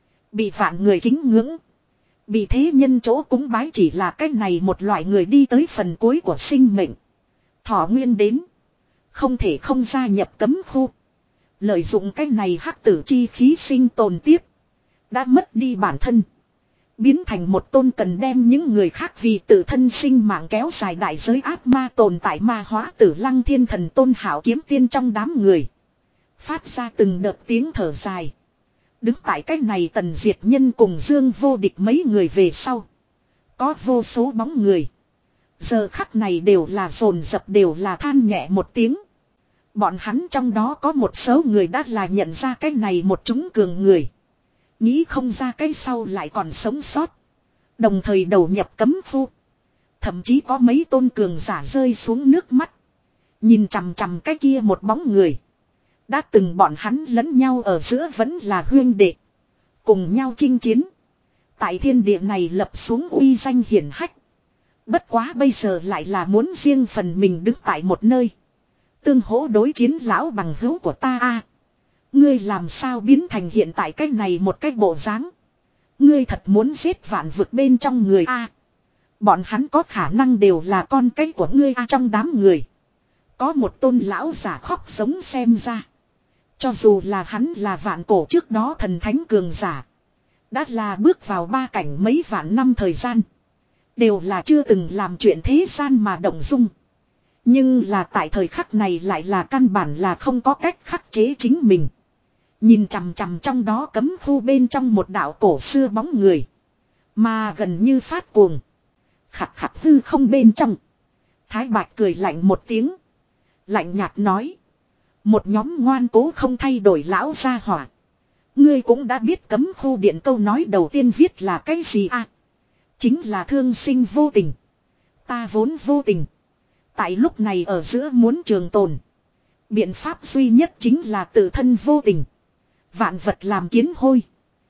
Bị vạn người kính ngưỡng. Bị thế nhân chỗ cúng bái chỉ là cái này một loại người đi tới phần cuối của sinh mệnh. Thọ nguyên đến. Không thể không gia nhập cấm khu. Lợi dụng cái này hắc tử chi khí sinh tồn tiếp. Đã mất đi bản thân. Biến thành một tôn cần đem những người khác vì tự thân sinh mạng kéo dài đại giới ác ma tồn tại ma hóa tử Lăng Thiên Thần Tôn hảo kiếm tiên trong đám người. Phát ra từng đợt tiếng thở dài. Đứng tại cái này Tần Diệt Nhân cùng Dương Vô Địch mấy người về sau. Có vô số bóng người. Giờ khắc này đều là dồn dập đều là than nhẹ một tiếng. Bọn hắn trong đó có một số người đã là nhận ra cái này một chúng cường người. Nghĩ không ra cái sau lại còn sống sót. Đồng thời đầu nhập cấm khu. Thậm chí có mấy tôn cường giả rơi xuống nước mắt. Nhìn chằm chằm cái kia một bóng người. Đã từng bọn hắn lẫn nhau ở giữa vẫn là huyên đệ. Cùng nhau chinh chiến. Tại thiên địa này lập xuống uy danh hiển hách. Bất quá bây giờ lại là muốn riêng phần mình đứng tại một nơi. Tương hỗ đối chiến lão bằng hữu của ta a. Ngươi làm sao biến thành hiện tại cái này một cái bộ dáng. Ngươi thật muốn giết vạn vực bên trong người a. Bọn hắn có khả năng đều là con cái của ngươi a trong đám người. Có một tôn lão giả khóc sống xem ra. Cho dù là hắn là vạn cổ trước đó thần thánh cường giả. Đã là bước vào ba cảnh mấy vạn năm thời gian. Đều là chưa từng làm chuyện thế gian mà động dung. Nhưng là tại thời khắc này lại là căn bản là không có cách khắc chế chính mình. Nhìn chằm chằm trong đó cấm khu bên trong một đạo cổ xưa bóng người. Mà gần như phát cuồng. Khặt khặt hư không bên trong. Thái Bạch cười lạnh một tiếng. Lạnh nhạt nói. Một nhóm ngoan cố không thay đổi lão gia hỏa. Ngươi cũng đã biết cấm khu điện câu nói đầu tiên viết là cái gì à? Chính là thương sinh vô tình. Ta vốn vô tình. Tại lúc này ở giữa muốn trường tồn. Biện pháp duy nhất chính là tự thân vô tình. Vạn vật làm kiến hôi.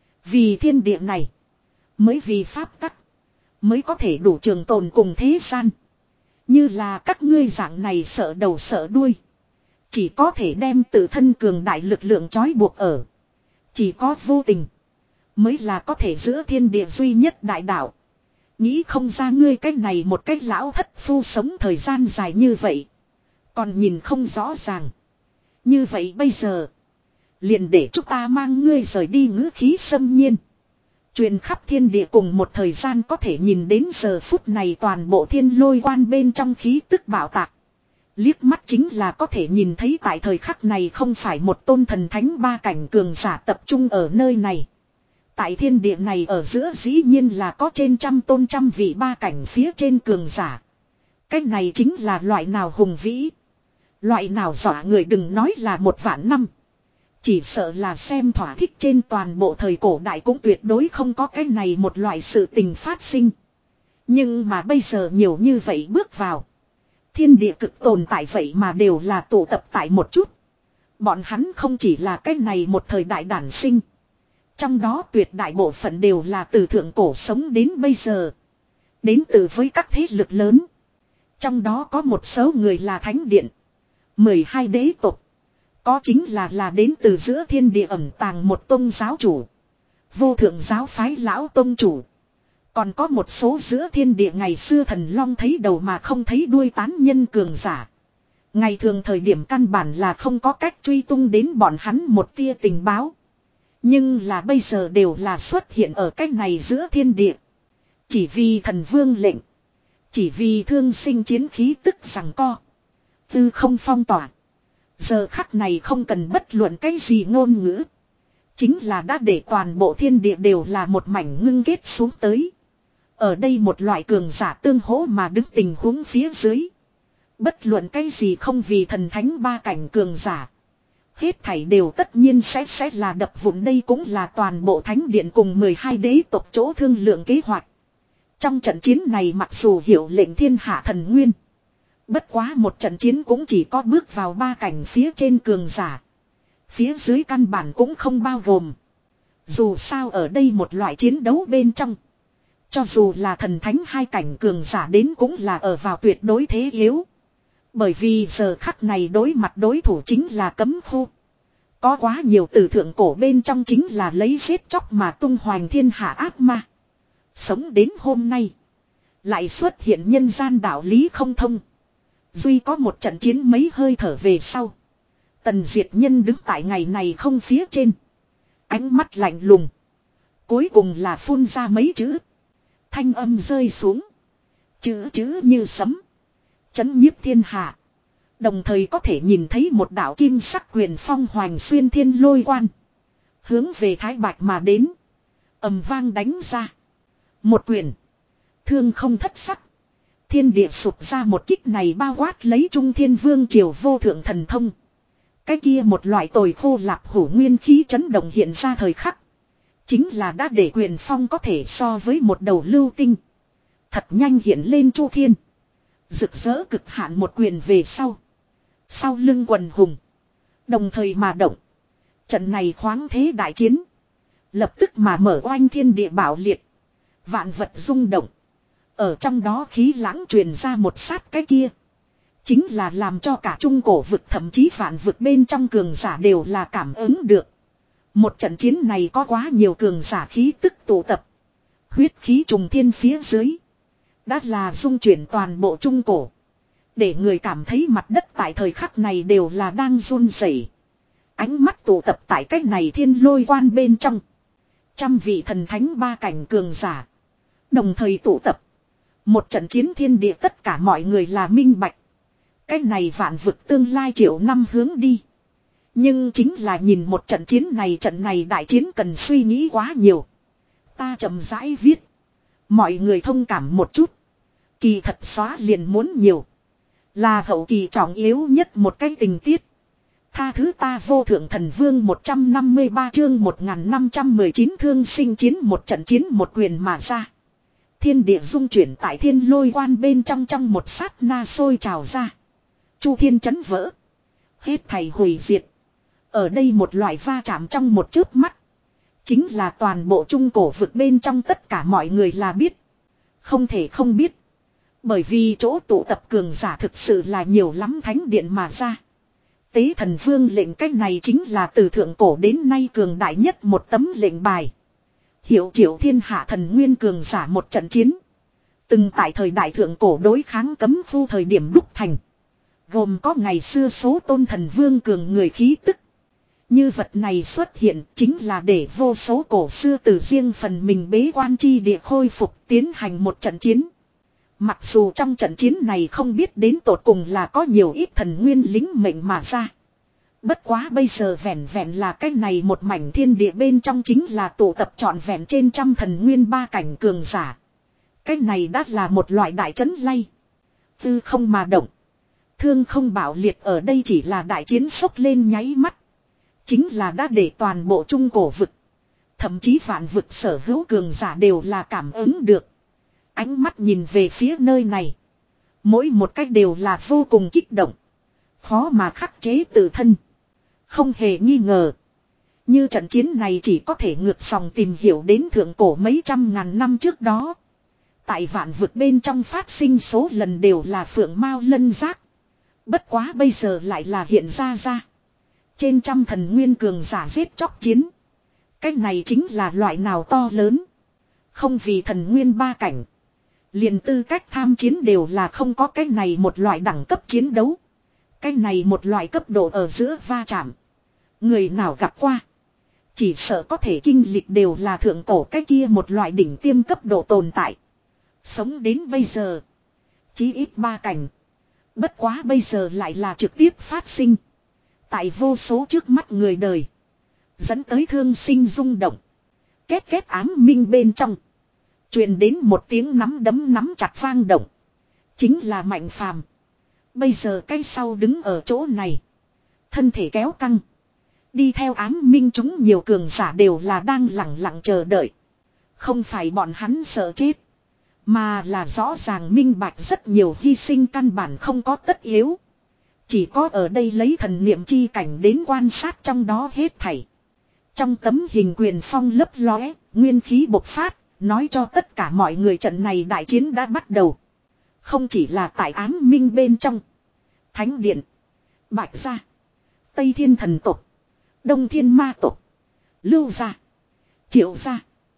Vì thiên địa này. Mới vì pháp tắc. Mới có thể đủ trường tồn cùng thế gian. Như là các ngươi dạng này sợ đầu sợ đuôi. Chỉ có thể đem tự thân cường đại lực lượng trói buộc ở. Chỉ có vô tình. Mới là có thể giữa thiên địa duy nhất đại đạo. Nghĩ không ra ngươi cách này một cách lão thất phu sống thời gian dài như vậy. Còn nhìn không rõ ràng. Như vậy bây giờ. Liền để chúng ta mang ngươi rời đi ngữ khí xâm nhiên. Truyền khắp thiên địa cùng một thời gian có thể nhìn đến giờ phút này toàn bộ thiên lôi quan bên trong khí tức bạo tạc. Liếc mắt chính là có thể nhìn thấy tại thời khắc này không phải một tôn thần thánh ba cảnh cường giả tập trung ở nơi này. Tại thiên địa này ở giữa dĩ nhiên là có trên trăm tôn trăm vị ba cảnh phía trên cường giả. Cái này chính là loại nào hùng vĩ. Loại nào dọa người đừng nói là một vạn năm. Chỉ sợ là xem thỏa thích trên toàn bộ thời cổ đại cũng tuyệt đối không có cái này một loại sự tình phát sinh. Nhưng mà bây giờ nhiều như vậy bước vào. Thiên địa cực tồn tại vậy mà đều là tụ tập tại một chút. Bọn hắn không chỉ là cái này một thời đại đản sinh. Trong đó tuyệt đại bộ phận đều là từ thượng cổ sống đến bây giờ. Đến từ với các thế lực lớn. Trong đó có một số người là thánh điện. mười hai đế tộc. Có chính là là đến từ giữa thiên địa ẩn tàng một tôn giáo chủ. Vô thượng giáo phái lão tôn chủ. Còn có một số giữa thiên địa ngày xưa thần long thấy đầu mà không thấy đuôi tán nhân cường giả. Ngày thường thời điểm căn bản là không có cách truy tung đến bọn hắn một tia tình báo. Nhưng là bây giờ đều là xuất hiện ở cách này giữa thiên địa. Chỉ vì thần vương lệnh. Chỉ vì thương sinh chiến khí tức rằng co. Tư không phong tỏa. Giờ khắc này không cần bất luận cái gì ngôn ngữ. Chính là đã để toàn bộ thiên địa đều là một mảnh ngưng kết xuống tới. Ở đây một loại cường giả tương hỗ mà đứng tình huống phía dưới. Bất luận cái gì không vì thần thánh ba cảnh cường giả. Hết thảy đều tất nhiên sẽ sẽ là đập vụn, đây cũng là toàn bộ thánh điện cùng mười hai đế tộc chỗ thương lượng kế hoạch. Trong trận chiến này mặc dù hiệu lệnh thiên hạ thần nguyên. Bất quá một trận chiến cũng chỉ có bước vào ba cảnh phía trên cường giả. Phía dưới căn bản cũng không bao gồm. Dù sao ở đây một loại chiến đấu bên trong. Cho dù là thần thánh hai cảnh cường giả đến cũng là ở vào tuyệt đối thế yếu. Bởi vì giờ khắc này đối mặt đối thủ chính là cấm khu. Có quá nhiều từ thượng cổ bên trong chính là lấy giết chóc mà tung hoành thiên hạ ác ma. Sống đến hôm nay. Lại xuất hiện nhân gian đạo lý không thông. Duy có một trận chiến mấy hơi thở về sau. Tần Diệt Nhân đứng tại ngày này không phía trên. Ánh mắt lạnh lùng. Cuối cùng là phun ra mấy chữ. Thanh âm rơi xuống. Chữ chữ như sấm. Chấn nhiếp thiên hạ. Đồng thời có thể nhìn thấy một đạo kim sắc quyền phong hoành xuyên thiên lôi quan. Hướng về Thái Bạch mà đến. Ầm vang đánh ra. Một quyền. Thương không thất sắc. Thiên địa sụp ra một kích này bao quát lấy Trung Thiên Vương triều vô thượng thần thông. Cái kia một loại tồi khô lạp hủ nguyên khí chấn động hiện ra thời khắc. Chính là đã để quyền phong có thể so với một đầu lưu tinh. Thật nhanh hiện lên Chu Thiên. Rực rỡ cực hạn một quyền về sau. Sau lưng quần hùng. Đồng thời mà động. Trận này khoáng thế đại chiến. Lập tức mà mở oanh thiên địa bảo liệt. Vạn vật rung động. Ở trong đó khí lãng truyền ra một sát cái kia. Chính là làm cho cả trung cổ vực thậm chí vạn vực bên trong cường giả đều là cảm ứng được. Một trận chiến này có quá nhiều cường giả khí tức tụ tập. Huyết khí trùng thiên phía dưới. Đã là dung chuyển toàn bộ trung cổ. Để người cảm thấy mặt đất tại thời khắc này đều là đang run rẩy. Ánh mắt tụ tập tại cách này thiên lôi quan bên trong. Trăm vị thần thánh ba cảnh cường giả. Đồng thời tụ tập. Một trận chiến thiên địa tất cả mọi người là minh bạch. Cái này vạn vực tương lai triệu năm hướng đi. Nhưng chính là nhìn một trận chiến này, trận này đại chiến cần suy nghĩ quá nhiều. Ta chậm rãi viết. Mọi người thông cảm một chút. Kỳ thật xóa liền muốn nhiều. Là hậu kỳ trọng yếu nhất một cái tình tiết. Tha thứ ta vô thượng thần vương một trăm năm mươi ba chương một nghìn năm trăm mười chín thương sinh chiến một trận chiến một quyền mà ra. Thiên địa dung chuyển tại thiên lôi quan bên trong trong một sát na sôi trào ra. Chu thiên chấn vỡ. Hết thảy hủy diệt. Ở đây một loại va chạm trong một chớp mắt. Chính là toàn bộ trung cổ vực bên trong tất cả mọi người là biết. Không thể không biết. Bởi vì chỗ tụ tập cường giả thực sự là nhiều lắm, thánh điện mà ra. Tế thần vương lệnh cách này chính là từ thượng cổ đến nay cường đại nhất một tấm lệnh bài. Hiệu triệu thiên hạ thần nguyên cường giả một trận chiến. Từng tại thời đại thượng cổ đối kháng cấm khu thời điểm đúc thành. Gồm có ngày xưa số tôn thần vương cường người khí tức. Như vật này xuất hiện chính là để vô số cổ xưa từ riêng phần mình bế quan chi địa khôi phục tiến hành một trận chiến. Mặc dù trong trận chiến này không biết đến tột cùng là có nhiều ít thần nguyên lính mệnh mà ra. Bất quá bây giờ vẹn vẹn là cái này một mảnh thiên địa bên trong chính là tụ tập trọn vẹn trên trăm thần nguyên ba cảnh cường giả. Cái này đã là một loại đại trấn lay. Tư không mà động. Thương không bạo liệt ở đây chỉ là đại chiến sốc lên nháy mắt. Chính là đã để toàn bộ trung cổ vực. Thậm chí vạn vực sở hữu cường giả đều là cảm ứng được. Ánh mắt nhìn về phía nơi này. Mỗi một cách đều là vô cùng kích động. Khó mà khắc chế tự thân. Không hề nghi ngờ. Như trận chiến này chỉ có thể ngược dòng tìm hiểu đến thượng cổ mấy trăm ngàn năm trước đó. Tại vạn vực bên trong phát sinh số lần đều là phượng mao lân giác. Bất quá bây giờ lại là hiện ra ra. Trên trăm thần nguyên cường giả giết chóc chiến. Cái này chính là loại nào to lớn. Không vì thần nguyên ba cảnh. Liền tư cách tham chiến đều là không có cái này một loại đẳng cấp chiến đấu. Cái này một loại cấp độ ở giữa va chạm. Người nào gặp qua. Chỉ sợ có thể kinh lịch đều là thượng cổ cái kia một loại đỉnh tiêm cấp độ tồn tại. Sống đến bây giờ. Chí ít ba cảnh. Bất quá bây giờ lại là trực tiếp phát sinh. Tại vô số trước mắt người đời. Dẫn tới thương sinh rung động. Két két ám minh bên trong. Truyền đến một tiếng nắm đấm nắm chặt vang động. Chính là Mạnh Phàm. Bây giờ cái sau đứng ở chỗ này. Thân thể kéo căng. Đi theo ám minh chúng nhiều cường giả đều là đang lặng lặng chờ đợi. Không phải bọn hắn sợ chết. Mà là rõ ràng minh bạch rất nhiều hy sinh căn bản không có tất yếu. Chỉ có ở đây lấy thần niệm chi cảnh đến quan sát trong đó hết thảy. Trong tấm hình quyền phong lấp lóe, nguyên khí bộc phát, nói cho tất cả mọi người trận này đại chiến đã bắt đầu. Không chỉ là tại ám minh bên trong. Thánh điện, Bạch gia, Tây Thiên thần tộc, Đông Thiên ma tộc, Lưu gia, Triệu gia,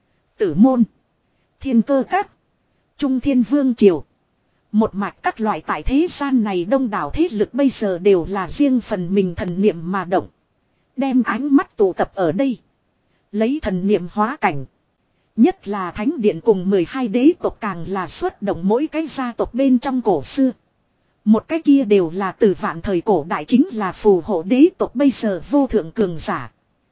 Tử môn, Thiên cơ các, Trung Thiên vương triều. Một mạch các loại tại thế gian này đông đảo thế lực bây giờ đều là riêng phần mình thần niệm mà động. Đem ánh mắt tụ tập ở đây. Lấy thần niệm hóa cảnh. Nhất là thánh điện cùng mười hai đế tộc càng là xuất động mỗi cái gia tộc bên trong cổ xưa. Một cái kia đều là từ vạn thời cổ đại chính là phù hộ đế tộc bây giờ vô thượng cường giả.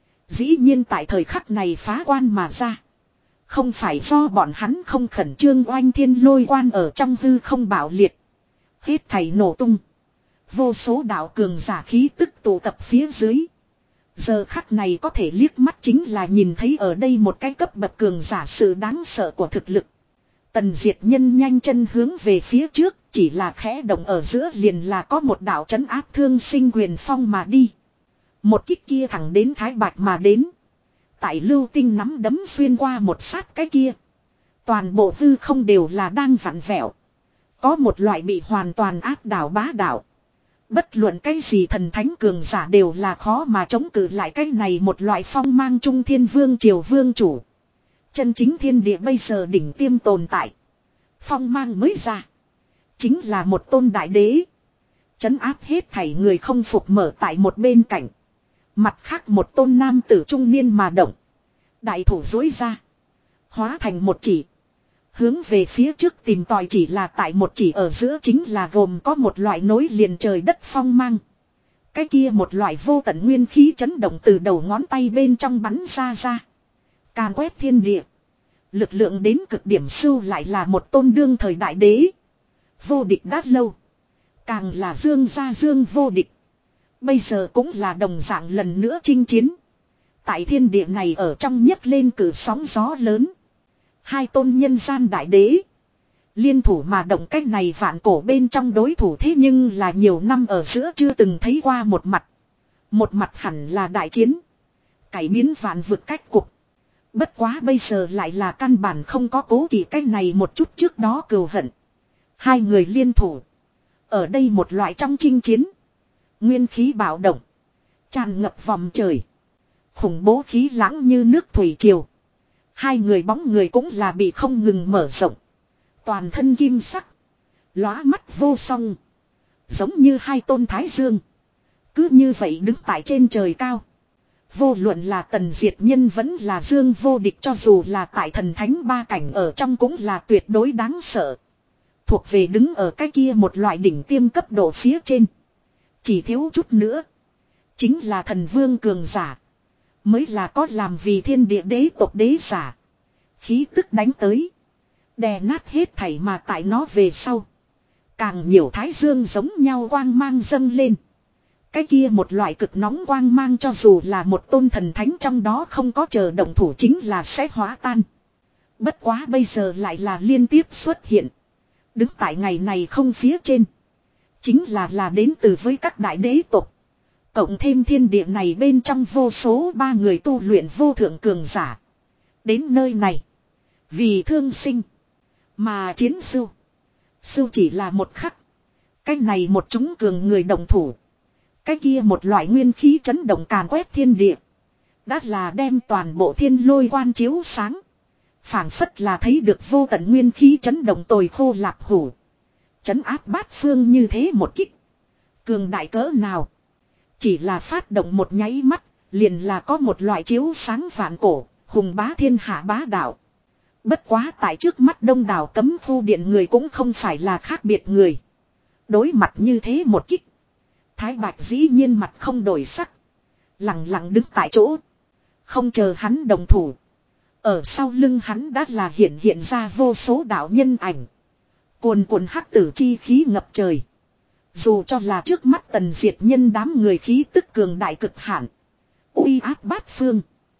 Dĩ nhiên tại thời khắc này phá quan mà ra. Không phải do bọn hắn không khẩn trương oanh thiên lôi quan ở trong hư không bạo liệt. Hết thảy nổ tung. Vô số đạo cường giả khí tức tụ tập phía dưới. Giờ khắc này có thể liếc mắt chính là nhìn thấy ở đây một cái cấp bậc cường giả sự đáng sợ của thực lực. Tần Diệt Nhân nhanh chân hướng về phía trước, chỉ là khẽ động ở giữa liền là có một đạo trấn áp thương sinh quyền phong mà đi. Một kích kia thẳng đến Thái Bạch mà đến. Tại lưu tinh nắm đấm xuyên qua một sát cái kia. Toàn bộ hư không đều là đang vặn vẹo. Có một loại bị hoàn toàn áp đảo bá đảo. Bất luận cái gì thần thánh cường giả đều là khó mà chống cự lại cái này một loại phong mang trung thiên vương triều vương chủ. Chân chính thiên địa bây giờ đỉnh tiêm tồn tại. Phong mang mới ra. Chính là một tôn đại đế. Trấn áp hết thảy người không phục mở tại một bên cạnh. Mặt khác một tôn nam tử trung niên mà động. Đại thủ dối ra. Hóa thành một chỉ. Hướng về phía trước tìm tòi chỉ là tại một chỉ ở giữa chính là gồm có một loại nối liền trời đất phong mang. Cái kia một loại vô tận nguyên khí chấn động từ đầu ngón tay bên trong bắn ra ra. Càn quét thiên địa. Lực lượng đến cực điểm sưu lại là một tôn đương thời đại đế. Vô địch đã lâu. Càng là dương gia dương vô địch. Bây giờ cũng là đồng dạng lần nữa chinh chiến. Tại thiên địa này ở trong nhấc lên cử sóng gió lớn. Hai tôn nhân gian đại đế. Liên thủ mà động cách này vạn cổ bên trong đối thủ thế nhưng là nhiều năm ở giữa chưa từng thấy qua một mặt. Một mặt hẳn là đại chiến. Cải biến vạn vực cách cục. Bất quá bây giờ lại là căn bản không có cố kỵ cách này một chút trước đó cừu hận. Hai người liên thủ. Ở đây một loại trong chinh chiến. Nguyên khí bạo động. Tràn ngập vòng trời. Khủng bố khí lãng như nước thủy triều. Hai người bóng người cũng là bị không ngừng mở rộng. Toàn thân kim sắc. Lóa mắt vô song. Giống như hai tôn thái dương. Cứ như vậy đứng tại trên trời cao. Vô luận là tần diệt nhân vẫn là dương vô địch cho dù là tại thần thánh ba cảnh ở trong cũng là tuyệt đối đáng sợ. Thuộc về đứng ở cái kia một loại đỉnh tiêm cấp độ phía trên. Chỉ thiếu chút nữa. Chính là thần vương cường giả. Mới là có làm vì thiên địa đế tộc đế giả. Khí tức đánh tới. Đè nát hết thảy mà tại nó về sau. Càng nhiều thái dương giống nhau quang mang dâng lên. Cái kia một loại cực nóng quang mang cho dù là một tôn thần thánh trong đó không có chờ động thủ chính là sẽ hóa tan. Bất quá bây giờ lại là liên tiếp xuất hiện. Đứng tại ngày này không phía trên. Chính là là đến từ với các đại đế tộc. Cộng thêm thiên địa này bên trong vô số ba người tu luyện vô thượng cường giả. Đến nơi này. Vì thương sinh. Mà chiến sư. Sư chỉ là một khắc. Cái này một chúng cường người đồng thủ. Cái kia một loại nguyên khí chấn động càn quét thiên địa. Đã là đem toàn bộ thiên lôi quan chiếu sáng. Phảng phất là thấy được vô tận nguyên khí chấn động tồi khô lạp hủ. Chấn áp bát phương như thế một kích. Cường đại cỡ nào. Chỉ là phát động một nháy mắt. Liền là có một loại chiếu sáng vạn cổ. Hùng bá thiên hạ bá đạo. Bất quá tại trước mắt đông đảo cấm khu điện người cũng không phải là khác biệt người. Đối mặt như thế một kích. Thái Bạch dĩ nhiên mặt không đổi sắc. Lặng lặng đứng tại chỗ. Không chờ hắn đồng thủ. Ở sau lưng hắn đã là hiện hiện ra vô số đạo nhân ảnh. Cuồn cuộn hắc tử chi khí ngập trời. Dù cho là trước mắt tần diệt nhân đám người khí tức cường đại cực hạn. Uy áp bát phương.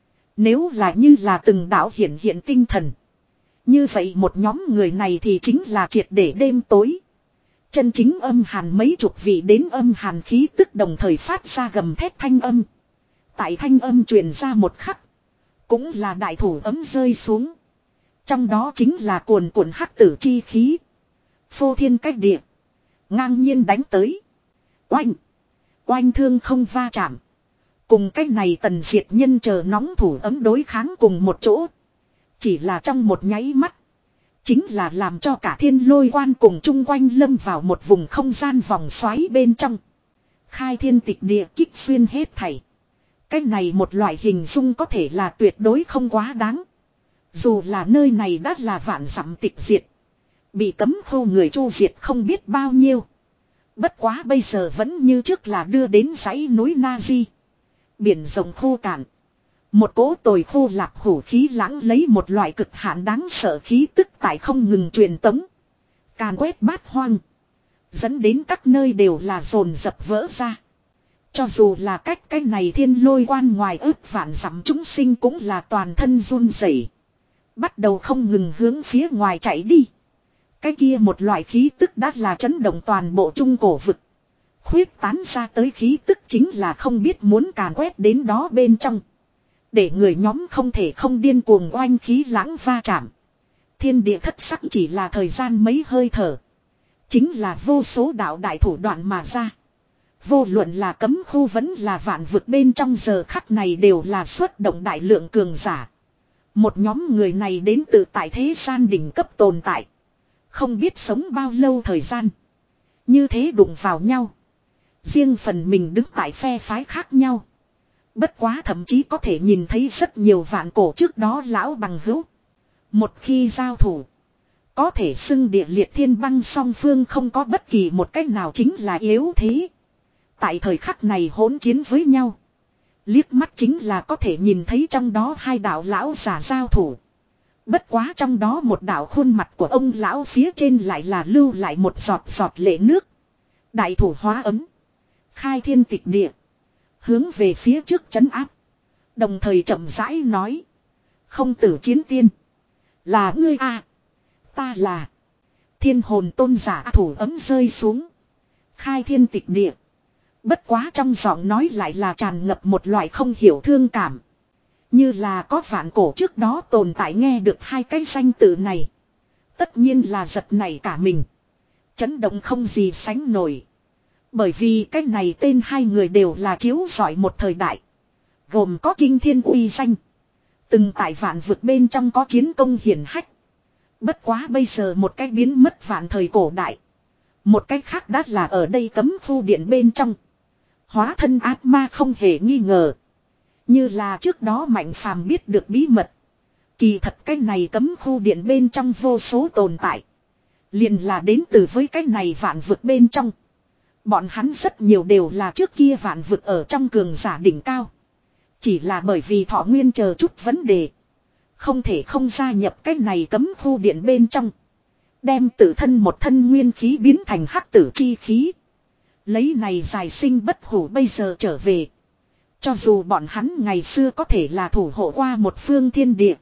Nếu là như là từng đạo hiện hiện tinh thần. Như vậy một nhóm người này thì chính là triệt để đêm tối. Chân chính âm hàn mấy chục vị đến âm hàn khí tức đồng thời phát ra gầm thét thanh âm. Tại thanh âm truyền ra một khắc. Cũng là đại thủ ấm rơi xuống. Trong đó chính là cuồn cuộn hắc tử chi khí. Phô thiên cách địa. Ngang nhiên đánh tới. Oanh. Oanh thương không va chạm. Cùng cách này tần diệt nhân chờ nóng thủ ấm đối kháng cùng một chỗ. Chỉ là trong một nháy mắt. Chính là làm cho cả thiên lôi quan cùng chung quanh lâm vào một vùng không gian vòng xoáy bên trong. Khai thiên tịch địa kích xuyên hết thảy. Cái này một loại hình dung có thể là tuyệt đối không quá đáng. Dù là nơi này đã là vạn dặm tịch diệt. Bị cấm khô người chu diệt không biết bao nhiêu. Bất quá bây giờ vẫn như trước là đưa đến dãy núi Na Di. Biển rộng khô cạn. Một cỗ tồi khô lạp hủ khí lãng lấy một loại cực hạn đáng sợ khí tức tại không ngừng truyền tống. Càn quét bát hoang. Dẫn đến các nơi đều là dồn dập vỡ ra. Cho dù là cách cái này thiên lôi quan ngoài ước vạn dặm chúng sinh cũng là toàn thân run rẩy, bắt đầu không ngừng hướng phía ngoài chạy đi. Cái kia một loại khí tức đã là chấn động toàn bộ trung cổ vực. Khuyết tán ra tới khí tức chính là không biết muốn càn quét đến đó bên trong. Để người nhóm không thể không điên cuồng oanh khí lãng va chạm. Thiên địa thất sắc chỉ là thời gian mấy hơi thở. Chính là vô số đạo đại thủ đoạn mà ra. Vô luận là cấm khu vẫn là vạn vực bên trong giờ khắc này đều là xuất động đại lượng cường giả. Một nhóm người này đến từ tại thế gian đỉnh cấp tồn tại. Không biết sống bao lâu thời gian. Như thế đụng vào nhau. Riêng phần mình đứng tại phe phái khác nhau. Bất quá thậm chí có thể nhìn thấy rất nhiều vạn cổ trước đó lão bằng hữu. Một khi giao thủ. Có thể xưng địa liệt thiên băng song phương không có bất kỳ một cách nào chính là yếu thế. Tại thời khắc này hỗn chiến với nhau. Liếc mắt chính là có thể nhìn thấy trong đó hai đạo lão giả giao thủ. Bất quá trong đó một đạo khuôn mặt của ông lão phía trên lại là lưu lại một giọt giọt lệ nước. Đại thủ hóa ấm. Khai thiên tịch địa. Hướng về phía trước trấn áp. Đồng thời chậm rãi nói. Không tử chiến tiên. Là ngươi à. Ta là. Thiên hồn tôn giả thủ ấm rơi xuống. Khai thiên tịch địa. Bất quá trong giọng nói lại là tràn ngập một loại không hiểu thương cảm. Như là có vạn cổ trước đó tồn tại nghe được hai cái danh tự này. Tất nhiên là giật nảy cả mình. Chấn động không gì sánh nổi. Bởi vì cái này tên hai người đều là chiếu rọi một thời đại. Gồm có kinh thiên uy danh. Từng tại vạn vực bên trong có chiến công hiển hách. Bất quá bây giờ một cái biến mất vạn thời cổ đại. Một cái khác đã là ở đây cấm khu điện bên trong. Hóa thân ác ma không hề nghi ngờ. Như là trước đó Mạnh Phàm biết được bí mật. Kỳ thật cái này cấm khu điện bên trong vô số tồn tại. Liền là đến từ với cái này vạn vực bên trong. Bọn hắn rất nhiều đều là trước kia vạn vực ở trong cường giả đỉnh cao. Chỉ là bởi vì thọ nguyên chờ chút vấn đề. Không thể không gia nhập cái này cấm khu điện bên trong. Đem tự thân một thân nguyên khí biến thành hắc tử chi khí. Lấy này dài sinh bất hủ bây giờ trở về. Cho dù bọn hắn ngày xưa có thể là thủ hộ qua một phương thiên địa.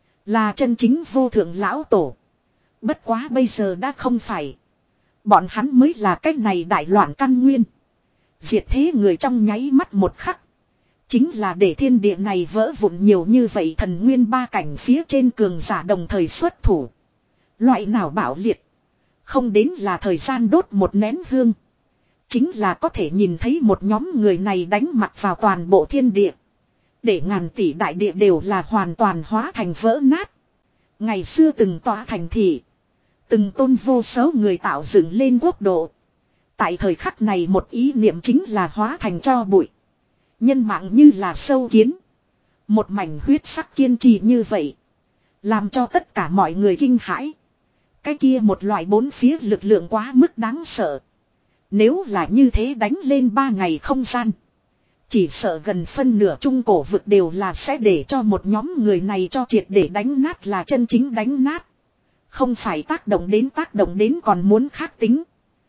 Là chân chính vô thượng lão tổ. Bất quá bây giờ đã không phải. Bọn hắn mới là cái này đại loạn căn nguyên. Diệt thế người trong nháy mắt một khắc. Chính là để thiên địa này vỡ vụn nhiều như vậy thần nguyên ba cảnh phía trên cường giả đồng thời xuất thủ. Loại nào bảo liệt. Không đến là thời gian đốt một nén hương. Chính là có thể nhìn thấy một nhóm người này đánh mặt vào toàn bộ thiên địa. Để ngàn tỷ đại địa đều là hoàn toàn hóa thành vỡ nát. Ngày xưa từng tỏa thành thị. Từng tôn vô số người tạo dựng lên quốc độ. Tại thời khắc này một ý niệm chính là hóa thành cho bụi. Nhân mạng như là sâu kiến. Một mảnh huyết sắc kiên trì như vậy. Làm cho tất cả mọi người kinh hãi. Cái kia một loại bốn phía lực lượng quá mức đáng sợ. Nếu là như thế đánh lên ba ngày không gian. Chỉ sợ gần phân nửa trung cổ vực đều là sẽ để cho một nhóm người này cho triệt để đánh nát là chân chính đánh nát. Không phải tác động đến tác động đến còn muốn khác tính.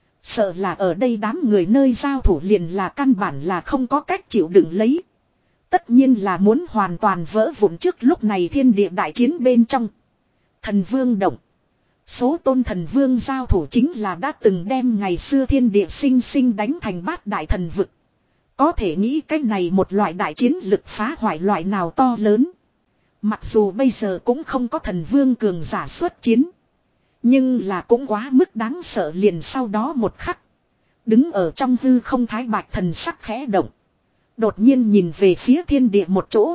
Sợ là ở đây đám người nơi giao thủ liền là căn bản là không có cách chịu đựng lấy. Tất nhiên là muốn hoàn toàn vỡ vụn trước lúc này thiên địa đại chiến bên trong. Thần vương động. Số tôn thần vương giao thủ chính là đã từng đem ngày xưa thiên địa sinh sinh đánh thành bát đại thần vực. Có thể nghĩ cái này một loại đại chiến lực phá hoại loại nào to lớn. Mặc dù bây giờ cũng không có thần vương cường giả xuất chiến. Nhưng là cũng quá mức đáng sợ liền sau đó một khắc. Đứng ở trong hư không thái bạch thần sắc khẽ động. Đột nhiên nhìn về phía thiên địa một chỗ.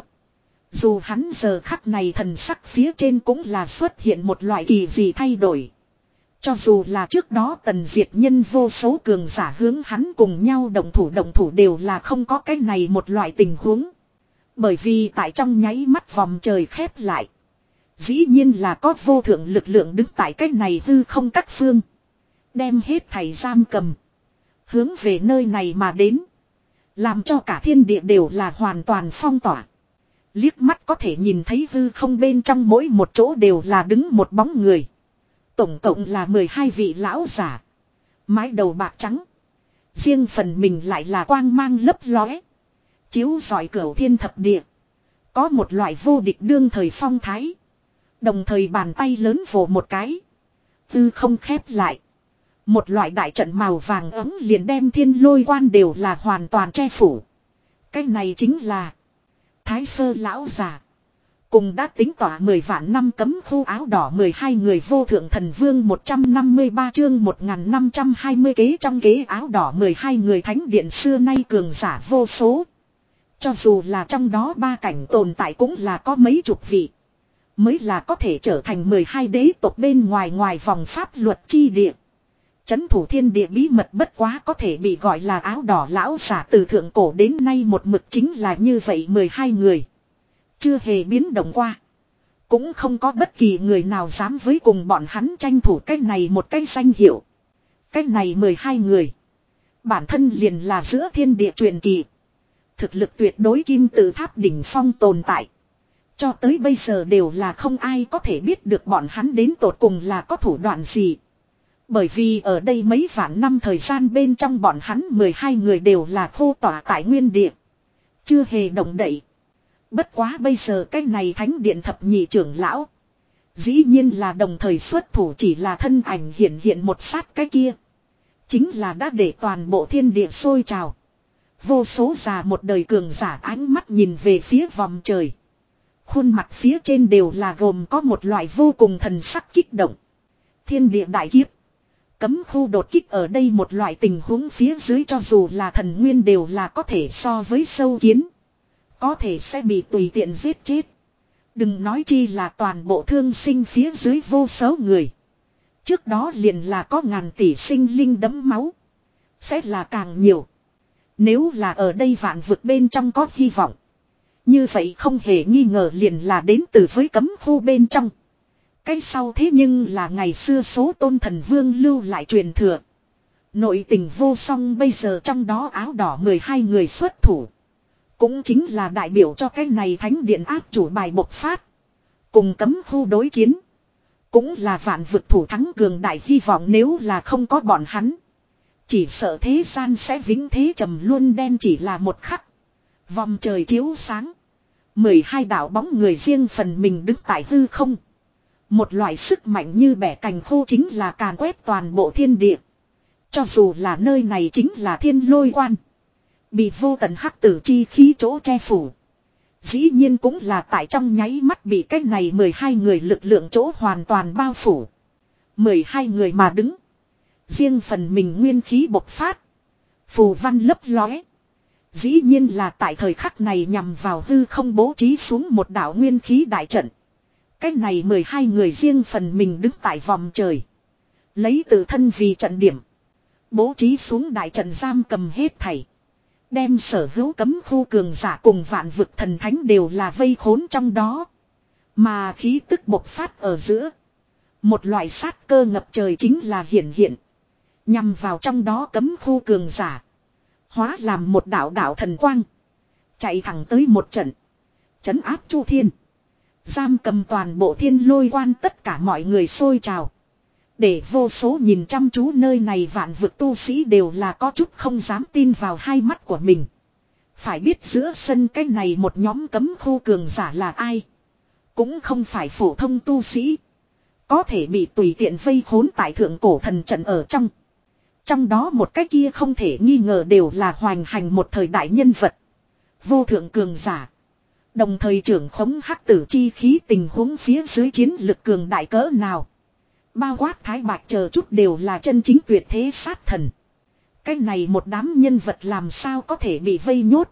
Dù hắn giờ khắc này thần sắc phía trên cũng là xuất hiện một loại kỳ dị thay đổi. Cho dù là trước đó tần diệt nhân vô số cường giả hướng hắn cùng nhau đồng thủ đồng thủ đều là không có cái này một loại tình huống. Bởi vì tại trong nháy mắt vòng trời khép lại. Dĩ nhiên là có vô thượng lực lượng đứng tại cái này hư không các phương. Đem hết thầy giam cầm. Hướng về nơi này mà đến. Làm cho cả thiên địa đều là hoàn toàn phong tỏa. Liếc mắt có thể nhìn thấy hư không bên trong mỗi một chỗ đều là đứng một bóng người. Tổng cộng là mười hai vị lão giả. Mái đầu bạc trắng. Riêng phần mình lại là quang mang lấp lóe. Chiếu rọi cửu thiên thập địa. Có một loại vô địch đương thời phong thái. Đồng thời bàn tay lớn vồ một cái. Hư không khép lại. Một loại đại trận màu vàng ấm liền đem thiên lôi quan đều là hoàn toàn che phủ. Cái này chính là Thái Sơ lão già. Cùng đã tính tỏa mười vạn năm cấm khu áo đỏ mười hai người vô thượng thần vương một trăm năm mươi ba chương một nghìn năm trăm hai mươi kế trong kế áo đỏ mười hai người thánh điện xưa nay cường giả vô số. Cho dù là trong đó ba cảnh tồn tại cũng là có mấy chục vị. Mới là có thể trở thành mười hai đế tộc bên ngoài ngoài vòng pháp luật chi địa. Chấn thủ thiên địa bí mật bất quá có thể bị gọi là áo đỏ lão giả từ thượng cổ đến nay một mực chính là như vậy mười hai người. Chưa hề biến động qua. Cũng không có bất kỳ người nào dám với cùng bọn hắn tranh thủ cái này một cái danh hiệu. Cái này mười hai người. Bản thân liền là giữa thiên địa truyền kỳ. Thực lực tuyệt đối kim tự tháp đỉnh phong tồn tại. Cho tới bây giờ đều là không ai có thể biết được bọn hắn đến tột cùng là có thủ đoạn gì. Bởi vì ở đây mấy vạn năm thời gian bên trong bọn hắn mười hai người đều là khô tỏa tại nguyên địa. Chưa hề động đậy. Bất quá bây giờ cái này thánh điện thập nhị trưởng lão. Dĩ nhiên là đồng thời xuất thủ, chỉ là thân ảnh hiện hiện một sát cái kia. Chính là đã để toàn bộ thiên địa sôi trào. Vô số già một đời cường giả ánh mắt nhìn về phía vòng trời. Khuôn mặt phía trên đều là gồm có một loại vô cùng thần sắc kích động. Thiên địa đại kiếp. Cấm khu đột kích ở đây một loại tình huống phía dưới, cho dù là thần nguyên đều là có thể so với sâu kiến. Có thể sẽ bị tùy tiện giết chết. Đừng nói chi là toàn bộ thương sinh phía dưới vô số người. Trước đó liền là có ngàn tỷ sinh linh đẫm máu. Sẽ là càng nhiều. Nếu là ở đây vạn vực bên trong có hy vọng. Như vậy không hề nghi ngờ liền là đến từ với cấm khu bên trong. Cái sau thế nhưng là ngày xưa số tôn thần vương lưu lại truyền thừa. Nội tình vô song, bây giờ trong đó áo đỏ mười hai người xuất thủ. Cũng chính là đại biểu cho cái này thánh điện áp chủ bài bộc phát. Cùng cấm khu đối chiến. Cũng là vạn vực thủ thắng cường đại hy vọng, nếu là không có bọn hắn. Chỉ sợ thế gian sẽ vĩnh thế trầm luôn đen chỉ là một khắc. Vòng trời chiếu sáng. mười hai đạo bóng người riêng phần mình đứng tại hư không. Một loại sức mạnh như bẻ cành khô, chính là càn quét toàn bộ thiên địa. Cho dù là nơi này chính là thiên lôi quan. Bị vô tận hắc tử chi khí chỗ che phủ. Dĩ nhiên cũng là tại trong nháy mắt bị cái này mười hai người lực lượng chỗ hoàn toàn bao phủ. mười hai người mà đứng. Riêng phần mình nguyên khí bộc phát. Phù văn lấp lóe. Dĩ nhiên là tại thời khắc này nhằm vào hư không bố trí xuống một đạo nguyên khí đại trận. Cái này mười hai người riêng phần mình đứng tại vòng trời. Lấy tự thân vì trận điểm. Bố trí xuống đại trận giam cầm hết thảy. Đem sở hữu cấm khu cường giả cùng vạn vực thần thánh đều là vây khốn trong đó. Mà khí tức bộc phát ở giữa. Một loại sát cơ ngập trời chính là hiển hiện. Nhằm vào trong đó cấm khu cường giả. Hóa làm một đạo đạo thần quang. Chạy thẳng tới một trận. Trấn áp chu thiên. Giam cầm toàn bộ thiên lôi quan, tất cả mọi người sôi trào. Để vô số nhìn chăm chú nơi này vạn vực tu sĩ đều là có chút không dám tin vào hai mắt của mình. Phải biết giữa sân cái này một nhóm cấm khu cường giả là ai. Cũng không phải phổ thông tu sĩ. Có thể bị tùy tiện vây khốn tại thượng cổ thần trận ở trong. Trong đó một cái kia không thể nghi ngờ đều là hoành hành một thời đại nhân vật. Vô thượng cường giả. Đồng thời trưởng khống hắc tử chi khí, tình huống phía dưới chiến lực cường đại cỡ nào. Bao quát Thái Bạch chờ chút đều là chân chính tuyệt thế sát thần. Cái này một đám nhân vật làm sao có thể bị vây nhốt.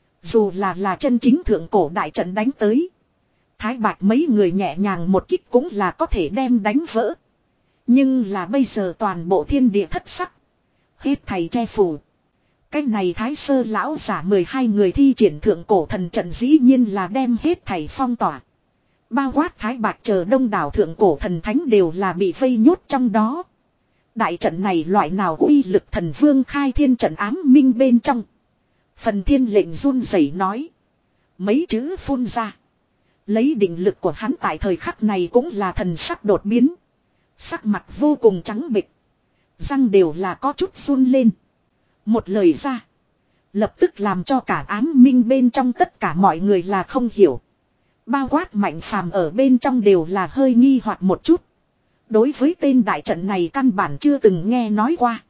Dù là là chân chính thượng cổ đại trận đánh tới. Thái Bạch mấy người nhẹ nhàng một kích cũng là có thể đem đánh vỡ. Nhưng là bây giờ toàn bộ thiên địa thất sắc. Hết thầy che phủ. Cái này Thái Sơ lão giả mười hai người thi triển thượng cổ thần trận dĩ nhiên là đem hết thầy phong tỏa. Bao quát Thái Bạch chờ đông đảo thượng cổ thần thánh đều là bị vây nhốt trong đó. Đại trận này loại nào uy lực, thần vương khai thiên trận ám minh bên trong. Phần thiên lệnh run rẩy nói. Mấy chữ phun ra. Lấy định lực của hắn tại thời khắc này cũng là thần sắc đột biến. Sắc mặt vô cùng trắng bệch. Răng đều là có chút run lên. Một lời ra. Lập tức làm cho cả ám minh bên trong tất cả mọi người là không hiểu. Bao quát Mạnh Phàm ở bên trong đều là hơi nghi hoặc một chút. Đối với tên đại trận này căn bản chưa từng nghe nói qua.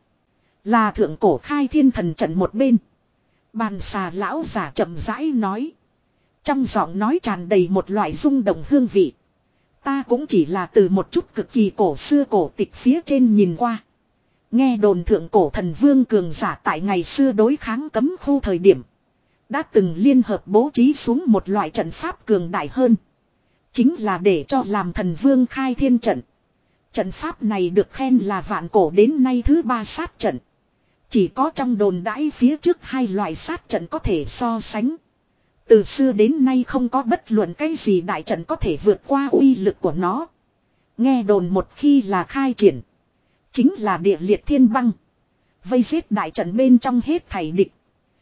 Là thượng cổ khai thiên thần trận một bên. Bàn xà lão giả chậm rãi nói. Trong giọng nói tràn đầy một loại rung động hương vị. Ta cũng chỉ là từ một chút cực kỳ cổ xưa cổ tịch phía trên nhìn qua. Nghe đồn thượng cổ thần vương cường giả tại ngày xưa đối kháng cấm khu thời điểm. Đã từng liên hợp bố trí xuống một loại trận pháp cường đại hơn. Chính là để cho làm thần vương khai thiên trận. Trận pháp này được khen là vạn cổ đến nay thứ ba sát trận. Chỉ có trong đồn đãi phía trước hai loại sát trận có thể so sánh. Từ xưa đến nay không có bất luận cái gì đại trận có thể vượt qua uy lực của nó. Nghe đồn một khi là khai triển. Chính là địa liệt thiên băng. Vây giết đại trận bên trong hết thảy địch.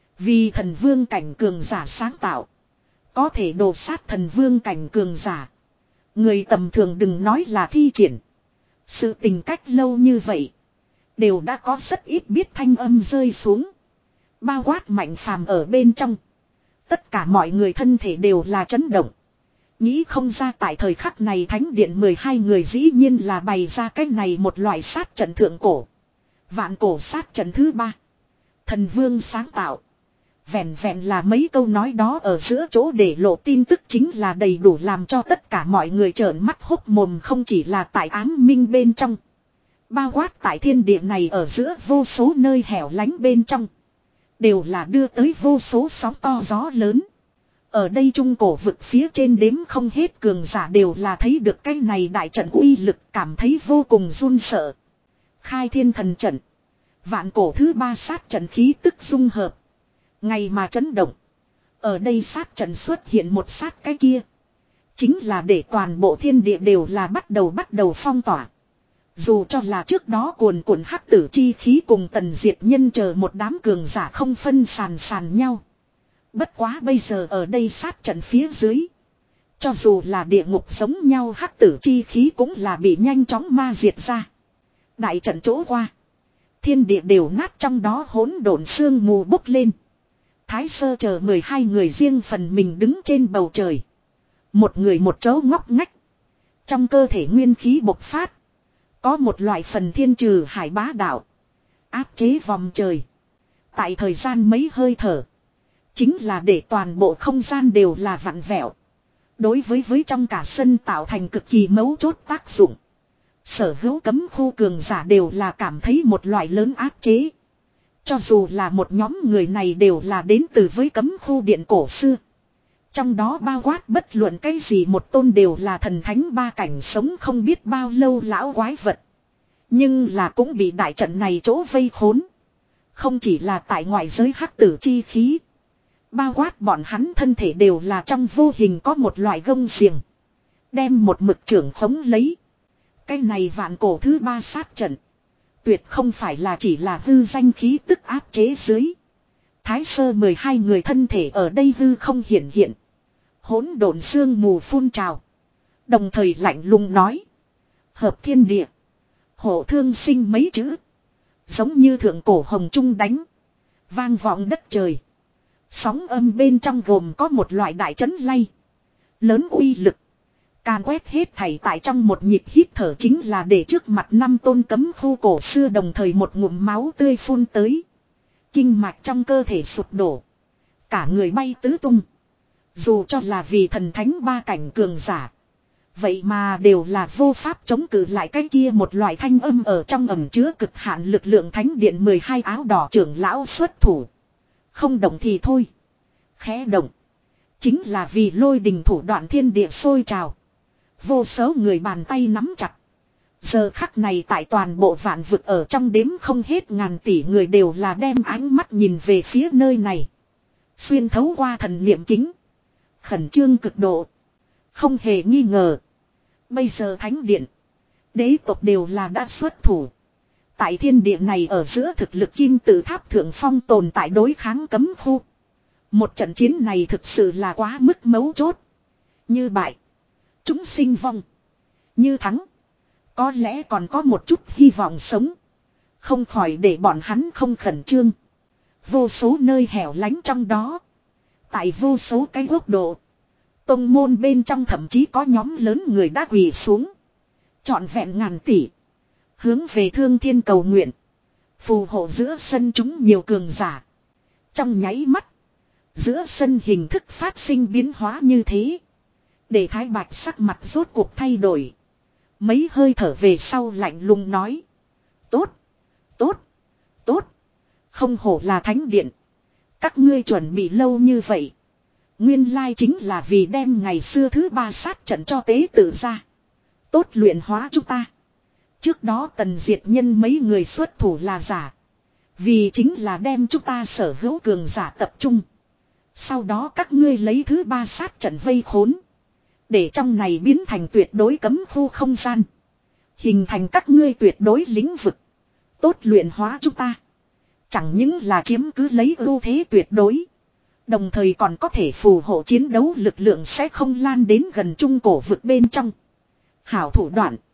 Vì thần vương cảnh cường giả sáng tạo. Có thể đồ sát thần vương cảnh cường giả. Người tầm thường đừng nói là thi triển. Sự tình cách lâu như vậy. Đều đã có rất ít biết thanh âm rơi xuống. Bao quát Mạnh Phàm ở bên trong. Tất cả mọi người thân thể đều là chấn động. Nghĩ không ra tại thời khắc này thánh điện mười hai người dĩ nhiên là bày ra cái này một loại sát trận thượng cổ. Vạn cổ sát trận thứ ba. Thần vương sáng tạo. Vẹn vẹn là mấy câu nói đó ở giữa chỗ để lộ tin tức chính là đầy đủ làm cho tất cả mọi người trợn mắt hốc mồm, không chỉ là tại ám minh bên trong. Bao quát tại thiên địa này ở giữa vô số nơi hẻo lánh bên trong. Đều là đưa tới vô số sóng to gió lớn. Ở đây trung cổ vực phía trên đếm không hết cường giả đều là thấy được cái này đại trận uy lực, cảm thấy vô cùng run sợ. Khai thiên thần trận. Vạn cổ thứ ba sát trận khí tức dung hợp. Ngày mà chấn động. Ở đây sát trận xuất hiện một sát cái kia. Chính là để toàn bộ thiên địa đều là bắt đầu bắt đầu phong tỏa. Dù cho là trước đó cuồn cuộn hắc tử chi khí cùng tần diệt nhân chờ một đám cường giả không phân sàn sàn nhau. Bất quá bây giờ ở đây sát trận phía dưới. Cho dù là địa ngục giống nhau hắc tử chi khí cũng là bị nhanh chóng ma diệt ra. Đại trận chỗ qua. Thiên địa đều nát, trong đó hỗn độn sương mù bốc lên. Thái sơ chờ mười hai người riêng phần mình đứng trên bầu trời. Một người một chỗ ngóc ngách. Trong cơ thể nguyên khí bộc phát. Có một loại phần thiên trừ hải bá đạo. Áp chế vòng trời. Tại thời gian mấy hơi thở. Chính là để toàn bộ không gian đều là vặn vẹo. Đối với với trong cả sân tạo thành cực kỳ mấu chốt tác dụng. Sở hữu cấm khu cường giả đều là cảm thấy một loại lớn áp chế. Cho dù là một nhóm người này đều là đến từ với cấm khu điện cổ xưa. Trong đó bao quát bất luận cái gì một tôn đều là thần thánh ba cảnh sống không biết bao lâu lão quái vật. Nhưng là cũng bị đại trận này chỗ vây khốn. Không chỉ là tại ngoại giới hắc tử chi khí. Bao quát bọn hắn thân thể đều là trong vô hình có một loại gông xiềng. Đem một mực trưởng khống lấy. Cái này vạn cổ thứ ba sát trận. Tuyệt không phải là chỉ là hư danh khí tức áp chế dưới. Thái sơ mười hai người thân thể ở đây hư không hiển hiện. Hỗn độn sương mù phun trào. Đồng thời lạnh lùng nói. Hợp thiên địa. Hộ thương sinh mấy chữ. Giống như thượng cổ hồng trung đánh. Vang vọng đất trời. Sóng âm bên trong gồm có một loại đại chấn lay. Lớn uy lực. Càn quét hết thảy tại trong một nhịp hít thở chính là để trước mặt năm tôn cấm khu cổ xưa đồng thời một ngụm máu tươi phun tới. Kinh mạch trong cơ thể sụp đổ. Cả người bay tứ tung. Dù cho là vì thần thánh ba cảnh cường giả. Vậy mà đều là vô pháp chống cự lại cái kia một loại thanh âm ở trong ẩm chứa cực hạn lực lượng thánh điện mười hai áo đỏ trưởng lão xuất thủ. Không động thì thôi. Khẽ động. Chính là vì lôi đình thủ đoạn thiên địa sôi trào. Vô số người bàn tay nắm chặt. Giờ khắc này tại toàn bộ vạn vực ở trong đếm không hết ngàn tỷ người đều là đem ánh mắt nhìn về phía nơi này. Xuyên thấu qua thần niệm kính. Khẩn trương cực độ. Không hề nghi ngờ. Bây giờ thánh điện. Đế tộc đều là đã xuất thủ. Tại thiên địa này ở giữa thực lực kim tự tháp thượng phong tồn tại đối kháng cấm khu. Một trận chiến này thực sự là quá mức mấu chốt. Như bại. Chúng sinh vong. Như thắng. Có lẽ còn có một chút hy vọng sống. Không khỏi để bọn hắn không khẩn trương. Vô số nơi hẻo lánh trong đó. Tại vô số cái quốc độ. Tông môn bên trong thậm chí có nhóm lớn người đã quỳ xuống. Trọn vẹn ngàn tỷ. Hướng về thương thiên cầu nguyện. Phù hộ giữa sân chúng nhiều cường giả. Trong nháy mắt. Giữa sân hình thức phát sinh biến hóa như thế. Để Thái Bạch sắc mặt rốt cuộc thay đổi. Mấy hơi thở về sau lạnh lùng nói. Tốt. Tốt. Tốt. Không hổ là thánh điện. Các ngươi chuẩn bị lâu như vậy. Nguyên lai chính là vì đem ngày xưa thứ ba sát trận cho tế tự ra. Tốt luyện hóa chúng ta. Trước đó tần diệt nhân mấy người xuất thủ là giả. Vì chính là đem chúng ta sở hữu cường giả tập trung. Sau đó các ngươi lấy thứ ba sát trận vây khốn. Để trong này biến thành tuyệt đối cấm khu không gian. Hình thành các ngươi tuyệt đối lĩnh vực. Tốt luyện hóa chúng ta. Chẳng những là chiếm cứ lấy ưu thế tuyệt đối. Đồng thời còn có thể phù hộ chiến đấu lực lượng sẽ không lan đến gần trung cổ vực bên trong. Hảo thủ đoạn.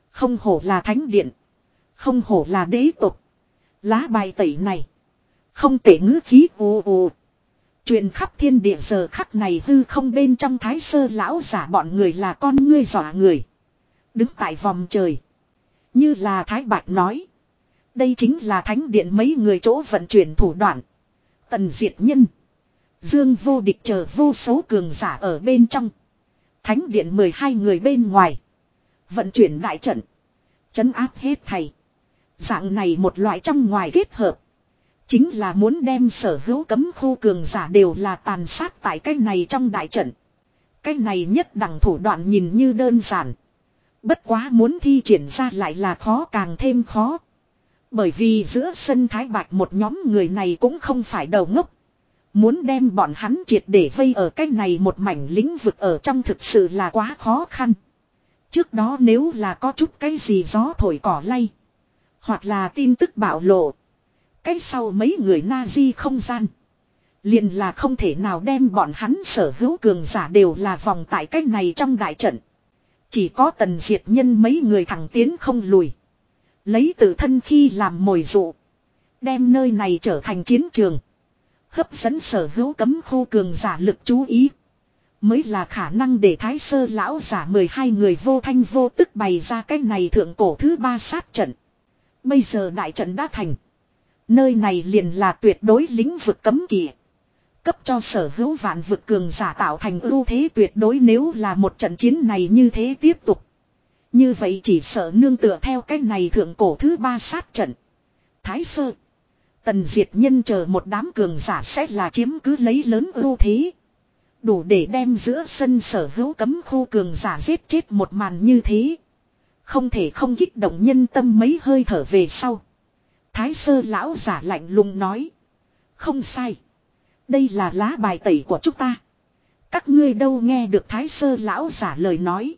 Không hổ là thánh điện. Không hổ là đế tộc. Lá bài tẩy này. Không tệ ngữ khí ù ù. Truyền khắp thiên địa giờ khắc này hư không bên trong thái sơ lão giả bọn người là con ngươi dọa người. Đứng tại vòng trời. Như là Thái Bạch nói. Đây chính là thánh điện mấy người chỗ vận chuyển thủ đoạn. Tần diệt nhân. Dương vô địch chờ vô số cường giả ở bên trong. Thánh điện mười hai người bên ngoài. Vận chuyển đại trận. Trấn áp hết thầy. Dạng này một loại trong ngoài kết hợp. Chính là muốn đem sở hữu cấm khu cường giả đều là tàn sát tại cái này trong đại trận. Cái này nhất đẳng thủ đoạn nhìn như đơn giản. Bất quá muốn thi triển ra lại là khó càng thêm khó. Bởi vì giữa sân Thái Bạch một nhóm người này cũng không phải đầu ngốc. Muốn đem bọn hắn triệt để vây ở cái này một mảnh lĩnh vực ở trong thực sự là quá khó khăn. Trước đó nếu là có chút cái gì gió thổi cỏ lay. Hoặc là tin tức bạo lộ. Cái sau mấy người Nazi không gian. Liền là không thể nào đem bọn hắn sở hữu cường giả đều là vòng tại cái này trong đại trận. Chỉ có tần diệt nhân mấy người thẳng tiến không lùi. Lấy tự thân khi làm mồi dụ. Đem nơi này trở thành chiến trường. Hấp dẫn sở hữu cấm khu cường giả lực chú ý. Mới là khả năng để thái sơ lão giả mười hai người vô thanh vô tức bày ra cái này thượng cổ thứ ba sát trận. Bây giờ đại trận đã thành. Nơi này liền là tuyệt đối lĩnh vực cấm kỵ. Cấp cho sở hữu vạn vực cường giả tạo thành ưu thế tuyệt đối nếu là một trận chiến này như thế tiếp tục. Như vậy chỉ sợ nương tựa theo cái này thượng cổ thứ ba sát trận. Thái sơ. Tần diệt nhân chờ một đám cường giả sẽ là chiếm cứ lấy lớn ưu thế. Đủ để đem giữa sân sở hữu cấm khu cường giả giết chết một màn như thế. Không thể không kích động nhân tâm mấy hơi thở về sau. Thái sơ lão giả lạnh lùng nói. Không sai. Đây là lá bài tẩy của chúng ta. Các ngươi đâu nghe được thái sơ lão giả lời nói.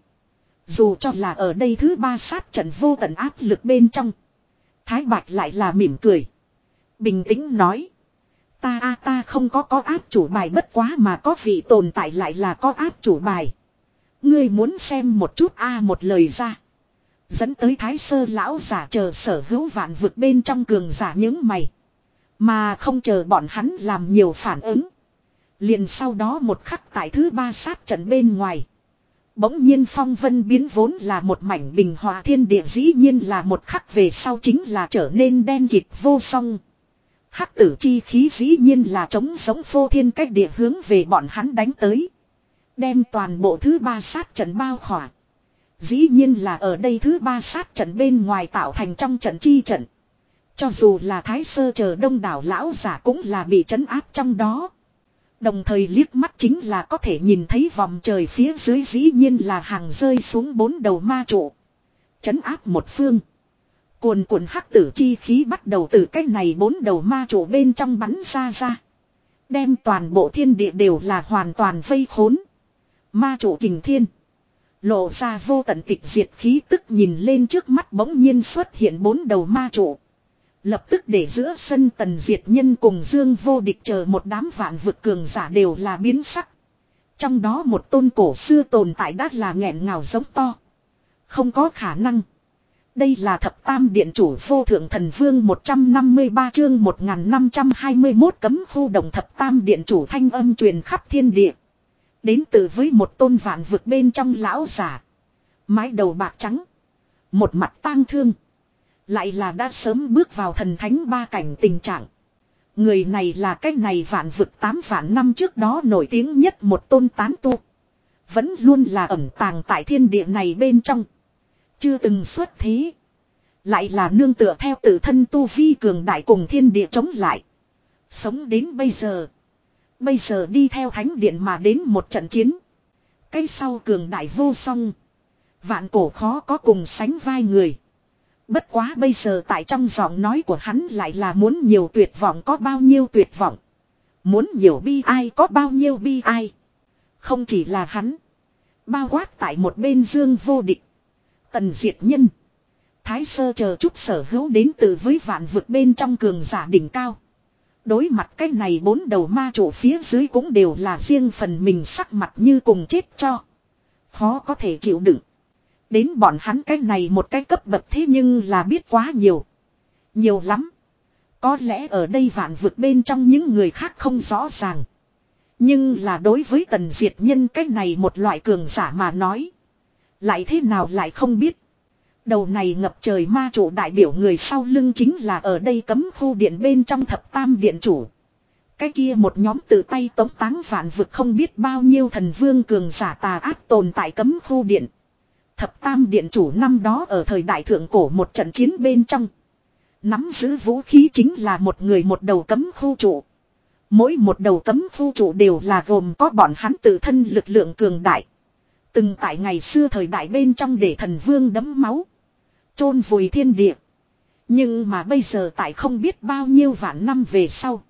Dù cho là ở đây thứ ba sát trận vô tận áp lực bên trong. Thái Bạch lại là mỉm cười. Bình tĩnh nói. Ta a ta không có có áp chủ bài bất quá mà có vị tồn tại lại là có áp chủ bài. Ngươi muốn xem một chút a một lời ra. Dẫn tới thái sơ lão giả chờ sở hữu vạn vực bên trong cường giả những mày. Mà không chờ bọn hắn làm nhiều phản ứng. Liền sau đó một khắc tại thứ ba sát trận bên ngoài. Bỗng nhiên phong vân biến vốn là một mảnh bình hòa thiên địa dĩ nhiên là một khắc về sau chính là trở nên đen kịt vô song. Hắc tử chi khí dĩ nhiên là chống giống phô thiên cách địa hướng về bọn hắn đánh tới. Đem toàn bộ thứ ba sát trận bao khỏa. Dĩ nhiên là ở đây thứ ba sát trận bên ngoài tạo thành trong trận chi trận. Cho dù là thái sơ chờ đông đảo lão giả cũng là bị trấn áp trong đó. Đồng thời liếc mắt chính là có thể nhìn thấy vòng trời phía dưới dĩ nhiên là hàng rơi xuống bốn đầu ma trụ. Trấn áp một phương. Cuồn cuộn hắc tử chi khí bắt đầu từ cái này bốn đầu ma trụ bên trong bắn ra ra. Đem toàn bộ thiên địa đều là hoàn toàn vây khốn. Ma trụ kình thiên. Lộ ra vô tận tịch diệt khí tức nhìn lên trước mắt bỗng nhiên xuất hiện bốn đầu ma trụ. Lập tức để giữa sân tần diệt nhân cùng dương vô địch chờ một đám vạn vực cường giả đều là biến sắc. Trong đó một tôn cổ xưa tồn tại đã là nghẹn ngào giống to. Không có khả năng. Đây là thập tam điện chủ vô thượng thần vương một trăm năm mươi ba chương một nghìn năm trăm hai mươi mốt cấm khu đồng thập tam điện chủ thanh âm truyền khắp thiên địa. Đến từ với một tôn vạn vực bên trong lão giả. Mái đầu bạc trắng. Một mặt tang thương. Lại là đã sớm bước vào thần thánh ba cảnh tình trạng. Người này là cái này vạn vực tám vạn năm trước đó nổi tiếng nhất một tôn tán tu. Vẫn luôn là ẩn tàng tại thiên địa này bên trong. Chưa từng xuất thế. Lại là nương tựa theo tự thân tu vi cường đại cùng thiên địa chống lại. Sống đến bây giờ. Bây giờ đi theo thánh điện mà đến một trận chiến. Cái sau cường đại vô song. Vạn cổ khó có cùng sánh vai người. Bất quá bây giờ tại trong giọng nói của hắn lại là muốn nhiều tuyệt vọng có bao nhiêu tuyệt vọng. Muốn nhiều bi ai có bao nhiêu bi ai. Không chỉ là hắn. Bao quát tại một bên dương vô địch. Tần diệt nhân. Thái sơ chờ chút sở hữu đến từ với vạn vực bên trong cường giả đỉnh cao. Đối mặt cái này bốn đầu ma trụ phía dưới cũng đều là riêng phần mình sắc mặt như cùng chết cho. Khó có thể chịu đựng. Đến bọn hắn cái này một cái cấp bậc thế nhưng là biết quá nhiều. Nhiều lắm. Có lẽ ở đây vạn vực bên trong những người khác không rõ ràng. Nhưng là đối với Tần Diệt Nhân cái này một loại cường giả mà nói. Lại thế nào lại không biết. Đầu này ngập trời ma chủ đại biểu người sau lưng chính là ở đây cấm khu điện bên trong thập tam điện chủ. Cái kia một nhóm tự tay tống táng vạn vực không biết bao nhiêu thần vương cường giả tà ác tồn tại cấm khu điện. Thập tam điện chủ năm đó ở thời đại thượng cổ một trận chiến bên trong. Nắm giữ vũ khí chính là một người một đầu cấm khu trụ. Mỗi một đầu cấm khu trụ đều là gồm có bọn hắn tự thân lực lượng cường đại. Từng tại ngày xưa thời đại bên trong để thần vương đẫm máu. Chôn vùi thiên địa. Nhưng mà bây giờ tại không biết bao nhiêu vạn năm về sau.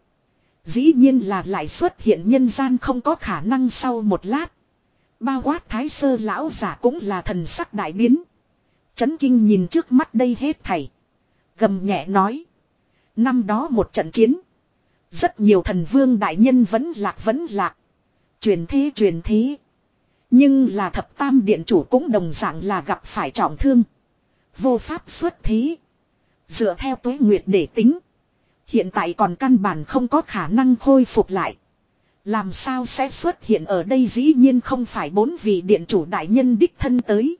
Dĩ nhiên là lại xuất hiện nhân gian không có khả năng sau một lát. Bao quát thái sơ lão giả cũng là thần sắc đại biến. Chấn kinh nhìn trước mắt đây hết thảy. Gầm nhẹ nói. Năm đó một trận chiến. Rất nhiều thần vương đại nhân vẫn lạc vẫn lạc. Truyền thế truyền thế. Nhưng là thập tam điện chủ cũng đồng dạng là gặp phải trọng thương. Vô pháp xuất thế. Dựa theo tuế nguyệt để tính. Hiện tại còn căn bản không có khả năng khôi phục lại. Làm sao sẽ xuất hiện ở đây dĩ nhiên không phải bốn vị điện chủ đại nhân đích thân tới.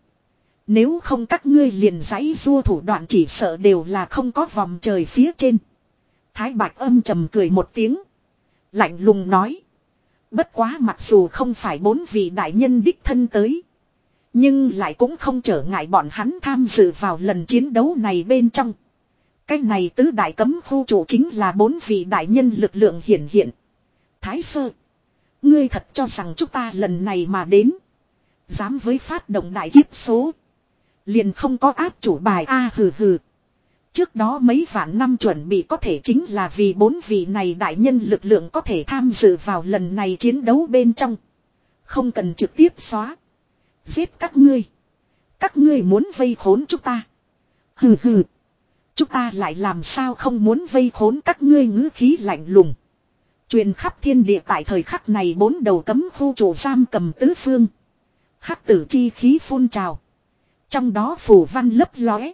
Nếu không các ngươi liền giãy rua thủ đoạn chỉ sợ đều là không có vòng trời phía trên. Thái Bạch âm trầm cười một tiếng. Lạnh lùng nói. Bất quá mặc dù không phải bốn vị đại nhân đích thân tới. Nhưng lại cũng không trở ngại bọn hắn tham dự vào lần chiến đấu này bên trong. Cái này tứ đại cấm khu chủ chính là bốn vị đại nhân lực lượng hiển hiện. Thái sơ. Ngươi thật cho rằng chúng ta lần này mà đến. Dám với phát động đại kiếp số. Liền không có áp chủ bài a à, hừ hừ. Trước đó mấy vạn năm chuẩn bị có thể chính là vì bốn vị này đại nhân lực lượng có thể tham dự vào lần này chiến đấu bên trong. Không cần trực tiếp xóa. Giết các ngươi. Các ngươi muốn vây khốn chúng ta. Hừ hừ. Chúng ta lại làm sao không muốn vây khốn các ngươi ngữ khí lạnh lùng. Truyền khắp thiên địa tại thời khắc này bốn đầu cấm khu chủ giam cầm tứ phương. Hắc tử chi khí phun trào. Trong đó phù văn lấp lóe.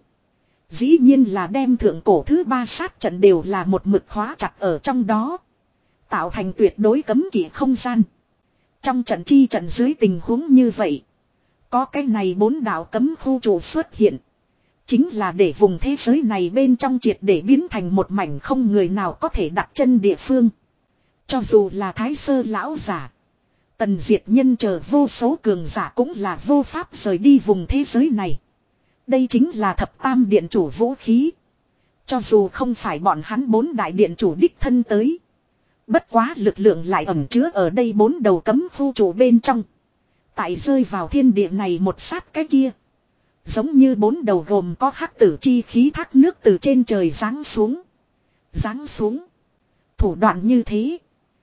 Dĩ nhiên là đem thượng cổ thứ ba sát trận đều là một mực khóa chặt ở trong đó. Tạo thành tuyệt đối cấm kỵ không gian. Trong trận chi trận dưới tình huống như vậy. Có cái này bốn đạo cấm khu chủ xuất hiện. Chính là để vùng thế giới này bên trong triệt để biến thành một mảnh không người nào có thể đặt chân địa phương. Cho dù là thái sơ lão giả. Tần diệt nhân chờ vô số cường giả cũng là vô pháp rời đi vùng thế giới này. Đây chính là thập tam điện chủ vũ khí. Cho dù không phải bọn hắn bốn đại điện chủ đích thân tới. Bất quá lực lượng lại ẩn chứa ở đây bốn đầu cấm khu chủ bên trong. Tại rơi vào thiên địa này một sát cái kia. Giống như bốn đầu gồm có hắc tử chi khí thác nước từ trên trời giáng xuống. Giáng xuống. Thủ đoạn như thế.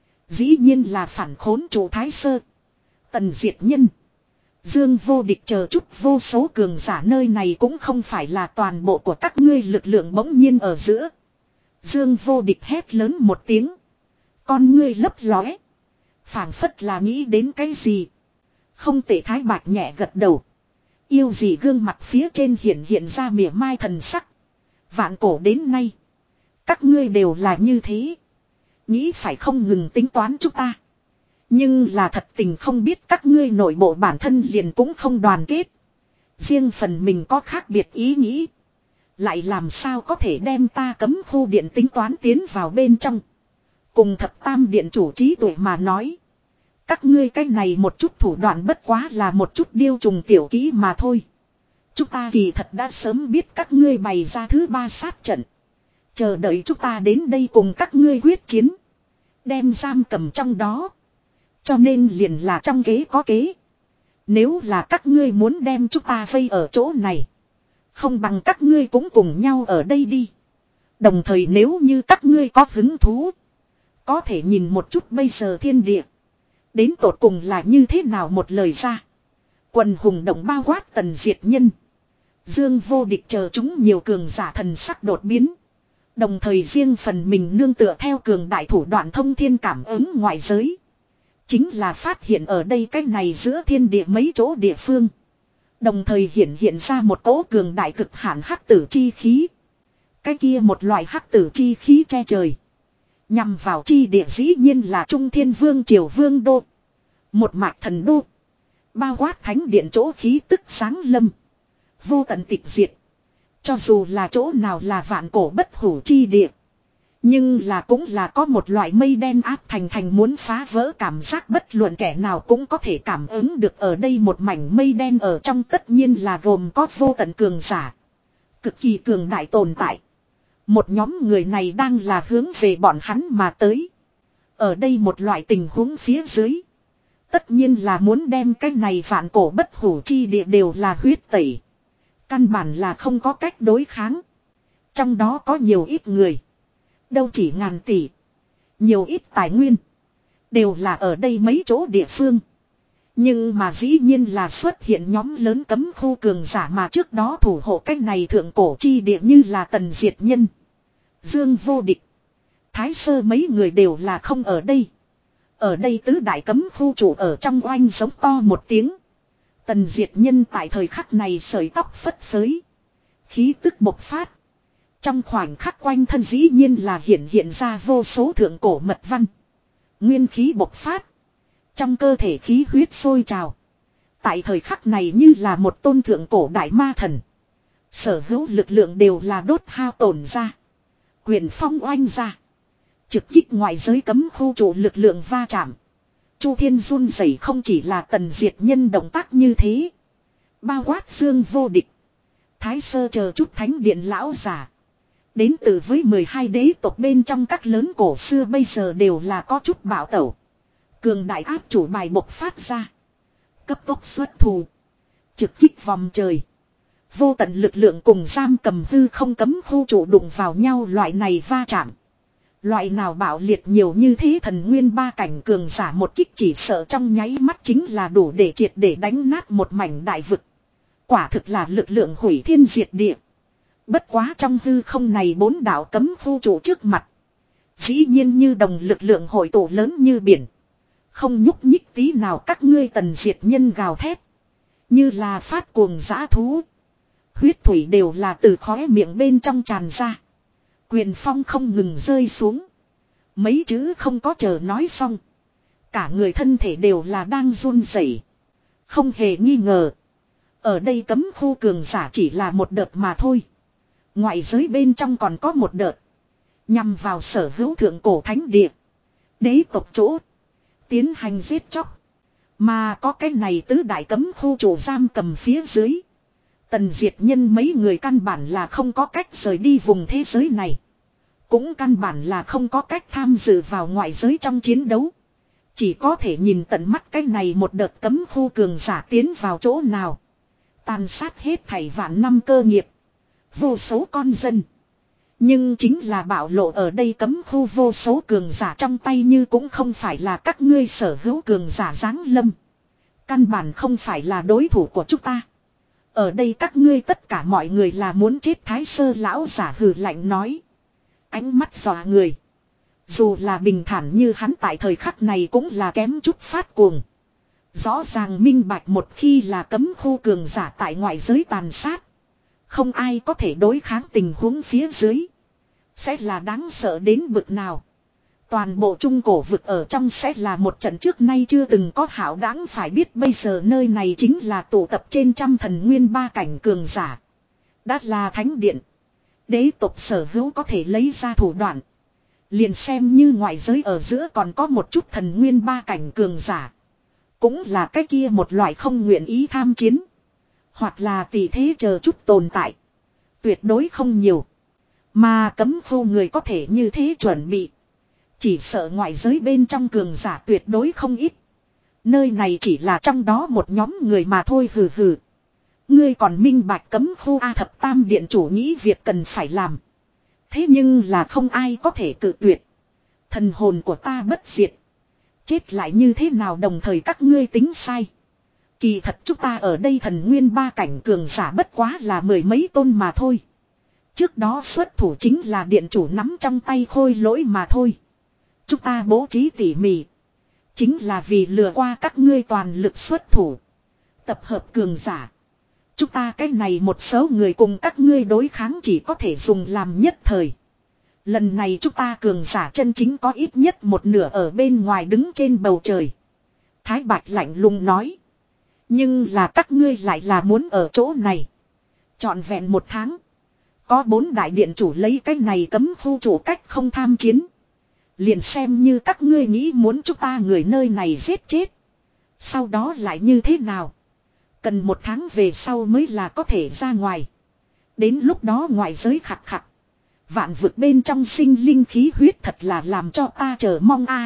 Dĩ nhiên là phản khốn chủ thái sơ. Tần diệt nhân. Dương vô địch chờ chút vô số cường giả nơi này cũng không phải là toàn bộ của các ngươi lực lượng bỗng nhiên ở giữa. Dương vô địch hét lớn một tiếng. Con ngươi lấp lóe. Phảng phất là nghĩ đến cái gì. Không tệ thái bạch nhẹ gật đầu. Yêu gì gương mặt phía trên hiện hiện ra mỉa mai thần sắc. Vạn cổ đến nay. Các ngươi đều là như thế. Nghĩ phải không ngừng tính toán chúng ta. Nhưng là thật tình không biết các ngươi nội bộ bản thân liền cũng không đoàn kết. Riêng phần mình có khác biệt ý nghĩ. Lại làm sao có thể đem ta cấm khu điện tính toán tiến vào bên trong. Cùng thập tam điện chủ trí tuệ mà nói. Các ngươi cái này một chút thủ đoạn bất quá là một chút điêu trùng tiểu kỹ mà thôi. Chúng ta kỳ thật đã sớm biết các ngươi bày ra thứ ba sát trận. Chờ đợi chúng ta đến đây cùng các ngươi quyết chiến. Đem giam cầm trong đó. Cho nên liền là trong kế có kế. Nếu là các ngươi muốn đem chúng ta vây ở chỗ này. Không bằng các ngươi cũng cùng nhau ở đây đi. Đồng thời nếu như các ngươi có hứng thú. Có thể nhìn một chút bây giờ thiên địa. Đến tột cùng là như thế nào một lời ra. Quần hùng động bao quát tần diệt nhân. Dương vô địch chờ chúng nhiều cường giả thần sắc đột biến. Đồng thời riêng phần mình nương tựa theo cường đại thủ đoạn thông thiên cảm ứng ngoại giới. Chính là phát hiện ở đây cái này giữa thiên địa mấy chỗ địa phương. Đồng thời hiện hiện ra một cỗ cường đại cực hạn hắc tử chi khí. Cái kia một loại hắc tử chi khí che trời. Nhằm vào chi địa dĩ nhiên là Trung Thiên Vương Triều Vương Đô. Một mạch thần đô. Bao quát thánh điện chỗ khí tức sáng lâm. Vô tận tịch diệt. Cho dù là chỗ nào là vạn cổ bất hủ chi địa. Nhưng là cũng là có một loại mây đen áp thành thành muốn phá vỡ cảm giác, bất luận kẻ nào cũng có thể cảm ứng được ở đây một mảnh mây đen ở trong, tất nhiên là gồm có vô tận cường giả. Cực kỳ cường đại tồn tại. Một nhóm người này đang là hướng về bọn hắn mà tới. Ở đây một loại tình huống phía dưới. Tất nhiên là muốn đem cái này vạn cổ bất hủ chi địa đều là huyết tẩy. Căn bản là không có cách đối kháng. Trong đó có nhiều ít người. Đâu chỉ ngàn tỷ. Nhiều ít tài nguyên. Đều là ở đây mấy chỗ địa phương. Nhưng mà dĩ nhiên là xuất hiện nhóm lớn cấm khu cường giả mà trước đó thủ hộ cách này thượng cổ chi địa như là Tần Diệt Nhân, Dương Vô Địch, Thái Sơ mấy người đều là không ở đây. Ở đây tứ đại cấm khu chủ ở trong oanh giống to một tiếng. Tần Diệt Nhân tại thời khắc này sợi tóc phất phới. Khí tức bộc phát. Trong khoảnh khắc quanh thân dĩ nhiên là hiện hiện ra vô số thượng cổ mật văn. Nguyên khí bộc phát. Trong cơ thể khí huyết sôi trào. Tại thời khắc này như là một tôn thượng cổ đại ma thần. Sở hữu lực lượng đều là đốt hao tổn ra. Quyền phong oanh ra. Trực kích ngoại giới cấm khu chủ lực lượng va chạm. Chu Thiên run rẩy, không chỉ là Tần Diệt Nhân động tác như thế. Bao quát Dương Vô Địch, Thái Sơ chờ chút thánh điện lão giả. Đến từ với mười hai đế tộc bên trong các lớn cổ xưa bây giờ đều là có chút bạo tẩu. Cường đại áp chủ bài bộc phát ra. Cấp tốc xuất thủ. Trực kích vòng trời. Vô tận lực lượng cùng giam cầm hư không cấm khu chủ đụng vào nhau, loại này va chạm. Loại nào bạo liệt nhiều như thế, thần nguyên ba cảnh cường giả một kích chỉ sợ trong nháy mắt chính là đủ để triệt để đánh nát một mảnh đại vực. Quả thực là lực lượng hủy thiên diệt địa. Bất quá trong hư không này bốn đạo cấm khu chủ trước mặt. Dĩ nhiên như đồng lực lượng hội tụ lớn như biển. Không nhúc nhích tí nào, các ngươi Tần Diệt Nhân gào thét. Như là phát cuồng dã thú. Huyết thủy đều là từ khóe miệng bên trong tràn ra. Quyền phong không ngừng rơi xuống. Mấy chữ không có chờ nói xong. Cả người thân thể đều là đang run rẩy. Không hề nghi ngờ. Ở đây cấm khu cường giả chỉ là một đợt mà thôi. Ngoại giới bên trong còn có một đợt. Nhằm vào sở hữu thượng cổ thánh địa. Đế tộc chỗ. Tiến hành giết chóc. Mà có cái này tứ đại cấm khu chủ giam cầm phía dưới. Tần Diệt Nhân mấy người căn bản là không có cách rời đi vùng thế giới này. Cũng căn bản là không có cách tham dự vào ngoại giới trong chiến đấu. Chỉ có thể nhìn tận mắt cái này một đợt cấm khu cường giả tiến vào chỗ nào. Tàn sát hết thảy vạn năm cơ nghiệp. Vô số con dân. Nhưng chính là bạo lộ ở đây cấm khu vô số cường giả trong tay, như cũng không phải là các ngươi sở hữu cường giả giáng lâm. Căn bản không phải là đối thủ của chúng ta. Ở đây các ngươi tất cả mọi người là muốn chết. Thái Sơ lão giả hừ lạnh nói. Ánh mắt dọa người. Dù là bình thản như hắn tại thời khắc này cũng là kém chút phát cuồng. Rõ ràng minh bạch một khi là cấm khu cường giả tại ngoại giới tàn sát. Không ai có thể đối kháng tình huống phía dưới. Sẽ là đáng sợ đến bực nào. Toàn bộ trung cổ vực ở trong sẽ là một trận trước nay chưa từng có hảo đáng, phải biết bây giờ nơi này chính là tụ tập trên trăm thần nguyên ba cảnh cường giả. Đã là thánh điện. Đế tộc sở hữu có thể lấy ra thủ đoạn. Liền xem như ngoại giới ở giữa còn có một chút thần nguyên ba cảnh cường giả. Cũng là cái kia một loại không nguyện ý tham chiến. Hoặc là tỷ thế chờ chút tồn tại. Tuyệt đối không nhiều. Mà cấm khu người có thể như thế chuẩn bị. Chỉ sợ ngoại giới bên trong cường giả tuyệt đối không ít. Nơi này chỉ là trong đó một nhóm người mà thôi. Hừ hừ. Ngươi còn minh bạch cấm khu A thập tam điện chủ nghĩ việc cần phải làm. Thế nhưng là không ai có thể cự tuyệt. Thần hồn của ta bất diệt. Chết lại như thế nào, đồng thời các ngươi tính sai. Kỳ thật chúng ta ở đây thần nguyên ba cảnh cường giả bất quá là mười mấy tôn mà thôi. Trước đó xuất thủ chính là điện chủ nắm trong tay khôi lỗi mà thôi. Chúng ta bố trí tỉ mỉ. Chính là vì lừa qua các ngươi toàn lực xuất thủ. Tập hợp cường giả. Chúng ta cái này một số người cùng các ngươi đối kháng chỉ có thể dùng làm nhất thời. Lần này chúng ta cường giả chân chính có ít nhất một nửa ở bên ngoài đứng trên bầu trời. Thái Bạch lạnh lùng nói. Nhưng là các ngươi lại là muốn ở chỗ này. Trọn vẹn một tháng. Có bốn đại điện chủ lấy cái này cấm khu chủ cách không tham chiến. Liền xem như các ngươi nghĩ muốn chúng ta người nơi này giết chết. Sau đó lại như thế nào? Cần một tháng về sau mới là có thể ra ngoài. Đến lúc đó ngoại giới khặt khặt. Vạn vực bên trong sinh linh khí huyết thật là làm cho ta chờ mong a.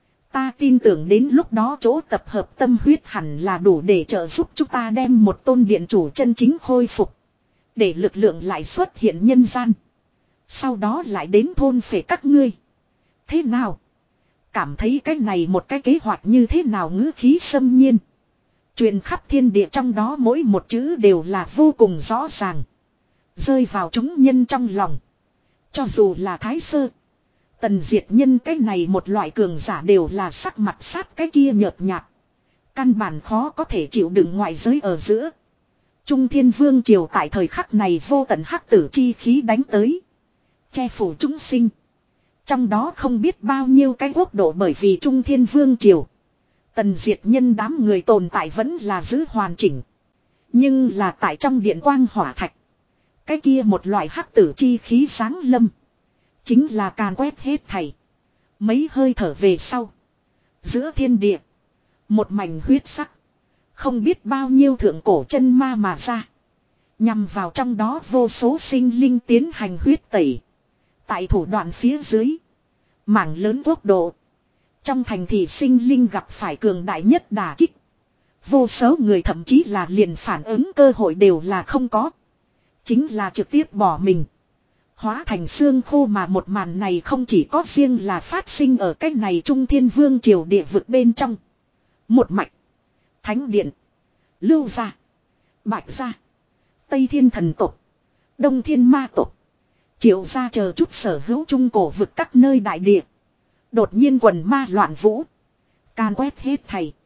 Ta tin tưởng đến lúc đó chỗ tập hợp tâm huyết hẳn là đủ để trợ giúp chúng ta đem một tôn điện chủ chân chính khôi phục. Để lực lượng lại xuất hiện nhân gian. Sau đó lại đến thôn phệ các ngươi. Thế nào? Cảm thấy cái này một cái kế hoạch như thế nào ngữ khí xâm nhiên. Truyền khắp thiên địa trong đó mỗi một chữ đều là vô cùng rõ ràng. Rơi vào chúng nhân trong lòng. Cho dù là Thái Sơ. Tần Diệt Nhân cái này một loại cường giả đều là sắc mặt sát cái kia nhợt nhạt. Căn bản khó có thể chịu đựng ngoại giới ở giữa. Trung Thiên Vương Triều tại thời khắc này vô tận hắc tử chi khí đánh tới. Che phủ chúng sinh. Trong đó không biết bao nhiêu cái quốc độ bởi vì Trung Thiên Vương Triều. Tần Diệt Nhân đám người tồn tại vẫn là giữ hoàn chỉnh. Nhưng là tại trong điện quang hỏa thạch. Cái kia một loại hắc tử chi khí sáng lâm. Chính là càn quét hết thảy. Mấy hơi thở về sau. Giữa thiên địa. Một mảnh huyết sắc. Không biết bao nhiêu thượng cổ chân ma mà ra. Nhằm vào trong đó vô số sinh linh tiến hành huyết tẩy. Tại thủ đoạn phía dưới. Mảng lớn quốc độ. Trong thành thị sinh linh gặp phải cường đại nhất đả kích. Vô số người thậm chí là liền phản ứng cơ hội đều là không có. Chính là trực tiếp bỏ mình. Hóa thành xương khô mà một màn này không chỉ có riêng là phát sinh ở cái này Trung Thiên Vương Triều địa vực bên trong. Một mạch. Thánh Điện. Lưu Gia. Bạch Gia. Tây Thiên Thần Tộc. Đông Thiên Ma Tộc. Triệu Gia chờ chút sở hữu trung cổ vực các nơi đại địa. Đột nhiên quần ma loạn vũ. Can quét hết thầy.